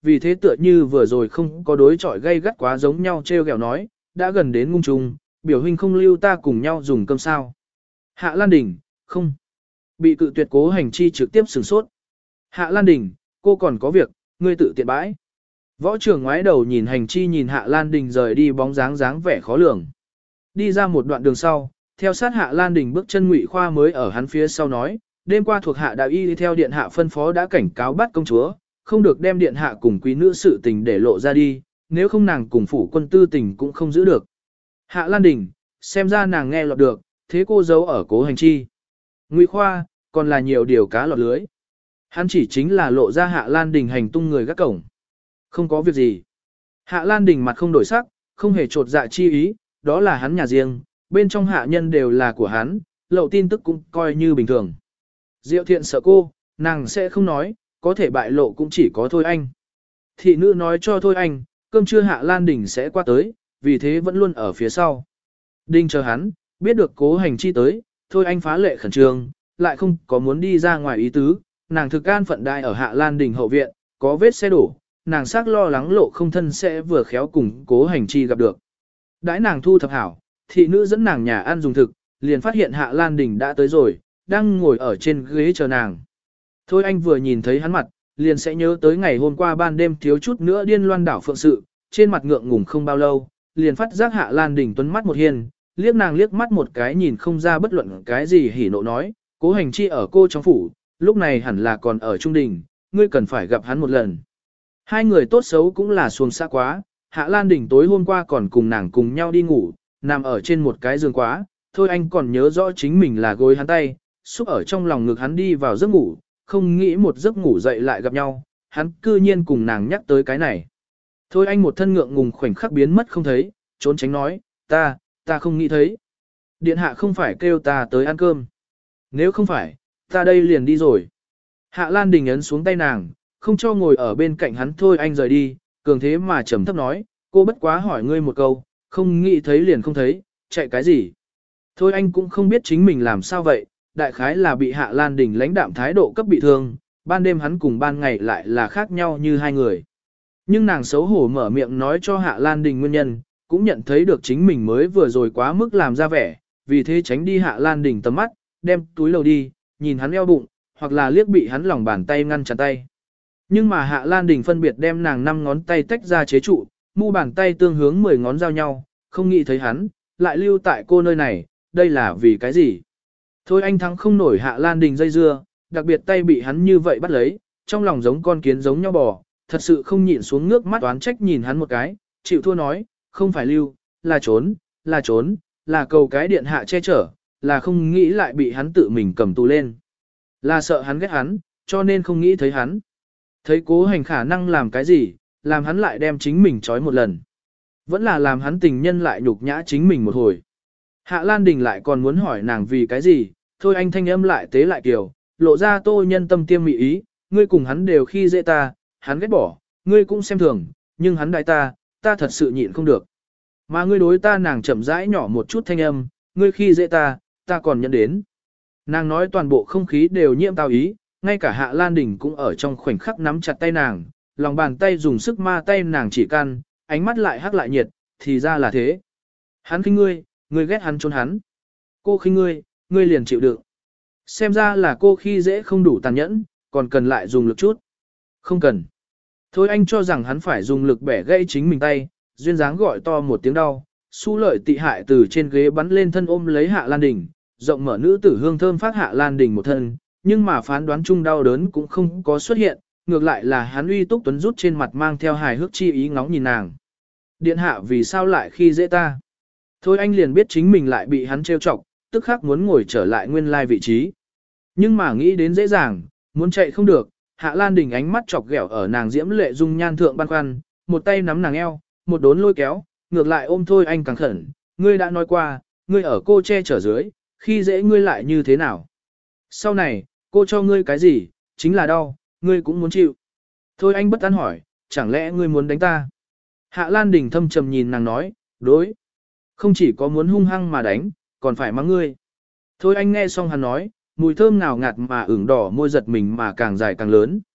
vì thế tựa như vừa rồi không có đối chọi gây gắt quá giống nhau treo gẹo nói, đã gần đến ngung trùng, biểu huynh không lưu ta cùng nhau dùng cơm sao. Hạ Lan Đình, không. Bị cự tuyệt Cố Hành Chi trực tiếp sửng sốt. Hạ Lan Đình, cô còn có việc, ngươi tự tiện bãi. Võ trưởng ngoái đầu nhìn Hành Chi nhìn Hạ Lan Đình rời đi bóng dáng dáng vẻ khó lường. Đi ra một đoạn đường sau, theo sát Hạ Lan Đình bước chân Ngụy Khoa mới ở hắn phía sau nói, đêm qua thuộc hạ đạo y đi theo điện hạ phân phó đã cảnh cáo bắt công chúa, không được đem điện hạ cùng quý nữ sự tình để lộ ra đi, nếu không nàng cùng phủ quân tư tình cũng không giữ được. Hạ Lan Đình, xem ra nàng nghe lọt được, thế cô giấu ở Cố Hành Chi. Ngụy Khoa, còn là nhiều điều cá lọt lưới. Hắn chỉ chính là lộ ra Hạ Lan Đình hành tung người gác cổng. Không có việc gì. Hạ Lan Đình mặt không đổi sắc, không hề trột dạ chi ý, đó là hắn nhà riêng, bên trong hạ nhân đều là của hắn, lậu tin tức cũng coi như bình thường. Diệu Thiện sợ cô, nàng sẽ không nói, có thể bại lộ cũng chỉ có Thôi Anh. Thị nữ nói cho Thôi Anh, cơm trưa Hạ Lan Đình sẽ qua tới, vì thế vẫn luôn ở phía sau. Đinh chờ hắn, biết được Cố Hành Chi tới, Thôi Anh phá lệ khẩn trương, lại không có muốn đi ra ngoài ý tứ, nàng thực an phận đại ở Hạ Lan Đình hậu viện, có vết xe đổ, nàng xác lo lắng lộ không thân sẽ vừa khéo cùng Cố Hành Chi gặp được. Đãi nàng thu thập hảo, thị nữ dẫn nàng nhà ăn dùng thực, liền phát hiện Hạ Lan Đình đã tới rồi, đang ngồi ở trên ghế chờ nàng. Thôi Anh vừa nhìn thấy hắn mặt, liền sẽ nhớ tới ngày hôm qua ban đêm thiếu chút nữa điên loan đảo phượng sự, trên mặt ngượng ngùng không bao lâu, liền phát giác Hạ Lan Đình tuấn mắt một hiền, liếc nàng liếc mắt một cái nhìn không ra bất luận cái gì hỉ nộ nói, Cố Hành Chi ở cô trong phủ, lúc này hẳn là còn ở trung đình, ngươi cần phải gặp hắn một lần. Hai người tốt xấu cũng là xuồng xa quá, Hạ Lan Đình tối hôm qua còn cùng nàng cùng nhau đi ngủ, nằm ở trên một cái giường quá, Thôi Anh còn nhớ rõ chính mình là gối hắn tay, xúc ở trong lòng ngực hắn đi vào giấc ngủ, không nghĩ một giấc ngủ dậy lại gặp nhau, hắn cư nhiên cùng nàng nhắc tới cái này. Thôi Anh một thân ngượng ngùng khoảnh khắc biến mất không thấy, trốn tránh nói, ta, ta không nghĩ thấy. Điện hạ không phải kêu ta tới ăn cơm. Nếu không phải, ta đây liền đi rồi. Hạ Lan Đình ấn xuống tay nàng, không cho ngồi ở bên cạnh hắn. Thôi Anh rời đi, cường thế mà trầm thấp nói, cô bất quá hỏi ngươi một câu, không nghĩ thấy liền không thấy, chạy cái gì. Thôi Anh cũng không biết chính mình làm sao vậy, đại khái là bị Hạ Lan Đình lãnh đạm thái độ cấp bị thương, ban đêm hắn cùng ban ngày lại là khác nhau như hai người. Nhưng nàng xấu hổ mở miệng nói cho Hạ Lan Đình nguyên nhân, cũng nhận thấy được chính mình mới vừa rồi quá mức làm ra vẻ, vì thế tránh đi Hạ Lan Đình tầm mắt, đem túi lầu đi, nhìn hắn eo bụng, hoặc là liếc bị hắn lòng bàn tay ngăn chặn tay. Nhưng mà Hạ Lan Đình phân biệt đem nàng năm ngón tay tách ra chế trụ, mu bàn tay tương hướng mười ngón giao nhau, không nghĩ thấy hắn, lại lưu tại cô nơi này, đây là vì cái gì? Thôi anh thắng không nổi Hạ Lan Đình dây dưa, đặc biệt tay bị hắn như vậy bắt lấy, trong lòng giống con kiến giống nhau bò, thật sự không nhịn xuống nước mắt oán trách nhìn hắn một cái, chịu thua nói, không phải lưu, là trốn, là trốn, là cầu cái điện hạ che chở, là không nghĩ lại bị hắn tự mình cầm tù lên. Là sợ hắn ghét hắn, cho nên không nghĩ thấy hắn. Thấy Cố Hành khả năng làm cái gì, làm hắn lại đem chính mình trói một lần. Vẫn là làm hắn tình nhân lại nhục nhã chính mình một hồi. Hạ Lan Đình lại còn muốn hỏi nàng vì cái gì, thôi anh thanh âm lại tế lại kiều, lộ ra tô nhân tâm tiêm mị ý, ngươi cùng hắn đều khi dễ ta, hắn ghét bỏ, ngươi cũng xem thường, nhưng hắn đại ta, ta thật sự nhịn không được. Mà ngươi đối ta nàng chậm rãi nhỏ một chút thanh âm, ngươi khi dễ ta, ta còn nhận đến. Nàng nói toàn bộ không khí đều nhiễm tao ý, ngay cả Hạ Lan Đình cũng ở trong khoảnh khắc nắm chặt tay nàng, lòng bàn tay dùng sức ma tay nàng chỉ căn, ánh mắt lại hắc lại nhiệt, thì ra là thế. Hắn khinh ngươi, ngươi ghét hắn trốn hắn. Cô khinh ngươi, ngươi liền chịu đựng. Xem ra là cô khi dễ không đủ tàn nhẫn, còn cần lại dùng lực chút. Không cần. Thôi anh cho rằng hắn phải dùng lực bẻ gãy chính mình tay, duyên dáng gọi to một tiếng đau, Su Lợi tị hại từ trên ghế bắn lên thân ôm lấy Hạ Lan Đình, rộng mở nữ tử hương thơm phát Hạ Lan Đình một thân, nhưng mà phán đoán chung đau đớn cũng không có xuất hiện, ngược lại là hắn uy túc tuấn rút trên mặt mang theo hài hước chi ý ngóng nhìn nàng. Điện hạ vì sao lại khi dễ ta? Thôi anh liền biết chính mình lại bị hắn trêu chọc, tức khắc muốn ngồi trở lại nguyên lai vị trí. Nhưng mà nghĩ đến dễ dàng, muốn chạy không được, Hạ Lan Đình ánh mắt chọc ghẹo ở nàng diễm lệ dung nhan thượng băn khoăn, một tay nắm nàng eo, một đốn lôi kéo, ngược lại ôm thôi anh càng khẩn, ngươi đã nói qua, ngươi ở cô che chở dưới, khi dễ ngươi lại như thế nào? Sau này, cô cho ngươi cái gì, chính là đau, ngươi cũng muốn chịu. Thôi anh bất an hỏi, chẳng lẽ ngươi muốn đánh ta? Hạ Lan Đình thâm trầm nhìn nàng nói, đối. Không chỉ có muốn hung hăng mà đánh, còn phải mắng ngươi. Thôi anh nghe xong hắn nói, mùi thơm nào ngạt mà ửng đỏ môi giật mình mà càng dài càng lớn.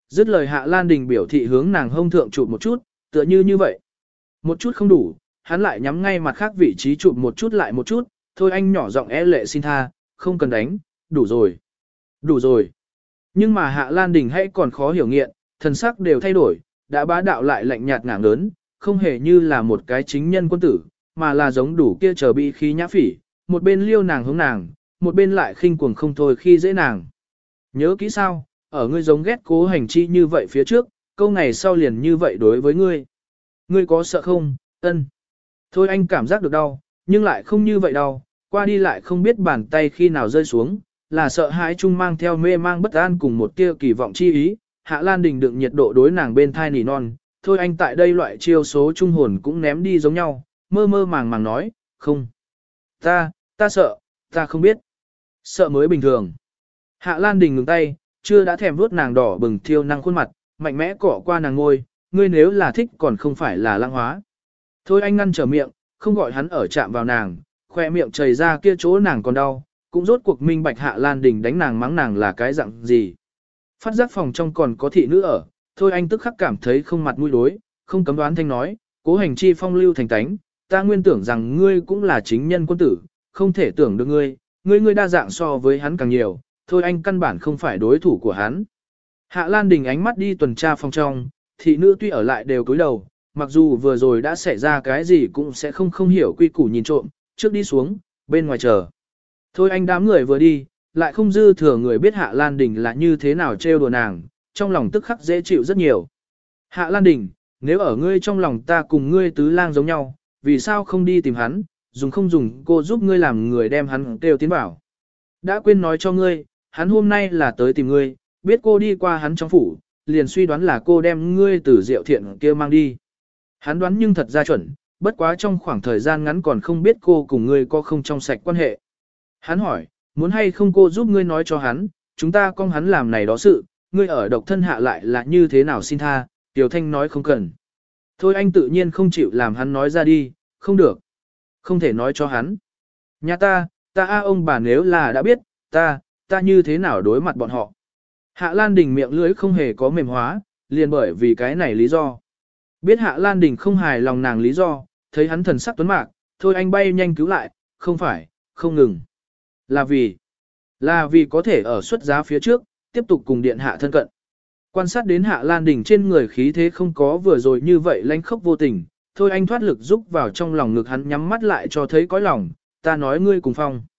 Dứt lời Hạ Lan Đình biểu thị hướng nàng hông thượng chụp một chút, tựa như như vậy. Một chút không đủ, hắn lại nhắm ngay mặt khác vị trí chụp một chút lại một chút, thôi anh nhỏ giọng e lệ xin tha, không cần đánh, đủ rồi. Đủ rồi. Nhưng mà Hạ Lan Đình hãy còn khó hiểu nghiện, thần sắc đều thay đổi, đã bá đạo lại lạnh nhạt ngảng lớn, không hề như là một cái chính nhân quân tử, mà là giống đủ kia chờ bị khí nhã phỉ, một bên liêu nàng hướng nàng, một bên lại khinh cuồng không thôi khi dễ nàng. Nhớ kỹ sao, ở ngươi giống ghét Cố Hành Chi như vậy phía trước, câu ngày sau liền như vậy đối với ngươi. Ngươi có sợ không, ân? Thôi anh cảm giác được đau, nhưng lại không như vậy đau, qua đi lại không biết bàn tay khi nào rơi xuống, là sợ hãi chung mang theo mê mang bất an cùng một tia kỳ vọng chi ý. Hạ Lan Đình đựng nhiệt độ đối nàng bên thai nỉ non, thôi anh tại đây loại chiêu số trung hồn cũng ném đi giống nhau, mơ mơ màng màng nói, không. Ta, ta sợ, ta không biết. Sợ mới bình thường. Hạ Lan Đình ngừng tay, chưa đã thèm vuốt nàng đỏ bừng thiêu năng khuôn mặt, mạnh mẽ cọ qua nàng ngôi, ngươi nếu là thích còn không phải là lãng hóa. Thôi anh ngăn trở miệng, không gọi hắn ở chạm vào nàng, khoe miệng chảy ra kia chỗ nàng còn đau, cũng rốt cuộc minh bạch Hạ Lan Đình đánh nàng mắng nàng là cái dạng gì. Phát giác phòng trong còn có thị nữ ở, thôi anh tức khắc cảm thấy không mặt mũi đối, không cấm đoán thanh nói, Cố Hành Chi phong lưu thành tánh, ta nguyên tưởng rằng ngươi cũng là chính nhân quân tử, không thể tưởng được ngươi, ngươi ngươi đa dạng so với hắn càng nhiều, thôi anh căn bản không phải đối thủ của hắn. Hạ Lan Đình ánh mắt đi tuần tra phòng trong, thị nữ tuy ở lại đều cúi đầu, mặc dù vừa rồi đã xảy ra cái gì cũng sẽ không không hiểu quy củ nhìn trộm, trước đi xuống, bên ngoài chờ. Thôi anh đám người vừa đi, lại không dư thừa người biết Hạ Lan Đình là như thế nào trêu đùa nàng, trong lòng tức khắc dễ chịu rất nhiều. Hạ Lan Đình, nếu ở ngươi trong lòng ta cùng ngươi tứ lang giống nhau, vì sao không đi tìm hắn, dùng không dùng cô giúp ngươi làm người đem hắn kêu tiến bảo. Đã quên nói cho ngươi, hắn hôm nay là tới tìm ngươi, biết cô đi qua hắn trong phủ, liền suy đoán là cô đem ngươi từ Diệu Thiện kia mang đi. Hắn đoán nhưng thật ra chuẩn, bất quá trong khoảng thời gian ngắn còn không biết cô cùng ngươi có không trong sạch quan hệ. Hắn hỏi, muốn hay không cô giúp ngươi nói cho hắn, chúng ta con hắn làm này đó sự, ngươi ở độc thân hạ lại là như thế nào xin tha, Tiểu Thanh nói không cần. Thôi anh tự nhiên không chịu làm hắn nói ra đi, không được. Không thể nói cho hắn. Nhà ta, ta a ông bà nếu là đã biết, ta, ta như thế nào đối mặt bọn họ. Hạ Lan Đình miệng lưỡi không hề có mềm hóa, liền bởi vì cái này lý do. Biết Hạ Lan Đình không hài lòng nàng lý do, thấy hắn thần sắc tuấn mạc, thôi anh bay nhanh cứu lại, không phải, không ngừng. Là vì, là vì có thể ở xuất giá phía trước, tiếp tục cùng điện hạ thân cận. Quan sát đến Hạ Lan Đình trên người khí thế không có vừa rồi như vậy lánh khốc vô tình, thôi anh thoát lực giúp vào trong lòng ngực hắn nhắm mắt lại cho thấy cõi lòng, ta nói ngươi cùng phong.